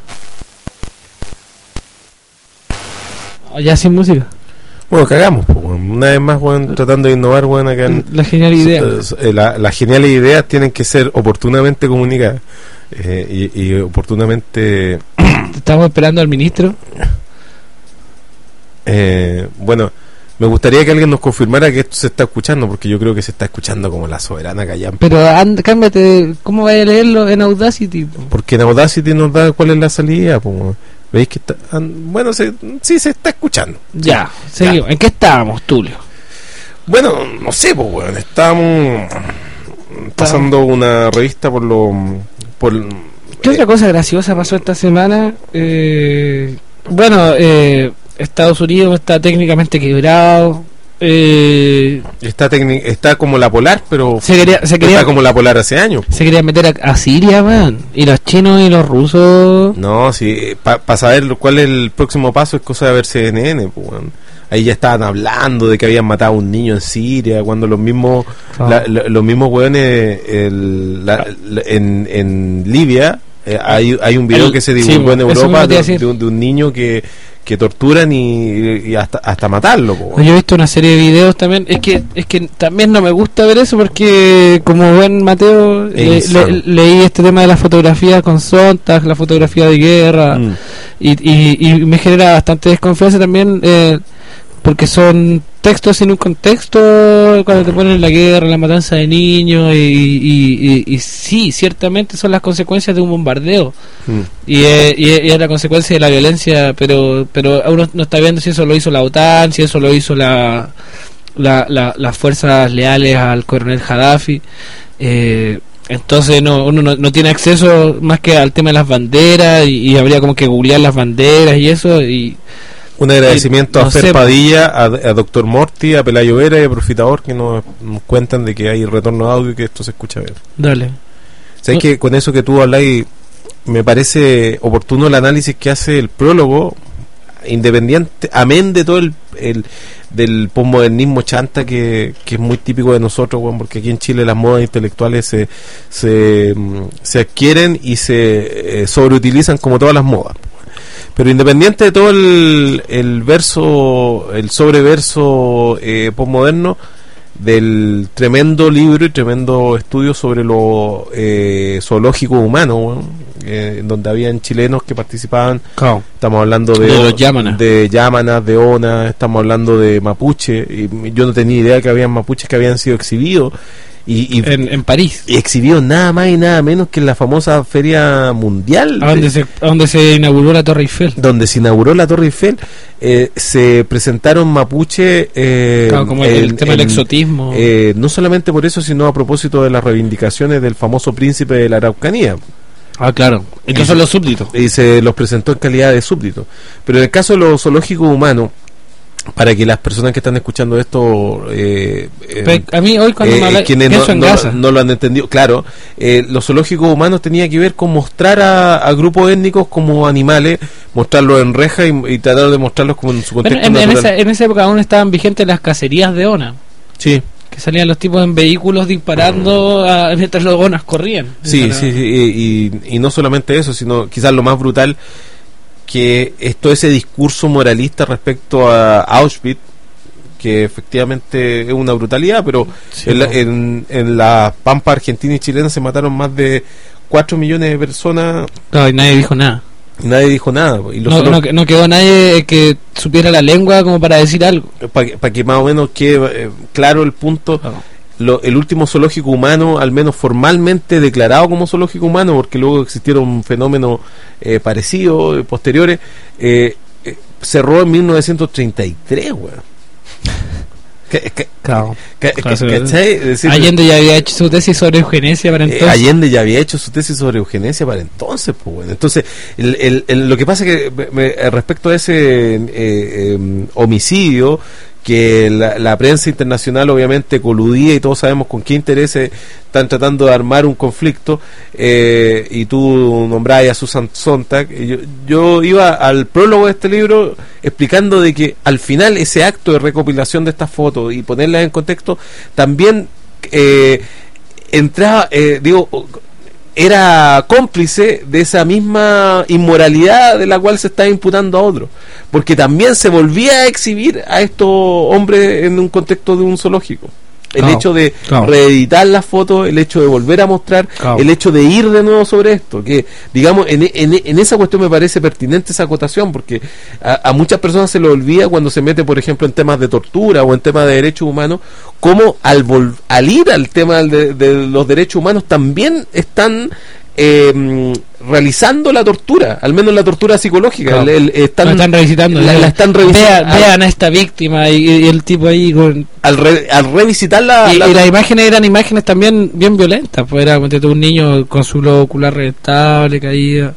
Oh, ya sin música. Bueno, cagamos, pues, weón. Una vez más, weón, tratando de innovar, weón, acá en. La genial idea. Eh, la- las geniales ideas tienen que ser oportunamente comunicadas. Eh, y, y oportunamente. Estamos esperando al ministro. Eh, bueno, me gustaría que alguien nos confirmara que esto se está escuchando, porque yo creo que se está escuchando como la soberana callampa. Pero anda, cámbiate. ¿Cómo vaya a leerlo en Audacity? po? Porque en Audacity nos da cuál es la salida, pues, weón. ¿Veis que está? an- Bueno, se, sí se está escuchando. Ya, seguimos. ¿En qué estábamos, Tulio? Bueno, no sé, pues, weón. Estábamos pasando una revista por lo. Por, ¿Qué otra cosa graciosa pasó esta semana? Eh, bueno, eh, Estados Unidos está técnicamente quebrado. Eh, Está, tecni- está como la polar, pero se quería, se quería, está como la polar hace años. se quería meter a, a Siria, man. Y los chinos y los rusos. No, si para saber lo- cuál es el próximo paso es cosa de ver C N N, pues, weón. Ahí ya estaban hablando de que habían matado a un niño en Siria, cuando los mismos Ah. la- la- los mismos weones el- la- la- en, en Libia eh, hay, hay un video El- que se sí, divulgó en eso mismo Europa te iba de, a decir. de un, de un niño que, que torturan y, y hasta, hasta matarlo, pues, weón. Yo he visto una serie de videos también. Es que es que también no me gusta ver eso porque, como buen Mateo, le- insano. le- leí este tema de la fotografía con Sontag, la fotografía de guerra, Mm. y, y, y me genera bastante desconfianza también, eh, porque son textos sin un contexto, cuando te ponen la guerra, la matanza de niños, y, y, y, y sí, ciertamente son las consecuencias de un bombardeo. Mm. Y es, y es- y es la consecuencia de la violencia, pero pero uno no está viendo si eso lo hizo la OTAN, si eso lo hizo la, la, la- las fuerzas leales al coronel Gaddafi. Eh, entonces no, uno no, no tiene acceso más que al tema de las banderas, y, y habría como que googlear las banderas y eso. Y Un agradecimiento no a Fer sé, Padilla, a, a Doctor Morty, a Pelayo Vera y a Profitador, que nos, nos cuentan de que hay retorno de audio y que esto se escucha bien. dale. ¿Sabes No. que con eso que tú hablas, me parece oportuno el análisis que hace el prólogo independiente, amén de todo el, el del posmodernismo chanta que, que es muy típico de nosotros, weón, porque aquí en Chile las modas intelectuales se se, se adquieren y se eh, sobreutilizan como todas las modas. Pero independiente de todo el, el verso, el sobreverso eh, posmoderno del tremendo libro y tremendo estudio sobre lo eh, zoológico humano, bueno, eh, donde habían chilenos que participaban. Claro. Estamos hablando de, De los Yámanas. de Yámanas, de Ona, estamos hablando de mapuche, y yo no tenía idea que habían mapuches que habían sido exhibidos y, y, En, en París. y exhibidos nada más y nada menos que en la famosa feria mundial A donde, de- se, a donde se inauguró la Torre Eiffel. donde se inauguró la Torre Eiffel. eh, se presentaron mapuche eh, Claro, como el, el en- tema del en- exotismo. eh, no solamente por eso, sino a propósito de las reivindicaciones del famoso príncipe de la Araucanía, ah, claro. Estos y- son los súbditos. y se los presentó en calidad de súbdito. Pero en el caso de los zoológicos humanos, para que las personas que están escuchando esto eh, eh, Pe- a mí hoy cuando eh, me habla, quienes pienso no, en no- Gaza. no lo han entendido, claro, eh, los zoológicos humanos tenía que ver con mostrar a, a grupos étnicos como animales, mostrarlos en reja y, y tratar de mostrarlos como en su Bueno, contexto en, en natural. esa, en esa época aún estaban vigentes las cacerías de Ona, Sí, que salían los tipos en vehículos disparando a- mientras los Onas corrían. sí, Para- sí, sí, y, y- y no solamente eso, sino quizás lo más brutal, que es todo ese discurso moralista respecto a Auschwitz, que efectivamente es una brutalidad, pero Sí, en, la, no. en, en la pampa argentina y chilena se mataron más de cuatro millones de personas No, y nadie dijo nada. y nadie dijo nada. Y los No, zoolo- no, no quedó nadie que supiera la lengua como para decir algo. para que, pa' que más o menos quede eh, claro el punto, lo- el último zoológico humano, al menos formalmente declarado como zoológico humano, porque luego existieron fenómenos eh, parecidos, eh, posteriores, eh, eh, cerró en mil novecientos treinta y tres, weón. ¿Qué- qué- Claro. qué- Claro, qué- ¿cachai? Es decir, Allende ya había hecho su tesis sobre eugenesia para eh, entonces. Allende ya había hecho su tesis sobre eugenesia para entonces, pues bueno. Entonces, el, el- el- lo que pasa es que me- me- respecto a ese eh, eh, homicidio, que la, la prensa internacional obviamente coludía y todos sabemos con qué intereses están tratando de armar un conflicto, eh, y tú nombrabas a Susan Sontag, y yo, yo iba al prólogo de este libro explicando de que al final ese acto de recopilación de estas fotos y ponerlas en contexto también eh, entraba, eh, digo, era cómplice de esa misma inmoralidad de la cual se está imputando a otros, porque también se volvía a exhibir a estos hombres en un contexto de un zoológico. El Claro, hecho de claro. reeditar las fotos, el hecho de volver a mostrar, Claro. el hecho de ir de nuevo sobre esto, que digamos, en, en, en esa cuestión me parece pertinente esa acotación, porque a, a muchas personas se le olvida cuando se mete, por ejemplo, en temas de tortura o en temas de derechos humanos, cómo al, vol- al ir al tema de, de los derechos humanos también están eh, realizando la tortura, al menos la tortura psicológica. Claro. El- el- están, la están revisitando. la, ya. la están revisando. Vean, al, vean a esta víctima y, y el tipo ahí con... al, re- al revisitar la, Y, la- y las imágenes eran imágenes también bien violentas, pues era ponte tú, un niño con su globo ocular reventable, caída.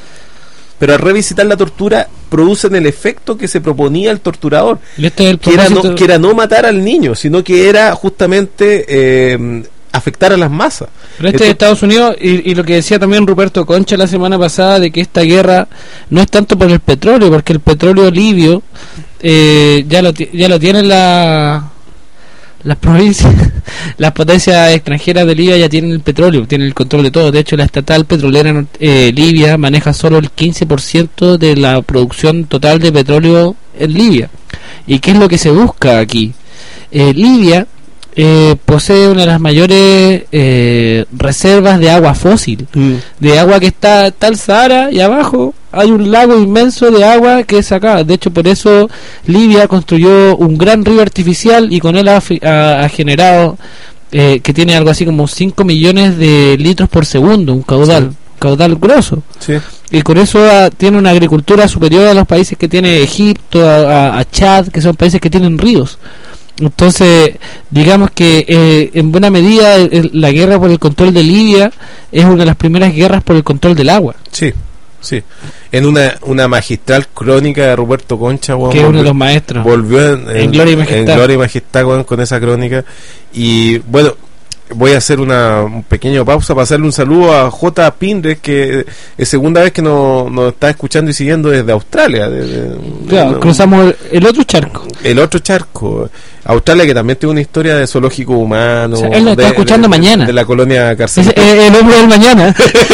pero al revisitar la tortura producen el efecto que se proponía el torturador, Y este es el que era, propósito- no, que era no matar al niño, sino que era justamente eh, afectar a las masas. Pero este es Entonces- Estados Unidos, y, y lo que decía también Ruperto Concha la semana pasada, de que esta guerra no es tanto por el petróleo, porque el petróleo libio eh, ya lo ti- ya lo tienen la, las provincias, las potencias extranjeras de Libia ya tienen el petróleo, tienen el control de todo. De hecho, la estatal petrolera nor- eh, libia maneja solo el quince por ciento de la producción total de petróleo en Libia. ¿Y qué es lo que se busca aquí? Eh, Libia eh, posee una de las mayores eh, reservas de agua fósil, de agua que está está el Sahara, y abajo hay un lago inmenso de agua que es acá. De hecho, por eso Libia construyó un gran río artificial y con él ha, fi- ha- ha generado eh, que tiene algo así como cinco millones de litros por segundo, un caudal, Sí. caudal grosso. Sí. Y con eso ah, tiene una agricultura superior a los países que tiene Egipto, a, a- a Chad, que son países que tienen ríos. Entonces, digamos que eh, en buena medida el- la guerra por el control de Libia es una de las primeras guerras por el control del agua, Sí, sí. En una, una magistral crónica de Roberto Concha, weón, que es uno de volvió- los maestros. volvió en, En Gloria y Majestad. en Gloria y Majestad, weón, con esa crónica. Y bueno, voy a hacer una un pequeño pausa para hacerle un saludo a J. Pindres, que es segunda vez que nos, nos está escuchando y siguiendo desde Australia. Desde, Claro, no, cruzamos el, el otro charco. el otro charco. Australia, que también tiene una historia de zoológico humano. O sea, él lo está de, escuchando de, mañana. De la colonia Es carcelera. el, el hombre del mañana.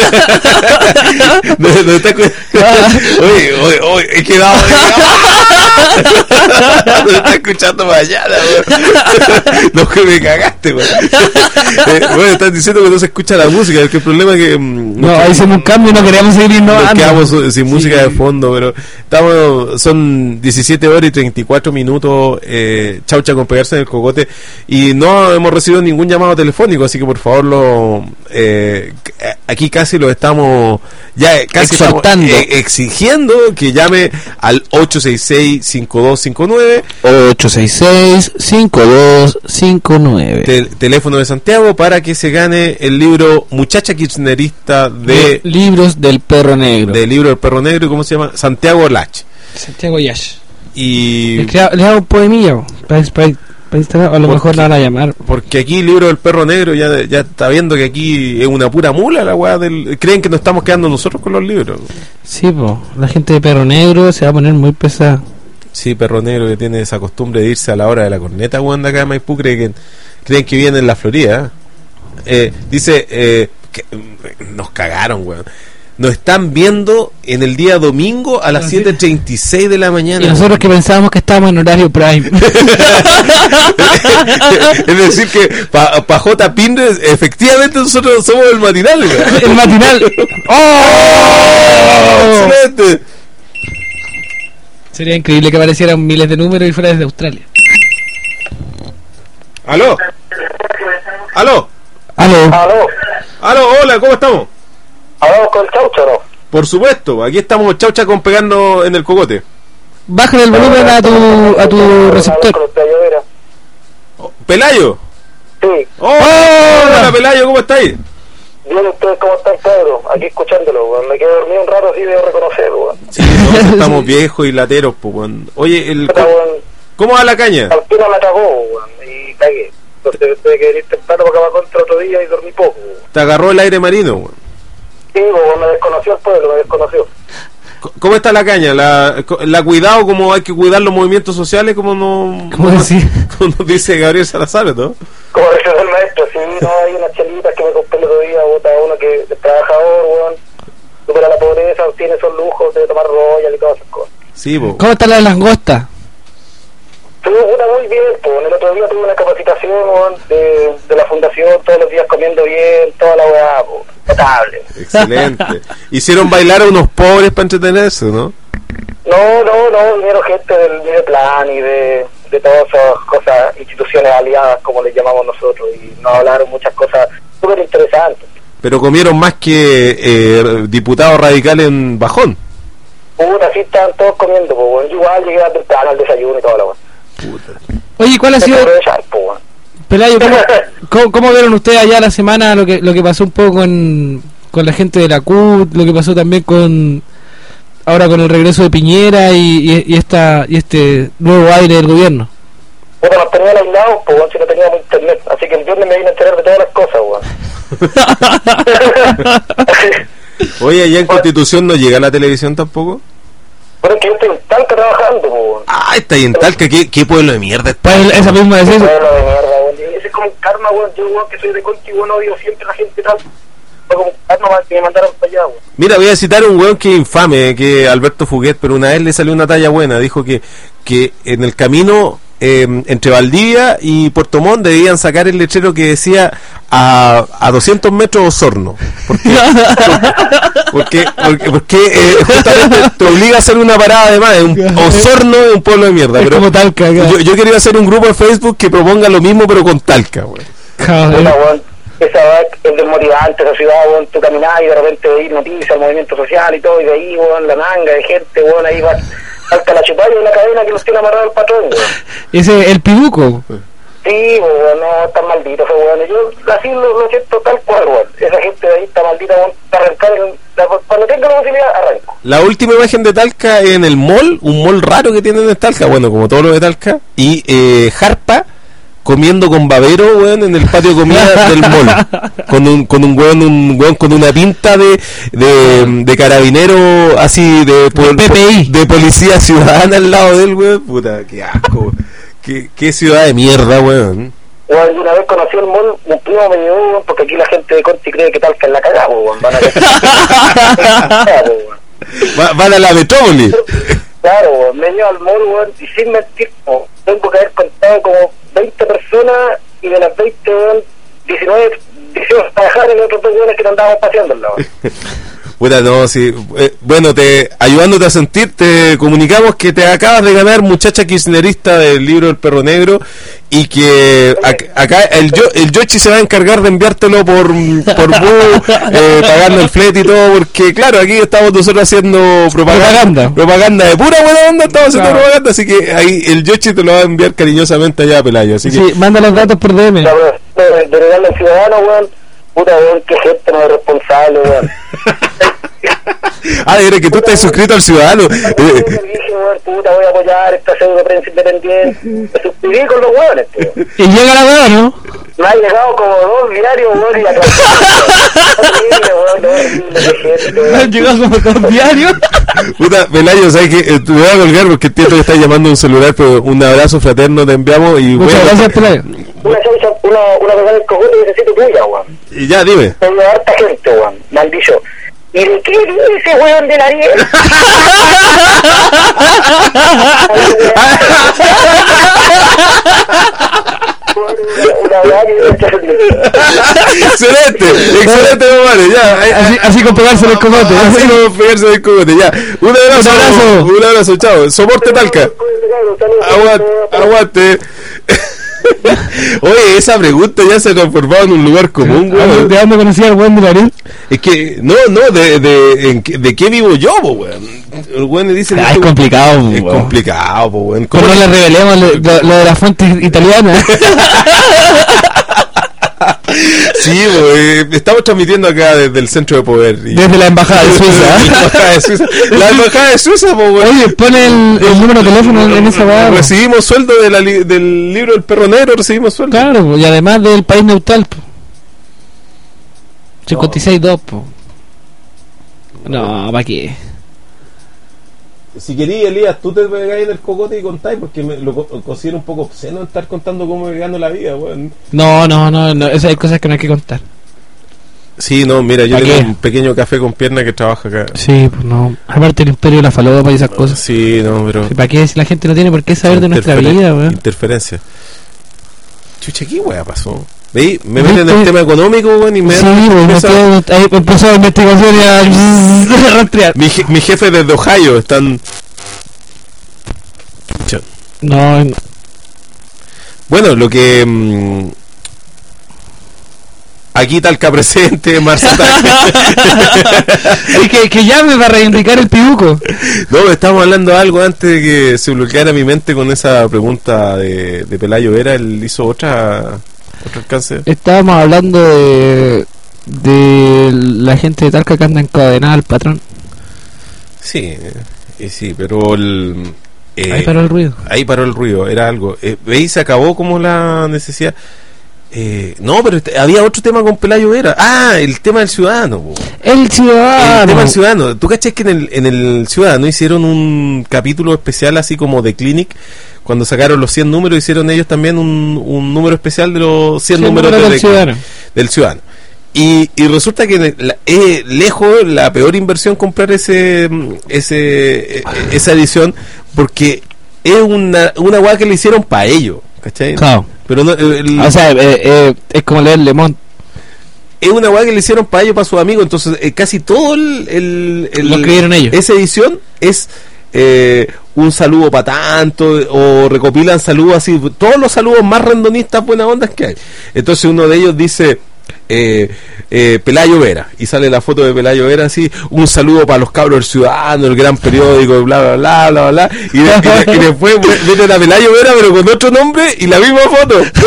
No, no está escu- oye, oye, oye, he quedado. No está escuchando mañana, weón. No, que me cagaste, weón. Eh, bueno, están diciendo que no se escucha la música. El, que el problema es que. mm, No, ahí hicimos un cambio y no queríamos seguir Nos innovando. quedamos sin Sí. música de fondo, pero estamos, son diecisiete horas y treinta y cuatro minutos, eh, chaucha con pegarse en el cogote, y no hemos recibido ningún llamado telefónico, así que por favor lo eh, aquí casi lo estamos ya eh, casi Exhortando. estamos, eh, exigiendo que llame al ocho seis seis, cinco dos cinco nueve, ocho seis seis, cinco dos cinco nueve. tel- teléfono de Santiago, para que se gane el libro Muchacha Kirchnerista de, Libros del Perro Negro. del libro del Perro Negro. ¿Cómo se llama? Santiago Lach. Santiago Yash. Y Les crea- les hago un poemilla para, para, para Instagram, o a lo ¿Por mejor qué? la van a llamar. porque aquí el libro del Perro Negro ya, ya está viendo que aquí es una pura mula la weá del... Creen que nos estamos quedando nosotros con los libros. Sí, po, la gente de Perro Negro se va a poner muy pesada. Sí, Perro Negro, que tiene esa costumbre de irse a la hora de la corneta, weón, de acá de Maipú, creen que, creen que viene en la Florida. Eh, dice, eh, que, mm, nos cagaron, weón. Nos están viendo en el día domingo a las siete treinta y seis de la mañana. Y nosotros que pensábamos que estábamos en horario prime. Es decir que para pa J. Pindres, efectivamente nosotros somos el matinal, weón. El matinal. ¡Oh! ¡Excelente! Sería increíble que aparecieran miles de números y fuera desde Australia. ¿Aló? ¿Aló? Aló. Aló, ¿Aló? Hola, ¿cómo estamos? hablamos con Chaucho, ¿no? Por supuesto, aquí estamos chaucha con pegando en el cogote. Bájale el volumen a tu, a tu receptor. Con usted, yo era. Oh, ¿Pelayo? Sí, Oh, hola, Pelayo, ¿cómo estáis? bien, ¿ustedes cómo están, Pedro? Aquí escuchándolo, weón. Me quedé dormido un rato así de reconocerlo, weón. Sí, nosotros estamos viejos y lateros, pues, weón. Oye, el, Puta, weón, ¿cómo va la caña? Alpina me atacó, weón, y cagué. Entonces tuve que venir temprano para acá contra otro día y dormí poco, weón. Te agarró el aire marino, weón. Sí, weón, me desconoció el pueblo, me desconoció. C- ¿Cómo está la caña? ¿La, la cuidado como hay que cuidar los movimientos sociales? Como no, ¿Cómo decir? como nos dice Gabriel Salazar, ¿no? Como decía el maestro, sí, no, hay unas chelitas que me compré el otro día, puta, uno que es trabajador, weón, supera la pobreza, tiene esos lujos de tomar royal y todas esas cosas. Sí, po. ¿Cómo está la langosta? Estuvo puta muy bien, pues. El otro día tuve una capacitación, weón, de, de la fundación, todos los días comiendo bien, toda la weá, pues. Notable. Excelente. Hicieron bailar a unos pobres para entretenerse, ¿no? No, no, no, vinieron gente del Mideplan y de, de todas esas cosas, instituciones aliadas, como les llamamos nosotros, y nos hablaron muchas cosas súper interesantes. Pero comieron más que eh, diputados radicales en Bajón. Puta, así estaban todos comiendo, pues, weón. Yo igual llegué a temprano al desayuno y toda la weá. Puta. Oye, ¿cuál ha sido, Aprovechar, pues, weón. Pelayo, ¿cómo, cómo, cómo vieron ustedes allá la semana lo que lo que pasó un poco con, con la gente de la C U T, lo que pasó también con ahora con el regreso de Piñera y, y, y esta y este nuevo aire del gobierno? Puta, nos tenían aislados, pues, weón, si no teníamos internet. Así que el viernes me vine a enterar de todas las cosas, weón. Oye, allá en Constitución no llega la televisión tampoco. Pero es que yo estoy en Talca trabajando, pues, weón. Ah, está ahí en Talca. ¿Qué, qué pueblo de mierda está? Pues esa misma decisión. Pueblo de mierda, weón. Y ese es como un karma, weón. Yo, weón, que soy de Conti, weón, odio siempre a la gente tal. Fue como un karma para que me mandaron para allá, weón. Mira, voy a citar a un weón que es infame, que Alberto Fuguet, pero una vez le salió una talla buena. Dijo que, que en el camino eh, entre Valdivia y Puerto Montt debían sacar el letrero que decía a, a doscientos metros Osorno. Porque, porque, porque, porque eh, justamente te obliga a hacer una parada de más. Un, Osorno es un pueblo de mierda. Es Pero como Talca, acá. yo, yo quería hacer un grupo en Facebook que proponga lo mismo, pero con Talca, weón. Joder. Puta, weón. Esa weá es desmotivante, esa ciudad, weón. Tú caminás y de repente veis noticias, el movimiento social y todo, y de ahí, weón, la manga de gente, weón, ahí va. Salta la chupalla y una cadena que los tiene amarrado el patrón, weón. Ese el piduco. Sí, weón, no, están malditos esos weones. Yo así lo, lo siento tal cual, weón. Esa gente de ahí está maldita, weón, para arrancar, el, la, cuando tenga la posibilidad, arranco. La última imagen de Talca en el mall, un mall raro que tienen en Talca, bueno, como todo lo de Talca, y eh, Jarpa comiendo con babero, weón, en el patio de comida del mall. Con un, con un weón, un weón con una pinta de, de, de carabinero así, de, pol, P P I. de policía ciudadana al lado de él, weón. Puta, qué asco. Qué, qué ciudad de mierda, weón. Bueno, una vez conocí el mall, un primo me llevó, porque aquí la gente de Conti cree que Talca es la cagada, weón. Van a Va, van a la metrópoli. Claro, weón, me llevo al mall, weón, y sin mentir, weón, tengo que haber contado como veinte personas, y de las veinte, weón, diecinueve, dieciocho trabajar en otros dos weones que no andaban paseando al lado. Puta, no, sí. Eh, bueno, te ayudándote a sentir, te comunicamos que te acabas de ganar Muchacha Kirchnerista del libro El Perro Negro, y que ac- acá el yo, el Yoshi se va a encargar de enviártelo por por bus, eh, pagando el flete y todo, porque claro, aquí estamos nosotros haciendo propaganda Propaganda. propaganda de pura buena onda, estamos haciendo Claro. propaganda, así que ahí el Yoshi te lo va a enviar cariñosamente allá a Pelayo, así que Sí, manda los datos por D M. La verdad, de, de regalarle al ciudadano, weón, puta, weón, qué gente no es responsable, weón. ah, de que tú estás suscrito al Ciudadano. Yo le dije, weón, puta, voy a apoyar esta pseudo prensa independiente. Me suscribí con los weones, tío. Y llega la weá, ¿no? Me ha llegado como dos diarios, weón, y la horrible, weón, horrible, qué gente, Me han weón. llegado como dos diarios. Puta, Pelayo, ¿sabes qué? Eh, te voy a colgar porque entiendo que estás llamando a un celular, pero un abrazo fraterno te enviamos y Muchas bueno, gracias, Pelayo. Una chancha, una, una persona del cogote que necesito tuya, weón. y ya, dime. Tengo harta gente, weón, me han dicho. ¿Y de qué dice, weón, de la diez? Una weá que me echa feliz. excelente, excelente, compadre, ya. ahí- Así, así con pegarse en el cogote. Así como pegarse del cogote, ya. Un abrazo, Un abrazo. un abrazo, chao. Soporte Talca. Aguante, aguante. Oye, esa pregunta ya se ha transformado en un lugar común, güey. ¿De dónde conocía al buen de la nariz? Es que, no, no, de, de, en qué- de qué vivo yo, po, weón. El güey le dice. Ah, es complicado, Es weón. complicado, po, weón. Pero ¿Cómo- no le revelemos lo, lo- lo de la fuente italiana. Sí, güey. Estamos transmitiendo acá desde el centro de poder. y- Desde la embajada de La Suiza. embajada de Suiza. La embajada de Suiza, po, weón. Oye, pone el, el número de teléfono en, en esa weá. Recibimos sueldo de la li- del libro del Perro Negro, recibimos sueldo. Claro, y además del país neutral, po. cincuenta y seis dos, po. No, ¿para qué? Si querías, Elías, tú te pegáis en el cocote y contáis, porque me lo co- considero un poco obsceno estar contando cómo me gano la vida, weón. No, no, no, no, esas hay cosas que no hay que contar. Sí, no, mira, yo ¿Pa' tengo qué? un pequeño café con pierna que trabaja acá. Sí, pues no. Aparte el imperio de la falopa y esas cosas. Sí, no, pero... ¿Para qué? Si la gente no tiene por qué saber de nuestra Interferen- vida, weón. Interferencia. Chucha, ¿qué weá pasó? ¿Veis? Me ¿Viste? meten en el tema económico, weón, y me... Sí, pues empieza- metió- ahí empezó la investigación y a rastrear. mi, je- mi jefe desde Ohio están... Chucha. No, no. Bueno, lo que... mm, aquí Talca presente, Marza Talca. Es que, que llame para reivindicar el pibuco. No, estamos hablando de algo antes de que se bloqueara mi mente con esa pregunta de, de Pelayo Vera. Él hizo otra otro alcance. Estábamos hablando de de la gente de Talca que anda encadenada al patrón. Sí, y sí, pero el, eh, Ahí paró el ruido. ahí paró el ruido, era algo. Eh, ¿Veis? Se acabó como la necesidad. Eh, no, pero este- había otro tema con Pelayo Vera. Ah, el tema del ciudadano. Po. El El ciudadano. tema del ciudadano. ¿Tú cachás que en el, en el ciudadano hicieron un capítulo especial así como de Clinic? Cuando sacaron los cien números, hicieron ellos también un, un número especial de los cien Sí, números número de- del ciudadano. del ciudadano. Y, y resulta que la- es lejos la peor inversión comprar ese ese eh, esa edición, porque es una una weá que le hicieron para ellos, ¿cachai? Claro. Pero no, el- O sea, eh, eh, es como leer Le Monde. es una weá que le hicieron para ellos, para sus amigos. Entonces eh, casi todo el, el, el- Lo escribieron ellos. esa edición es eh, un saludo para tanto, o recopilan saludos así, todos los saludos más randonistas buenas ondas que hay. Entonces uno de ellos dice, eh, eh, Pelayo Vera, y sale la foto de Pelayo Vera así, un saludo para los cabros del Ciudadano, el gran periódico, bla bla bla bla bla, y, de, y, de, y después meten a Pelayo Vera pero con otro nombre y la misma foto en,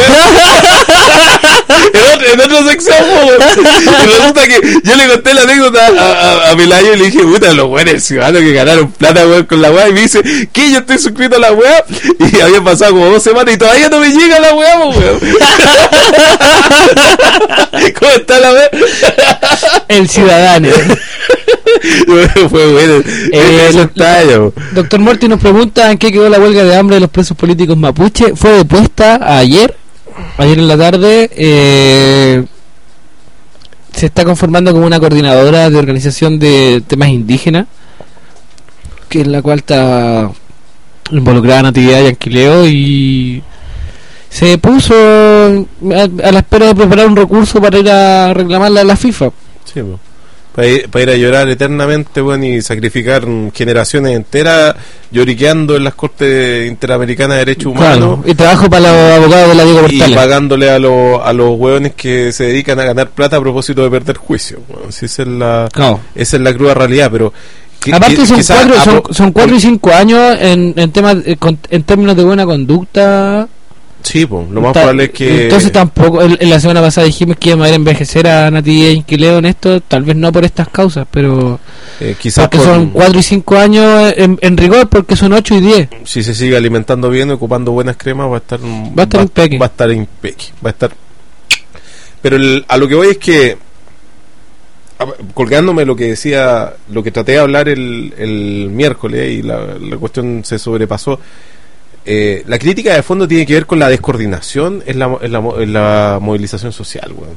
otro, en otra sección. Y resulta que yo le conté la anécdota a, a, a Pelayo y le dije, puta, los buenos del Ciudadano que ganaron plata, weón, con la weá, y me dice, ¿qué? Yo estoy suscrito a la weá, y había pasado como dos semanas y todavía no me llega la weá, weón. ¿Cómo está la weá? El Ciudadano. Fue bueno. Eh, Eso está yo. Doctor Morty nos pregunta en qué quedó la huelga de hambre de los presos políticos mapuche. Fue depuesta ayer, ayer en la tarde. Eh, se está conformando como una coordinadora de organización de temas indígenas, que en la cual está involucrada Natividad y Anquileo, y se puso a, a la espera de preparar un recurso para ir a reclamarla a la FIFA. Sí, pues. Para ir, para ir a llorar eternamente, bueno, y sacrificar generaciones enteras lloriqueando en las Cortes Interamericanas de Derechos Humanos. Claro, y trabajo para los abogados de la Diego Portales. Y pagándole a, los a los hueones que se dedican a ganar plata a propósito de perder juicio. Bueno, si esa es la, claro. Esa es la cruda realidad, pero... Que, aparte que, son, cuatro, son, son cuatro y cinco años en, en, temas, en términos de buena conducta. Sí, pues, lo más Está, probable es que... Entonces tampoco, en, en la semana pasada dijimos que íbamos a ir a envejecer a Natividad y Inquileo en esto, tal vez no por estas causas, pero... Eh, quizás porque por, son cuatro y cinco años en, en rigor, porque son ocho y diez. Si se sigue alimentando bien, ocupando buenas cremas, va a estar... Va a estar impeque. Va a estar impeque, va a estar... Pero el, a lo que voy es que, a, colgándome lo que decía, lo que traté de hablar el, el miércoles, y la, la cuestión se sobrepasó. Eh, la crítica de fondo tiene que ver con la descoordinación en la, en la, en la movilización social, weón.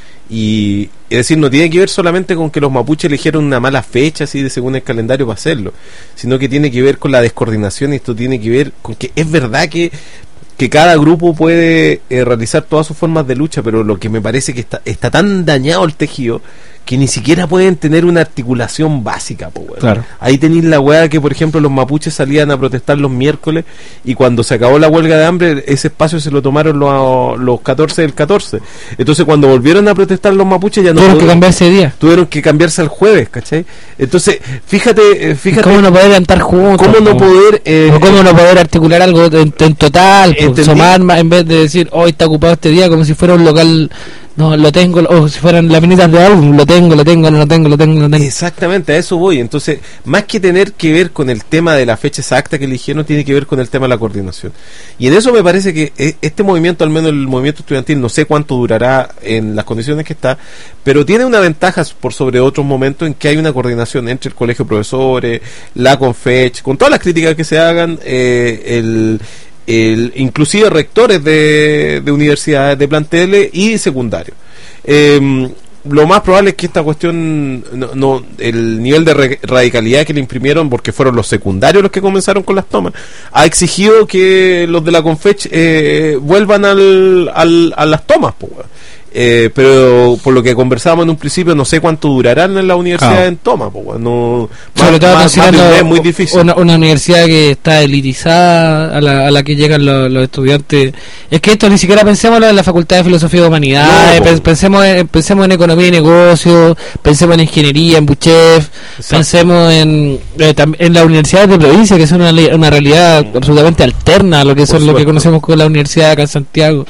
Y es decir, no tiene que ver solamente con que los mapuches eligieron una mala fecha así de según el calendario para hacerlo, sino que tiene que ver con la descoordinación, y esto tiene que ver con que es verdad que que cada grupo puede eh, realizar todas sus formas de lucha, pero lo que me parece que está, está tan dañado el tejido que ni siquiera pueden tener una articulación básica, po, weón. Claro. Ahí tenéis la weá que, por ejemplo, los mapuches salían a protestar los miércoles, y cuando se acabó la huelga de hambre, ese espacio se lo tomaron los, los catorce del catorce. Entonces, cuando volvieron a protestar los mapuches, ya no tuvieron que cambiarse de día. Tuvieron que cambiarse al jueves, ¿cachai? Entonces, fíjate, fíjate. ¿Cómo no poder cantar juntos? ¿Cómo no poder... Eh, o cómo no poder articular algo en, en total? Pues, sumar más, en vez de decir, hoy oh, está ocupado este día, como si fuera un local... No, lo tengo, o si fueran laminitas de álbum, lo tengo, lo tengo, no lo tengo, lo tengo, lo tengo. Exactamente, a eso voy. Entonces, más que tener que ver con el tema de la fecha exacta que eligieron, tiene que ver con el tema de la coordinación. Y en eso me parece que este movimiento, al menos el movimiento estudiantil, no sé cuánto durará en las condiciones que está, pero tiene una ventaja por sobre otros momentos en que hay una coordinación entre el colegio de profesores, la Confech, con todas las críticas que se hagan, eh, el... El, inclusive rectores de, de universidades, de planteles y secundarios. Eh, lo más probable es que esta cuestión, no, no el nivel de re- radicalidad que le imprimieron, porque fueron los secundarios los que comenzaron con las tomas, ha exigido que los de la Confech eh, vuelvan al, al, a las tomas, pues. Eh, pero por lo que conversábamos en un principio, no sé cuánto durarán en la universidad, claro, en toma, pues, no, sobre todo considerando es muy difícil. Una, una universidad que está elitizada, a la, a la que llegan los, los estudiantes. Es que esto ni siquiera pensemos en la Facultad de Filosofía y Humanidades, no, pensemos, en, pensemos en Economía y Negocios, pensemos en Ingeniería, en Buchef, pensemos en, eh, en las universidades de provincia, que son una, una realidad absolutamente alterna a lo que son lo que conocemos como la universidad acá en Santiago.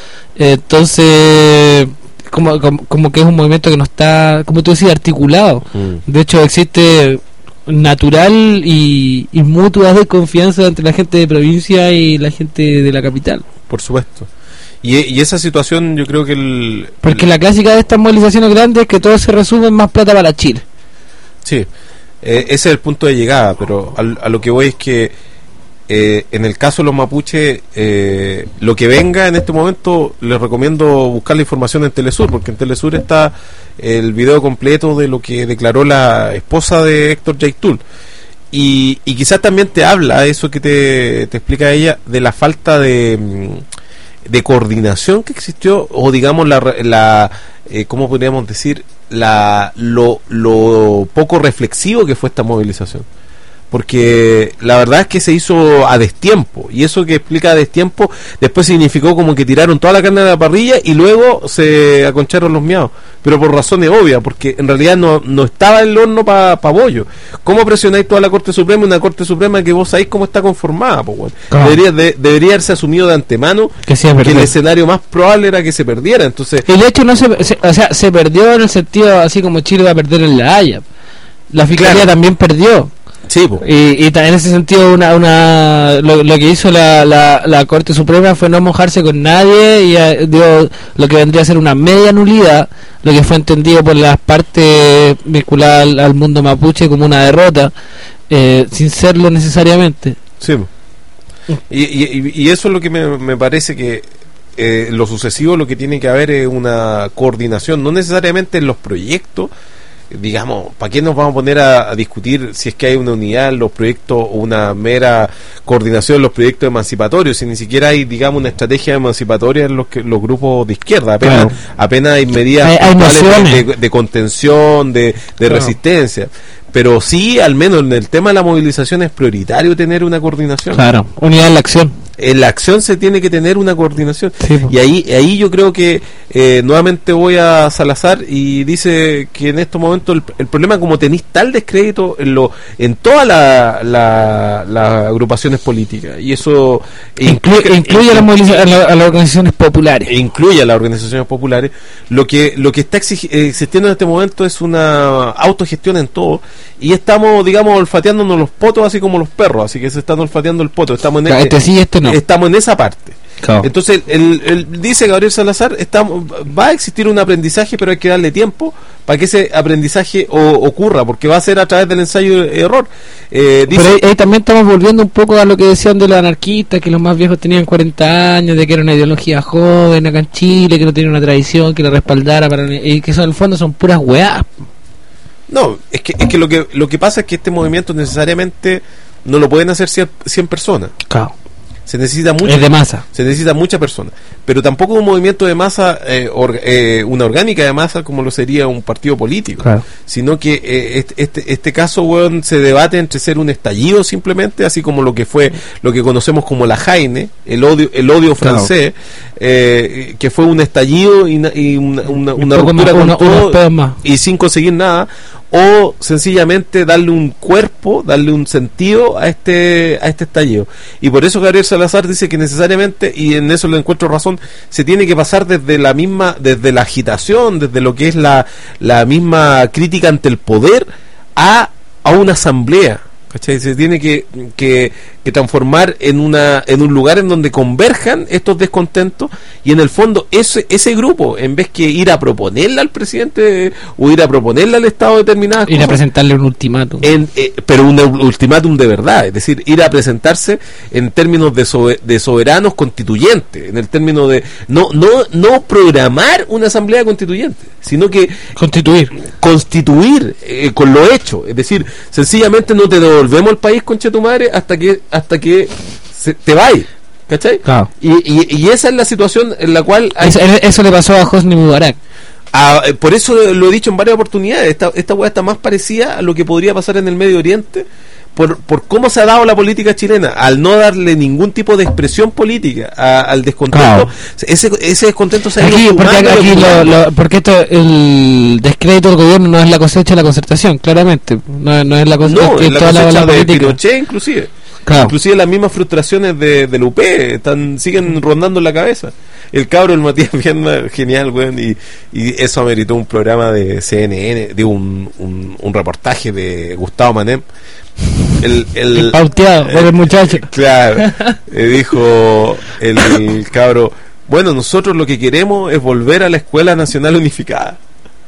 Entonces, como, como, como que es un movimiento que no está, como tú decías, articulado. Mm. De hecho, existe natural y, y mutua desconfianza entre la gente de provincia y la gente de la capital. Por supuesto. Y, y esa situación, yo creo que el... Porque el... la clásica de estas movilizaciones grandes es que todo se resume en más plata para Chile. Sí, eh, ese es el punto de llegada, pero a, a lo que voy es que Eh, en el caso de los mapuches, eh, lo que venga en este momento, les recomiendo buscar la información en Telesur, porque en Telesur está el video completo de lo que declaró la esposa de Héctor Yaitul, y, y quizás también te habla eso que te, te explica ella, de la falta de, de coordinación que existió, o digamos la, la eh, ¿cómo podríamos decir? La, lo, lo poco reflexivo que fue esta movilización. porque la verdad es que se hizo a destiempo, y eso que explica a destiempo después significó como que tiraron toda la carne de la parrilla y luego se aconcharon los miados, pero por razones obvias, porque en realidad no, no estaba el horno para pa bollo. ¿Cómo presionáis toda la Corte Suprema, una Corte Suprema que vos sabéis cómo está conformada? Po, bueno? Claro. debería, de, debería haberse asumido de antemano Que sí, es que verdad. el escenario más probable era que se perdiera. Entonces, Y de hecho no se, se- o sea, se perdió en el sentido así como Chile va a perder en La Haya. La Fiscalía Claro. también perdió. sí, po. Y, y ta- en ese sentido una, una lo, lo que hizo la, la, la Corte Suprema fue no mojarse con nadie y eh, dio lo que vendría a ser una media nulidad, lo que fue entendido por las partes vinculadas al, al mundo mapuche como una derrota, eh, sin serlo necesariamente. Sí, po. Y, y, y eso es lo que me, me parece que eh, lo sucesivo, lo que tiene que haber es una coordinación, no necesariamente en los proyectos. Digamos, ¿para qué nos vamos a poner a, a discutir si es que hay una unidad en los proyectos o una mera coordinación en los proyectos emancipatorios? Si ni siquiera hay, digamos, una estrategia emancipatoria en los que los grupos de izquierda, apenas, Claro. apenas hay medidas Hay- hay puntuales nociones. de, de- de contención, de, de Claro. resistencia. Pero sí, al menos en el tema de la movilización es prioritario tener una coordinación. Claro, unidad en la acción. En la acción se tiene que tener una coordinación. Sí, po. Y ahí ahí yo creo que eh, nuevamente voy a Salazar y dice que en estos momentos el, el problema, como tenéis tal descrédito en lo en todas la- la- las agrupaciones políticas, y eso Incluye, implica- incluye a, las moviliza- a la- a las organizaciones populares. e incluye a las organizaciones populares, lo que lo que está exigi- eh, existiendo en este momento es una autogestión en todo, y estamos, digamos, olfateándonos los potos así como los perros, así que se están olfateando el poto, estamos en Claro, este sí, este no. estamos en esa parte. Claro. Entonces, el, el- dice Gabriel Salazar, estamos, va a existir un aprendizaje, pero hay que darle tiempo para que ese aprendizaje o- ocurra, porque va a ser a través del ensayo y error. Eh, dice, Pero ahí, ahí también estamos volviendo un poco a lo que decían de los anarquistas, que los más viejos tenían cuarenta años, de que era una ideología joven acá en Chile, que no tenía una tradición, que la respaldara, para, y que eso en el fondo son puras weás. no, es que, es que lo que lo que pasa es que este movimiento necesariamente no lo pueden hacer cien, cien personas. Claro. Se necesita mucho. Es de masa. Se necesita mucha persona, pero tampoco un movimiento de masa, eh, orga- eh, una orgánica de masa como lo sería un partido político, Claro. sino que eh, este, este, este caso, weón, se debate entre ser un estallido simplemente, así como lo que fue, lo que conocemos como la Jaine, el odio, el odio Claro. francés, eh, que fue un estallido y, na- y una, una, Un una poco ruptura más, con uno- todo unos pedos más. y sin conseguir nada, o sencillamente darle un cuerpo, darle un sentido a este a este estallido. Y por eso Gabriel Salazar dice que necesariamente, y en eso le encuentro razón, se tiene que pasar desde la misma, desde la agitación, desde lo que es la, la misma crítica ante el poder a, a una asamblea. ¿Cachai? Se tiene que, que, que transformar en una en un lugar en donde converjan estos descontentos, y en el fondo ese ese grupo, en vez que ir a proponerle al presidente o ir a proponerle al Estado determinadas Ir a cosas, presentarle un ultimátum. en, eh, pero un ultimátum de verdad, es decir, ir a presentarse en términos de, sobe- de soberanos constituyentes, en el término de no no no programar una asamblea constituyente, sino que Constituir. constituir eh, con lo hecho, es decir, sencillamente no te devolvemos el país, concha tu madre, hasta que hasta que se, te vayas, ¿cachai? Claro. Y, y, y esa es la situación en la cual hay, Eso, eso le pasó a Hosni Mubarak. a- eh, por eso lo he dicho en varias oportunidades, esta, esta weá está más parecida a lo que podría pasar en el Medio Oriente, por, por cómo se ha dado la política chilena, al no darle ningún tipo de expresión política a- al descontento. Claro. ese, ese descontento se ha ido Aquí, porque fumando, aquí lo, fumando. lo- porque esto, el descrédito del gobierno no es la cosecha de la concertación, claramente. No, no es la cosecha, No, que en la toda la, cosecha la de política. Pinochet inclusive. Claro. Inclusive las mismas frustraciones de, del U P están, siguen rondando en la cabeza. El cabro, el Matías Viana, genial, weón, y, y eso ameritó un programa de C N N, de un, un, un reportaje de Gustavo Manem. El, el, Pauteado por el muchacho. Claro, eh, dijo el, el cabro, bueno, nosotros lo que queremos es volver a la Escuela Nacional Unificada.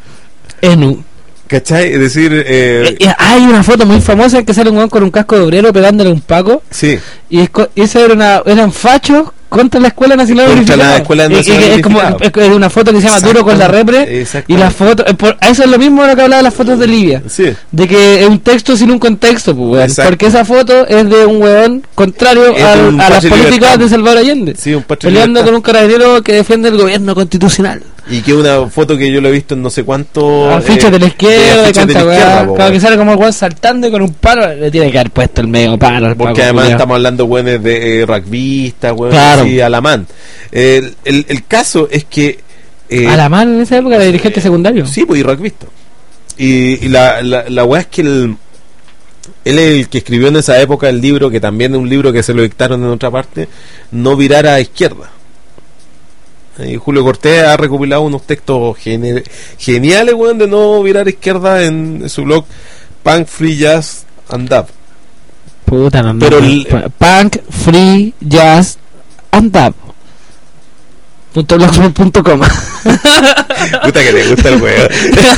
Enu. ¿Cachai? Es decir, eh, Eh, eh, hay una foto muy famosa en que sale un weón con un casco de obrero pegándole a un paco. sí. Y, es co- y esa era una, eran fachos contra la Escuela Nacional Contra Unificada. la Escuela Y- y Nacional es como Unificada. es una foto que se llama Duro con la Repre. Exacto. Y la foto, eh, por- eso es lo mismo de lo que hablaba de las fotos de Libia. Sí. De que es un texto sin un contexto, pues, weón. Exacto. Porque esa foto es de un weón contrario Es de al- un a las patria políticas libertad. de Salvador Allende. Sí, un patria Peleando libertad. con un carabinero que defiende el gobierno constitucional. Y que una foto que yo lo he visto en no sé cuánto. Afiches eh, de la izquierda, de afiches de la canta izquierda, weá. po, Cada que weón. sale como el weón saltando y con un palo, le tiene que haber puesto el medio palo. al Porque Paco, además culiao. estamos hablando weones de eh, rugbyistas, weones Claro. así, Alamán. El, el, el caso es que. eh, A la mano en esa época era dirigente secundario. Sí, pues y rugbyista. Y, y la, la, la weá es que el, él es el que escribió en esa época el libro, que también es un libro que se lo dictaron en otra parte, No virar a izquierda. Y Julio Cortés ha recopilado unos textos gene- geniales, weón, de no virar a izquierda en su blog Punk Free Jazz and Dub. Puta, no, no, Pero no. el- Punk, free, jazz, and dub. Punto blogspot punto com. Puta que le gusta el weón.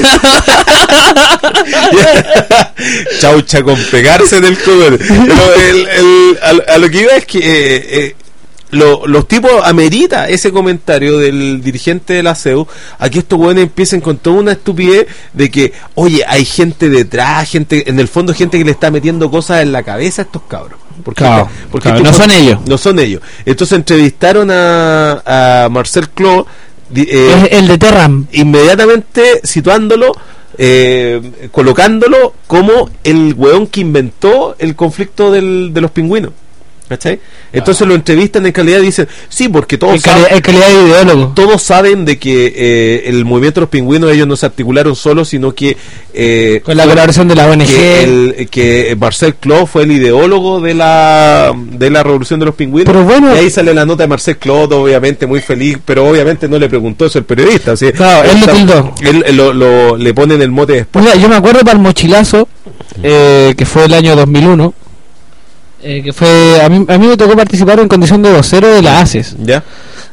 Chaucha con pegarse del cover. Pero el, el, a, a lo que iba es que eh, eh, lo, los tipos amerita ese comentario del dirigente de la C E U a que estos weones empiecen con toda una estupidez de que, oye, hay gente detrás, gente, en el fondo gente que le está metiendo cosas en la cabeza a estos cabros. Porque, Claro, porque claro, estos no son weones- ellos. No son ellos. Entonces entrevistaron a, a Marcel Clos, di- eh, Es el de Terram. inmediatamente situándolo, eh, colocándolo como el weón que inventó el conflicto del, de los pingüinos. ¿Cachai? Entonces lo entrevistan en calidad y dicen, sí, porque todos En calidad, saben, en calidad de ideólogo. todos saben de que eh, el movimiento de los pingüinos ellos no se articularon solos, sino que eh, Con la fue- colaboración de la O N G. que, el, que Marcel Clos fue el ideólogo de la de la revolución de los pingüinos. Pero bueno- y ahí sale la nota de Marcel Clos, obviamente muy feliz, pero obviamente no le preguntó eso el periodista. Así, Claro, él lo tildó. él, él lo, lo- le ponen el mote después. Mira, yo me acuerdo para el mochilazo, eh, que fue el año dos mil uno, eh, que fue a mí, a mí me tocó participar en condición de vocero de la ACES. ¿Ya?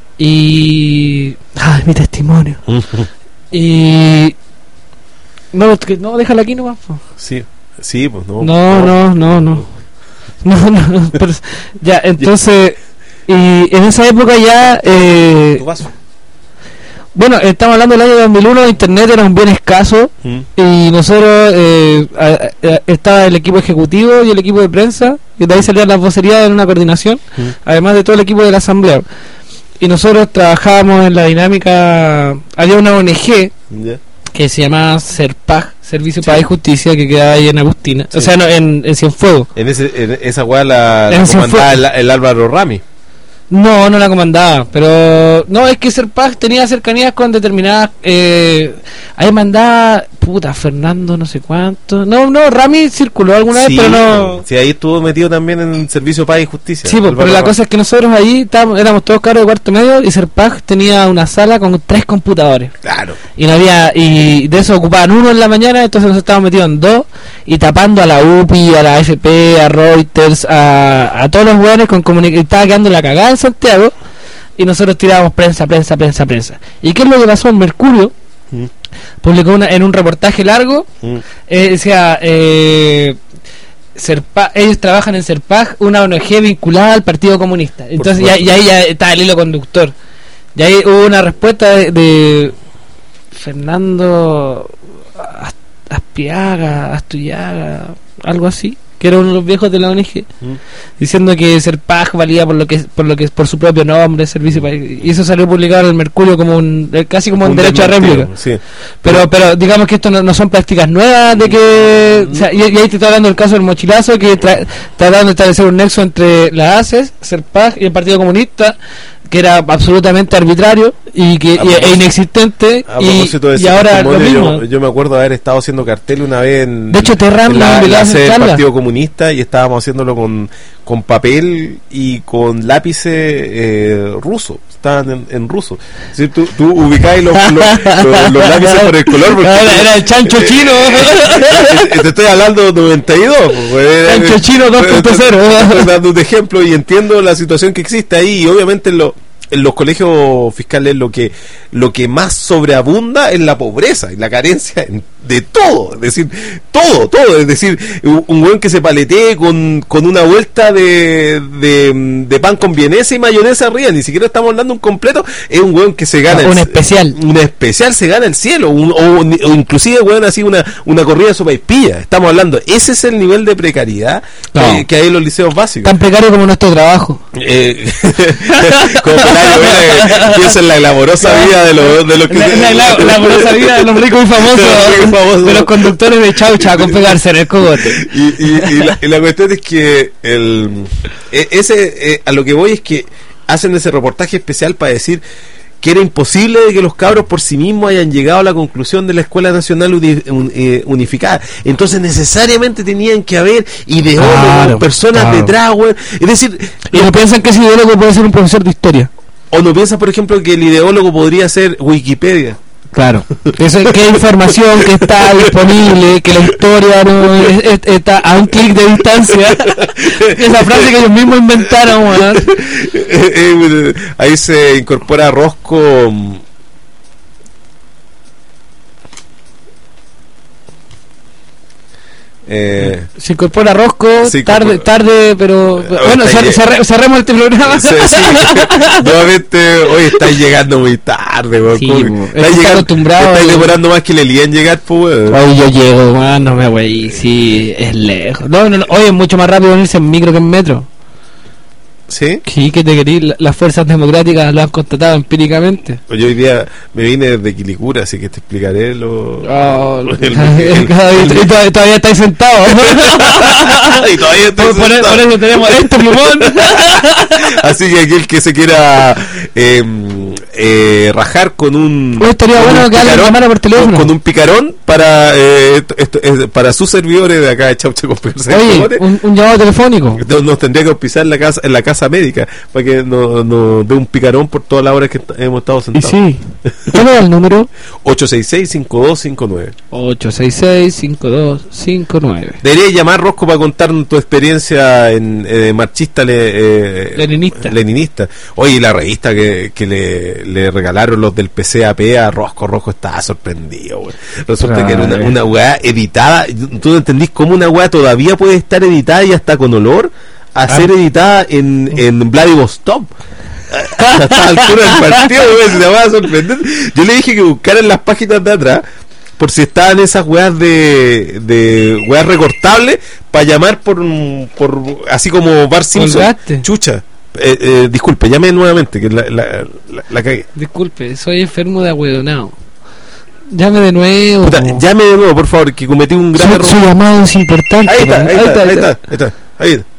Y... ¡Ay, mi testimonio! Y... No, que- no, déjala aquí nomás. po. Sí, sí, pues no. No, no, no, no. No, no, no, pero- ya, entonces... Y en esa época ya... Eh, Tu vaso. bueno, estamos hablando del año dos mil uno, internet era un bien escaso. Mm. Y nosotros, eh, a- a- estaba el equipo ejecutivo y el equipo de prensa, y de ahí salían las vocerías en una coordinación, Mm. además de todo el equipo de la asamblea. Y nosotros trabajábamos en la dinámica, había una O N G ¿Ya? que se llamaba SERPAG, Servicio Sí. Paz y Justicia, que quedaba ahí en Agustina, Sí. o sea, no, en, en Cienfuegos. En, ese, en esa weá la, En la ese comandaba fue- el, el Álvaro Rami. No, no la comandaba, pero no, es que SERPAG tenía cercanías con determinadas, eh, ahí mandaba, puta, Fernando no sé cuánto, no, no, Rami circuló alguna vez, Sí, pero no... sí, ahí estuvo metido también en Servicio Paz y Justicia. Sí, pues, Álvaro pero la Rami. cosa es que nosotros ahí estábamos, éramos todos cabros de cuarto medio y Serpag tenía una sala con tres computadores. Claro. Y no había, y de eso ocupaban uno en la mañana, entonces nosotros estábamos metidos en dos y tapando a la U P I, a la A F P, a Reuters, a, a todos los hueones con comunicación. Estaba quedando la cagada en Santiago y nosotros tirábamos prensa, prensa, prensa, prensa. ¿Y qué es lo que pasó? En Mercurio Mm. publicó una, en un reportaje largo, Mm. eh, decía, eh, Serpa- ellos trabajan en Serpag, una O N G vinculada al Partido Comunista. Entonces ya, supuesto. y ahí ya estaba el hilo conductor. Y ahí hubo una respuesta de, de Fernando As- Aspiaga, Astuyaga, algo así, que era uno de los viejos de la O N G, Mm. diciendo que Serpag valía por lo que por lo que por su propio nombre, servicio pa- y eso salió publicado en el Mercurio como un eh, casi como un, derecho a desmentido, réplica. Sí. Pero, pero digamos que esto no, no son prácticas nuevas de que... O sea, y, y ahí te estoy hablando del caso del mochilazo, que tra- tratando de establecer un nexo entre la ACES, Serpag y el Partido Comunista, que era absolutamente arbitrario y que A y- e propósito- inexistente, A y, propósito de y ese ahora lo testimonio, mismo. yo, yo me acuerdo de haber estado haciendo cartel una vez en, De hecho, Terram en nos la, invitó la a hacer sede del charla. Partido Comunista y estábamos haciéndolo con, con papel y con lápices eh, ruso. Estaban en, en ruso. Sí, tú, tú ubicabas los, los, los- los lápices por el color. porque- Era, era el chancho chino. Eh, te estoy hablando de noventa y dos. pues, Chancho eh, chino dos punto cero. Estoy dando un ejemplo y entiendo la situación que existe ahí. Y obviamente en, lo- en los colegios fiscales lo que lo que más sobreabunda es la pobreza y la carencia en de todo, es decir, todo, todo, es decir, un, un weón que se paletee con, con una vuelta de, de, de pan con vienesa y mayonesa arriba, ni siquiera estamos hablando de un completo, es un weón que se gana un el, especial, un especial se gana el cielo, un, o, o inclusive weón así una, una corrida de sopaipilla, estamos hablando, ese es el nivel de precariedad no. que, que hay en los liceos básicos. Tan precario como nuestro trabajo. Eh, como Pelayo, mira, piensa en la glamorosa vida de los, de los que la, la, la, la glamorosa vida de los ricos y famosos, famoso. De los conductores de chaucha con pegarse en el cogote. Y, y, y, la, y la cuestión es que el ese eh, a lo que voy es que hacen ese reportaje especial para decir que era imposible de que los cabros por sí mismos hayan llegado a la conclusión de la Escuela Nacional uni, un, eh, Unificada. Entonces necesariamente tenían que haber ideólogos, claro, personas claro. detrás, güey. Es decir, y no piensan que ese ideólogo puede ser un profesor de historia. O no piensan, por ejemplo, que el ideólogo podría ser Wikipedia. Claro, eso es que hay información que está disponible, que la historia no es, es, está a un clic de distancia. Esa frase que ellos mismos inventaron, ¿no? Ahí se incorpora Rosco. Eh, se incorpora Rosco, se tarde, incorpora. tarde, pero bueno, cer, cerre, cerremos este programa. Sí, sí. Nuevamente, hoy estáis llegando muy tarde, weón. Sí, estáis llegando, acostumbrado. Estáis demorando más que le lían llegar, pues, weón. Hoy yo llego, man, no me voy, sí, es lejos. No, no, no, hoy es mucho más rápido venirse en micro que en metro. ¿Sí? Sí, que te querís, las fuerzas democráticas lo han constatado empíricamente. Pues yo hoy día me vine desde Quilicura, así que te explicaré lo... Oh, el, el, el, el, y todavía, todavía estáis sentados. Y todavía estoy por, sentado. Por eso tenemos este limón. Así que aquel que se quiera eh, eh, rajar con un... Hoy estaría con bueno un que alguien llamara por teléfono. Con, con un picarón para eh, esto, esto, eh, para sus servidores de acá de Chaucha con Oye, un, un llamado telefónico. Nos, nos tendría que auspiciar en la casa, en la casa médica para que nos no dé un picarón por todas las horas que hemos estado sentados. Y sí. ¿Cuál es el número? ocho seis seis, cinco dos cinco nueve. ocho seis seis, cinco dos cinco nueve. Deberías llamar, Rosco, para contar tu experiencia en eh, marxista le, eh, leninista. leninista. Oye, la revista que, que le, le regalaron los del P C A P a Rosco, Rosco estaba sorprendido, güey. Resulta ah, que era una, una weá editada. ¿Tú no entendís cómo una weá todavía puede estar editada y hasta con olor a ah. ser editada en, en Vladivostok? A esta altura del partido, güey, se te va a sorprender. Yo le dije que buscaran las páginas de atrás por si estaban esas weas de de weas recortables para llamar por, por así como Bart Simpson. Colgaste. Chucha. Eh, eh, disculpe, llame nuevamente que la, la, la, la cagué. Disculpe, soy enfermo de ahueonado. Llame de nuevo. Puta, llame de nuevo, por favor, que cometí un grave error. Su llamado es importante. Ahí está, ahí, ahí, está, está, ahí está, ahí está, ahí está.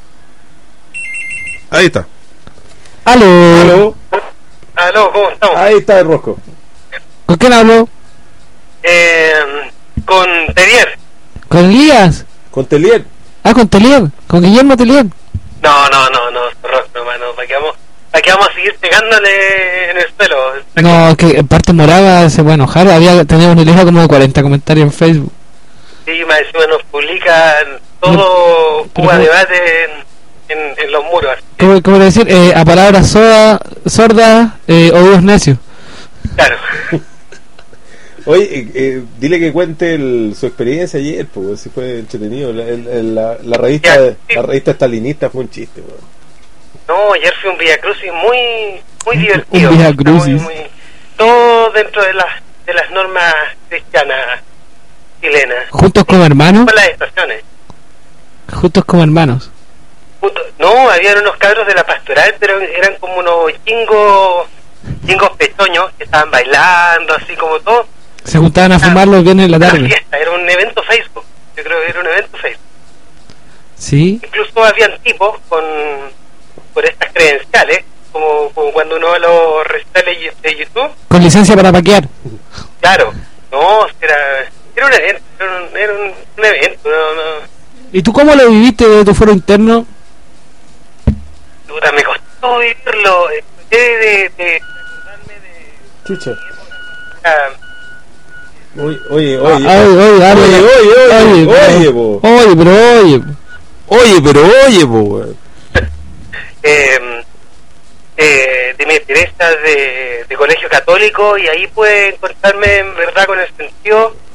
Ahí está. Aló. Aló. Aló, ¿cómo estamos? Ahí está el Rosco. ¿Con quién hablo? Eh, con Telier. ¿Con Elías? Con Telier. Ah, con Telier. ¿Con Guillermo Telier? No, no, no, no, Rosco, hermano. ¿Para qué vamos, para qué vamos a seguir pegándole en el suelo? No, que en parte Moraba se va a enojar. Había tenido una lista como de cuarenta comentarios en Facebook. Sí, más encima nos publican todo no, Cuba Debate en, en, en los muros. ¿Cómo, cómo decir? Eh, a palabras soda, sordas, eh, oídos necios. Claro. Oye, eh, eh, dile que cuente el, su experiencia ayer, pues si fue entretenido. La, el, la, la revista ya, sí. La revista stalinista fue un chiste, pues. No, ayer fue un Via Crucis muy muy divertido. Un Via Crucis. Muy, muy, todo dentro de las de las normas cristianas chilenas. ¿Juntos como hermanos? Con las estaciones. Juntos como hermanos. Juntos, no, habían unos cabros de la pastoral, pero eran como unos chingos, chingos pechoños que estaban bailando, así como todo. Se juntaban a fumar los viernes en la tarde. Una fiesta, era un evento Facebook. Yo creo que era un evento Facebook. Sí. Incluso habían tipos con por estas credenciales, como, como cuando uno va a los recitales de YouTube. Con licencia para paquear. Claro. No, era, era un evento, era un, era un, un evento. No, no. ¿Y tú cómo lo viviste de tu foro interno? Puta, me costó vivirlo. De, de, de, de, Chucha. de Oye, oye, oye. Ah, oye, oye, oye, oye, oye, oye, oye, po. Oye, pero oye. Oye, pero oye, po, weón. eh, eh, de mi experiencia de, de colegio católico, y ahí pude encontrarme en verdad con el sentido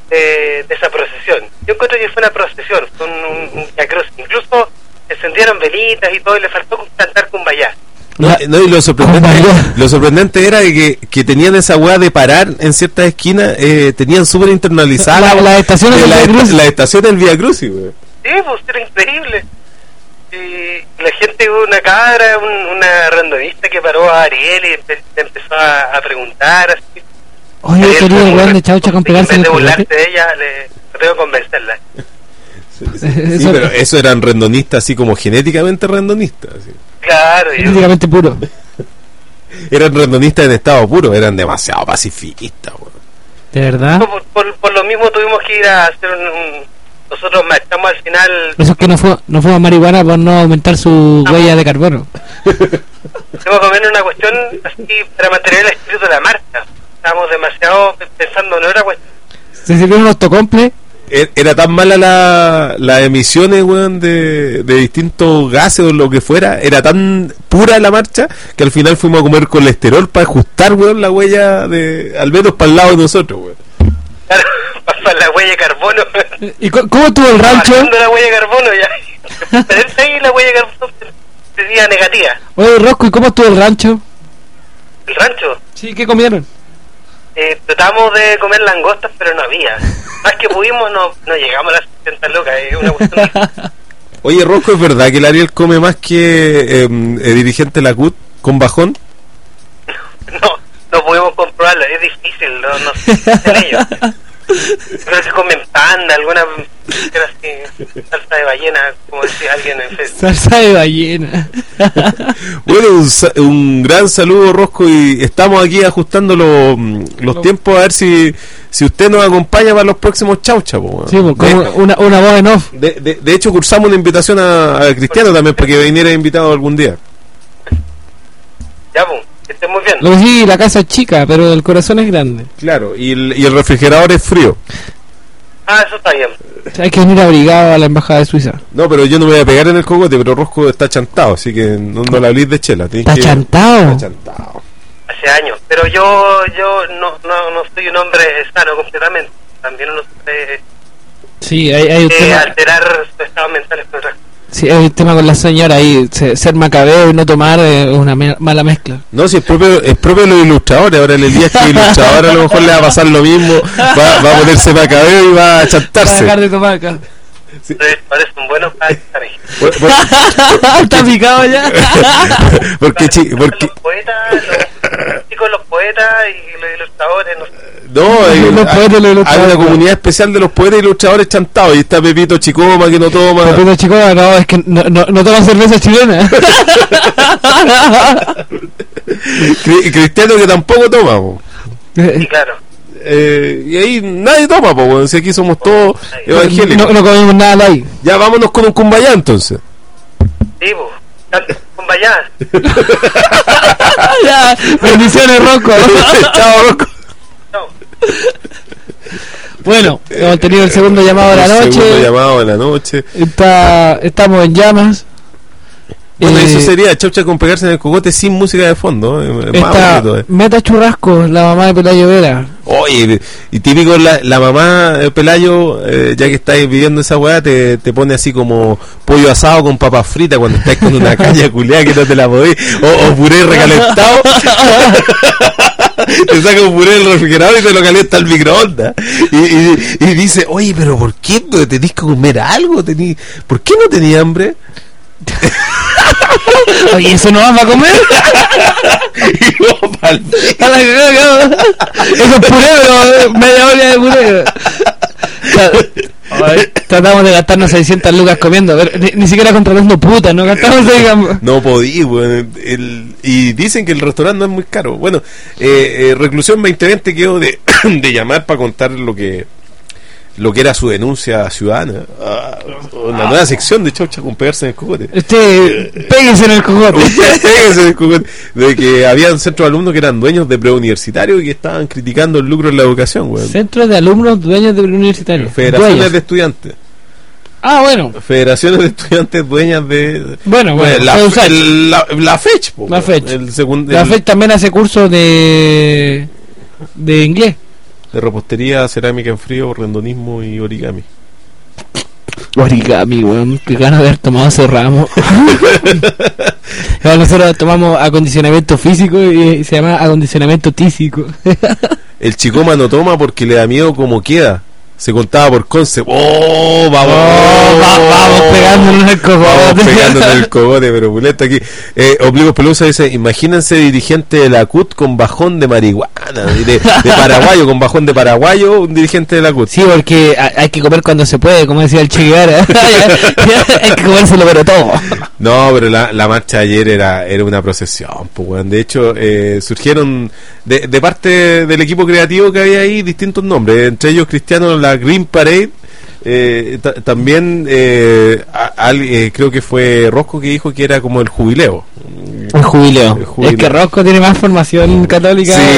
de, de esa procesión. Yo encuentro que fue una procesión, fue un, un, un Vía Crucis. Incluso encendieron velitas y todo, y le faltó cantar Cumbayá. No, no, y lo sorprendente, lo sorprendente era de que, que tenían esa weá de parar en ciertas esquinas, eh, tenían súper internalizadas La- las estaciones de del la, Vía Crucis. la estación del Vía Crucis, weón. Sí, pues era increíble. Y la gente, hubo una cabra, un, una randonista que paró a Ariel y empe- empezó a, a preguntar así. Oye, Ariel, querido como weón de que- Chaucha con en vez pegarse en de el burlarte cogote. de ella, le tengo que convencerla. Sí, sí, sí, Eso- pero eso eran randonistas así como genéticamente randonistas. Así. Claro, y Prácticamente puro. Eran randonistas en estado puro, eran demasiado pacifistas, weón. ¿De verdad? por, por, por lo mismo tuvimos que ir a hacer un... un- nosotros marchamos al final, Eso es que no fue, no fue a marihuana por no aumentar su huella de carbono. fuimos a comer una cuestión así para mantener el espíritu de la marcha. Estábamos demasiado pensando, no era cuestión. Se sirvieron unos tocomples. Er- Era tan mala la, las emisiones, weón, de, de distintos gases o lo que fuera, era tan pura la marcha que al final fuimos a comer colesterol para ajustar, weón, la huella de, al menos para el lado de nosotros, weón. Claro, para la huella de carbono. ¿Y co- cómo estuvo el rancho? Bajando la huella de carbono ya. Perderse ahí la huella de carbono sería negativa. Oye, Rosco, ¿y cómo estuvo el rancho? El rancho, Sí, ¿qué comieron? eh, tratamos de comer langostas, pero no había. Más que pudimos, no, no llegamos a las sesenta lucas. Es una cuestión de... Oye, Rosco, ¿es verdad que el Ariel come más que eh, el dirigente de la C U T con bajón? No, no pudimos comprobarlo. Es difícil, no, no sé en ello. Creo que comen panda, alguna era así, salsa de ballena, como decía alguien en Facebook. Salsa de ballena. Bueno, un, sa- un gran saludo, Rosco, y estamos aquí ajustando lo- los tiempos a ver si, si usted nos acompaña para los próximos chaucha, po, weón. Sí, pues, como de, una, una voz en off. de, de- de hecho, cursamos una invitación a, a Cristiano también para que viniera invitado algún día. Ya, pues, que esté muy bien. Lo que sí, la casa es chica, pero el corazón es grande. Claro, y el, y el refrigerador es frío. Ah, eso está bien. O sea, hay que venir abrigado a la embajada de Suiza. No, pero yo no me voy a pegar en el cogote, pero Rosco está chantado, así que no, no le hablís de chela. tenés ¿Está que- chantado? Está chantado. Hace años. Pero yo yo no, no, no soy un hombre sano completamente. También uno puede Sí, hay, hay un eh, tema. alterar sus estados mentales con otras cosas. Sí, hay un tema con la señora ahí. se- Ser macabeo y no tomar es una me- mala mezcla. No, si es propio, es propio de los ilustradores. Ahora el Elías, que es ilustrador, a lo mejor le va a pasar lo mismo. Va, va a ponerse macabeo y va a Para chantarse. dejar de tomar acá. Entonces parecen buenos para estar ahí. Por- por- Está picado ya. porque, chi- porque Los poetas, los chicos, los poetas y los ilustradores, no sé. no, hay, Los poetas y los hay- hay ilustradores. una comunidad especial de los poetas y ilustradores chantados. Y está Pepito Chicoma, que no toma. Pepito Chico, no, es que no, no, no toman cerveza chilena. Cri- Cristiano, que tampoco toma. po. Sí, claro. Eh, y ahí nadie toma, po, weón. Si aquí somos todos evangélicos. No, no comemos nada ahí. Ya vámonos con un cumbayá entonces. Sí, pues. Tanto con Bayá. Ya, bendiciones, Rocco. Chao, Rosco. No. Bueno, hemos tenido el segundo llamado de la El segundo noche. llamado de la noche. Está, estamos en llamas. Bueno, Eh, eso sería chaucha con pegarse en el cogote sin música de fondo. eh, más Está bonito, eh. Meta Churrasco, la mamá de Pelayo Vera. Oye, y típico la, la mamá de Pelayo, eh, ya que estáis viviendo esa weá, te, te pone así como pollo asado con papas fritas cuando estáis con una caña culeada que no te la podéis, o, o puré recalentado. Te saca un puré del refrigerador y te lo calienta al microondas. Y, y, y dice, oye, pero ¿por qué no tenés que comer algo? Tení, ¿por qué no tenía hambre? Oye, ¿eso no vas a comer? Y vos, pa'l- A la cagada. Eso es puré, pero media olla de puré. Ay, tratamos de gastarnos seiscientas lucas comiendo, pero ni, ni siquiera contratando putas, no gastamos, digamos. No podí, weón. El- y dicen que el restaurante no es muy caro. Bueno, eh, eh, Reclusión veinte veinte quedó de, de llamar para contar lo que lo que era su denuncia ciudadana. Ah, una nueva sección de Chaucha con pegarse en el cogote. Este, péguese en el cogote. Usted pégase en el cogote. De que habían centros de alumnos que eran dueños de preuniversitarios y que estaban criticando el lucro en la educación, weón. Centro de alumnos dueños de universitarios. Federaciones Dueños. de estudiantes. Ah, bueno. Federaciones de estudiantes dueñas de... Bueno, bueno, la, puede usar. el- la, la FECH, po, La weón. FECH. El segundo, La el- F E D también hace cursos de de inglés. de repostería, cerámica en frío, rendonismo y origami. Origami, weón, qué ganas de haber tomado ese ramo. Nosotros tomamos acondicionamiento físico y se llama acondicionamiento tísico. El chicoma no toma porque le da miedo cómo queda. Se contaba por Conce. ¡Oh! ¡Vamos! Oh, va, vamos pegándole en el cogote. Vamos pegándole en el cogote, pero puleta aquí. Eh, Obligos Pelusa dice: imagínense dirigente de la C U T con bajón de marihuana. De, de paraguayo, con bajón de paraguayo, un dirigente de la C U T. Sí, porque hay que comer cuando se puede, como decía el Che Guevara. Hay que comérselo, pero todo. No, pero la, la marcha de ayer era, era una procesión. Pues, bueno. De hecho, eh, surgieron de, de parte del equipo creativo que había ahí distintos nombres. Entre ellos, Cristiano, la Green Parade. Eh, t- también eh, a, al, eh, creo que fue Rosco que dijo que era como el jubileo. El jubileo. El jubileo. Es que Rosco tiene más formación católica. Sí,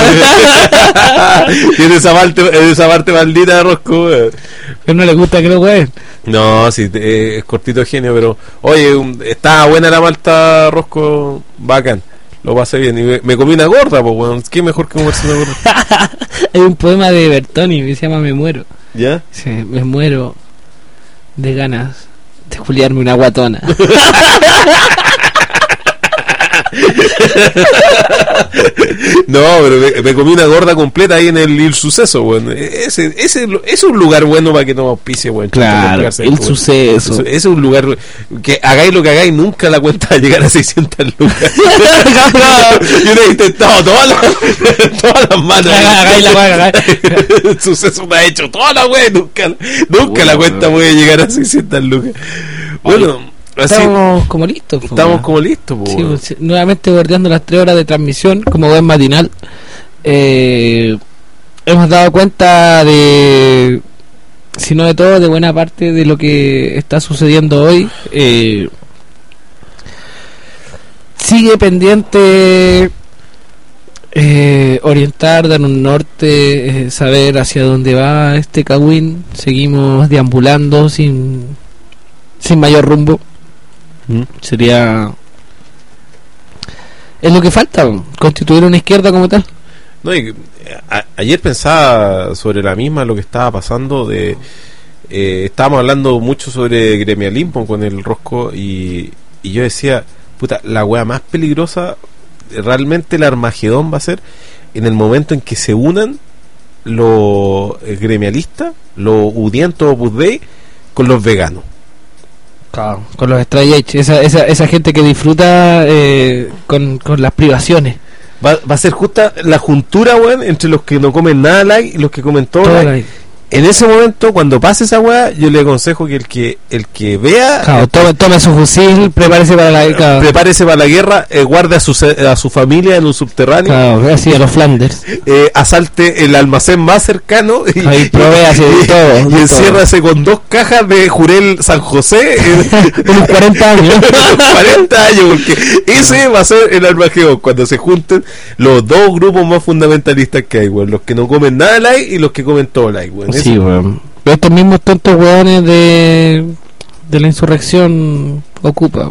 tiene esa parte, esa parte maldita de Rosco. eh. Pero no le gusta que lo jueguen. No, sí, eh, es cortito de genio, pero oye, un, estaba buena la malta, Rosco, bacán. Lo pasé bien y me, me comí una gorda, pues bueno, qué mejor que comerse una gorda. Hay un poema de Bertoni que se llama Me muero. ¿Ya? Sí, me muero de ganas de juliarme una guatona. No, pero me, me comí una gorda completa ahí en el Il Suceso, bueno. Ese, ese es un lugar bueno para que no auspicie, bueno. Claro, El Suceso. Ese es un lugar que hagáis lo que hagáis, nunca la cuenta va a llegar a seiscientas lucas. Yo lo he intentado todas las, todas las manos. Hagáis la weá, El Suceso me ha hecho toda la weá, nunca, nunca bueno, la cuenta puede llegar a seiscientas lucas. Bueno. Así, estamos como listos. Po, estamos como listos. Po, sí, pues, nuevamente bordeando las tres horas de transmisión, como buen matinal. Eh, hemos dado cuenta de, si no de todo, de buena parte de lo que está sucediendo hoy. Eh, sigue pendiente eh, orientar, dar un norte, eh, saber hacia dónde va este Cagüín. Seguimos deambulando sin, sin mayor rumbo. ¿Mm? Sería es lo que falta, constituir una izquierda como tal. No, y, a, ayer pensaba sobre la misma lo que estaba pasando de eh, estábamos hablando mucho sobre gremialismo con el Rosco y, y yo decía, puta, la wea más peligrosa realmente el Armagedón va a ser en el momento en que se unan los gremialistas, los udientos Opus Dei con los veganos. Claro, con los Stray Edge, esa, esa, esa gente que disfruta eh, con, con las privaciones. Va, va a ser justa la juntura, weón, entre los que no comen nada like y los que comen todo, todo like. like. En ese momento, cuando pase esa weá, yo le aconsejo que el que el que vea, claro, tome, tome su fusil, prepárese para la guerra, prepárese para la guerra, eh, guarde a su a su familia en un subterráneo, claro, así a los Flanders, eh, asalte el almacén más cercano y, ahí provéase de todo, y enciérrase con dos cajas de Jurel San José en unos cuarenta años, cuarenta años, porque ese va a ser el Armagedón cuando se junten los dos grupos más fundamentalistas que hay, weón, los que no comen nada like y los que comen todo like, weón. Sí, weón. Pero estos mismos tontos weones de de la insurrección ocupa.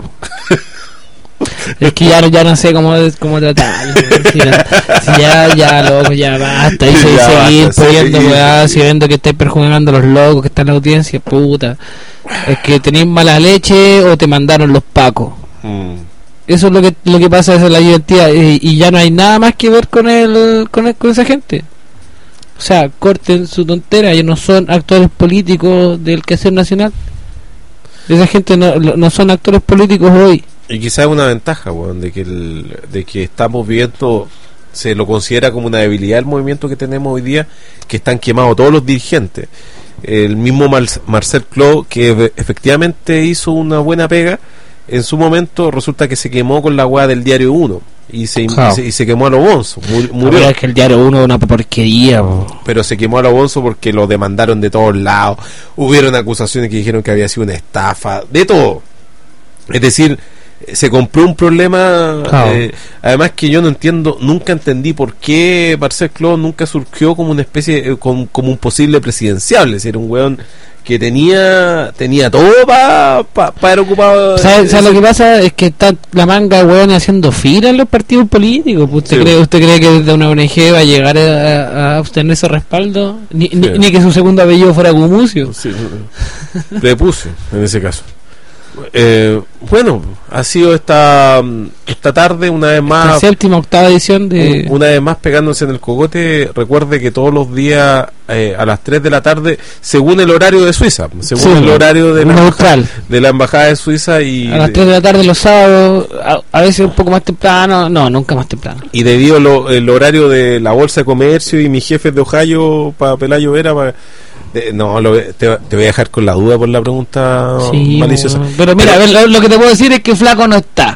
Es que ya no, ya no sé cómo, cómo tratarlo. Si, si ya, ya, loco, ya basta. Y se, ya seguir basta, poniendo sí, weá, si viendo que estáis perjudicando a los locos que están en la audiencia, puta. Es que tenéis mala leche o te mandaron los pacos. Mm. Eso es lo que lo que pasa, esa es la identidad. Y, y ya no hay nada más que ver con el, con, el, con esa gente. O sea, corten su tontera, ellos no son actores políticos del quehacer nacional. Esa gente no, no son actores políticos hoy. Y quizás una ventaja, bueno, de que el, de que estamos viendo, se lo considera como una debilidad el movimiento que tenemos hoy día, que están quemados todos los dirigentes. El mismo Mar- Marcel Clot, que efectivamente hizo una buena pega, en su momento resulta que se quemó con la weá del Diario uno y se, claro. y, se, y se quemó a lo bonzo, murió. No, es que el Diario uno es una porquería, bro. Pero se quemó a lo bonzo porque lo demandaron de todos lados, hubieron acusaciones que dijeron que había sido una estafa, de todo. Es decir, se compró un problema. Claro. eh, además que yo no entiendo, nunca entendí por qué Marcel Clos nunca surgió como una especie, eh, con- como un posible presidenciable. Si era un weón que tenía tenía todo para pa, pa haber ocupado. ¿Sabes ese- lo que pasa? Es que está la manga de hueones haciendo fila en los partidos políticos. Pues, ¿Usted, Sí. cree, ¿Usted cree que desde una O N G va a llegar a, a obtener ese respaldo? Ni, ni, Sí. ni que su segundo apellido fuera Gumucio. Sí, prepucio en ese caso. Eh, bueno, ha sido esta esta tarde una vez La más. séptima, octava edición de... Una vez más pegándose en el cogote. Recuerde que todos los días eh, a las tres de la tarde, según el horario de Suiza, según Sí, el horario de la, neutral. de la embajada de Suiza, y, A las tres de la tarde los sábados, a, a veces un poco más temprano, no, nunca más temprano. y debido lo, el horario de la Bolsa de Comercio y mis jefes de Ohio para Pelayo Vera, pa- de- no, lo- te, te voy a dejar con la duda por la pregunta Sí, maliciosa. bueno, pero mira, a ver, lo, lo que te puedo decir es que Flaco no está.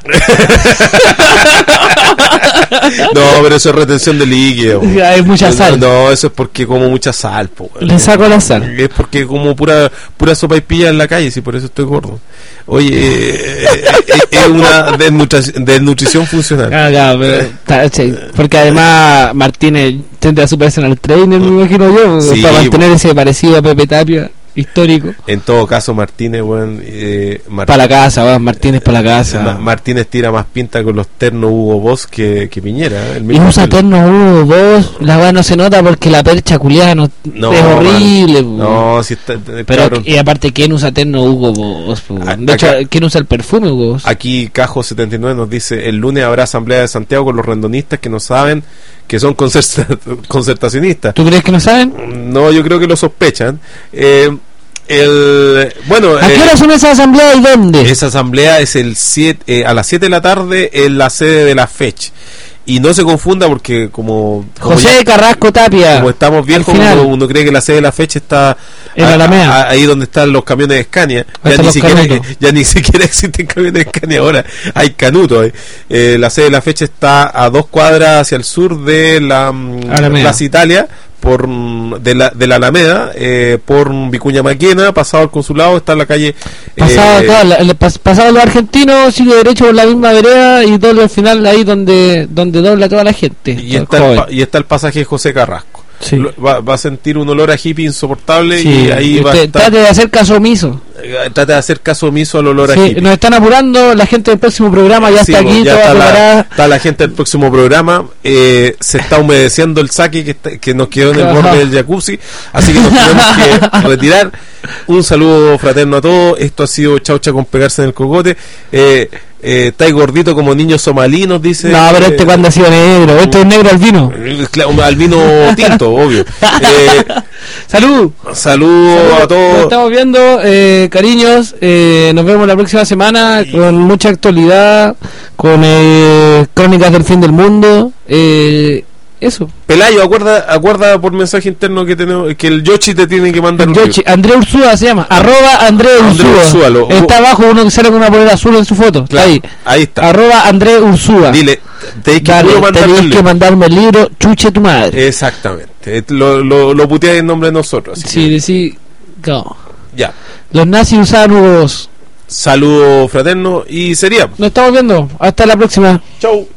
No, pero eso es retención de líquido. Hay mucha sal. No, no, eso es porque como mucha sal, po, weón. Le saco la sal. Es porque como pura pura sopa y pilla en la calle, sí, por eso estoy gordo. Oye, eh, eh, eh, es una desnutrición, desnutrición funcional. Ah, claro, pero, ta- sí, porque además Martínez tendrá su personal trainer, me imagino yo, Sí, para mantener po. ese parecido a Pepe Tapia histórico. En todo caso, Martínez, weón, eh, Mart- Para la casa, va, Martínez para la casa. Ma- Martínez tira más pinta con los ternos Hugo Boss que, que Piñera. ¿eh? El Y mismo usa estilo. terno Hugo Boss, la weá no se nota porque la percha culiada no, No, es horrible. man. po. No, si está, eh, Pero, cabrón. y aparte, ¿quién usa terno Hugo Boss? po? A- De hecho, acá- ¿quién usa el perfume Hugo Boss? Aquí Cajo setenta y nueve nos dice: el lunes habrá asamblea de Santiago con los rendonistas que no saben que son concerta- concertacionistas. ¿Tú crees que no saben? No, yo creo que lo sospechan. Eh, el bueno, ¿A qué eh, hora son esas asambleas y dónde? esa asamblea es el siete, eh, a las siete de la tarde en la sede de la FECH. Y no se confunda porque como, como José ya- Carrasco Tapia. como estamos viejos, al final. uno, uno cree que la sede de la fecha está En a- Alameda. a- ahí donde están los camiones de Scania. Ahí Ya están ni, los siquiera, canutos. ya ni siquiera existen camiones de Scania ahora, hay canutos. eh. Eh, la sede de la fecha está a dos cuadras hacia el sur de la mm, Alameda. Plaza Italia, por mm, de la, de la Alameda, eh, por Vicuña Maquena, pasado al consulado, está en la calle. Pasado, eh, toda la- el pas- pasado los argentinos, sigue derecho por la misma vereda y doble al final ahí donde donde dobla toda la gente. y, Todo está el, joven. pa- y está el pasaje José Carrasco. Sí. Lo- Va, va a sentir un olor a hippie insoportable Sí, y ahí y va a usted estar. trate de hacer caso omiso. Eh, Trata de hacer caso omiso al olor a Sí, hippie. nos están apurando, la gente del próximo programa ya Sí, está pues, aquí, ya toda está la, preparada. está la gente del próximo programa. eh, se está humedeciendo el saque que, está- que nos quedó en el Ajá. borde del jacuzzi. Así que nos tenemos que retirar. Un saludo fraterno a todos. Esto ha sido Chaucha con pegarse en el cogote. Eh, eh, estáis gordito como niños somalí, nos dice. No, pero este eh, cuando ha sido negro, este es negro albino. Claro, al vino tinto, obvio. Eh, Salud. saludos a Nos todos. estamos viendo, eh, cariños. eh, nos vemos la próxima semana con mucha actualidad, con eh, crónicas del fin del mundo. Eh, eso. Pelayo, acuerda, acuerda por mensaje interno que tenemos que el Yoshi te tiene que mandar un Yoshi, André Ursúa se llama. Arroba André André Ursúa. Ursúa, lo- Está abajo uno que sale con una polera azul en su foto. Está Claro, ahí. ahí está. Arroba André Ursúa. Dile, tenéis que Dale, puro mandarle tenéis un que link. mandarme el libro Chuche tu madre. Exactamente. Eh, Lo, lo, lo puteáis en nombre de nosotros. Así Sí, decí. No. que, ya. Los nazis usaban Hugo Boss. Saludo fraterno y sería. Nos estamos viendo. Hasta la próxima. Chau.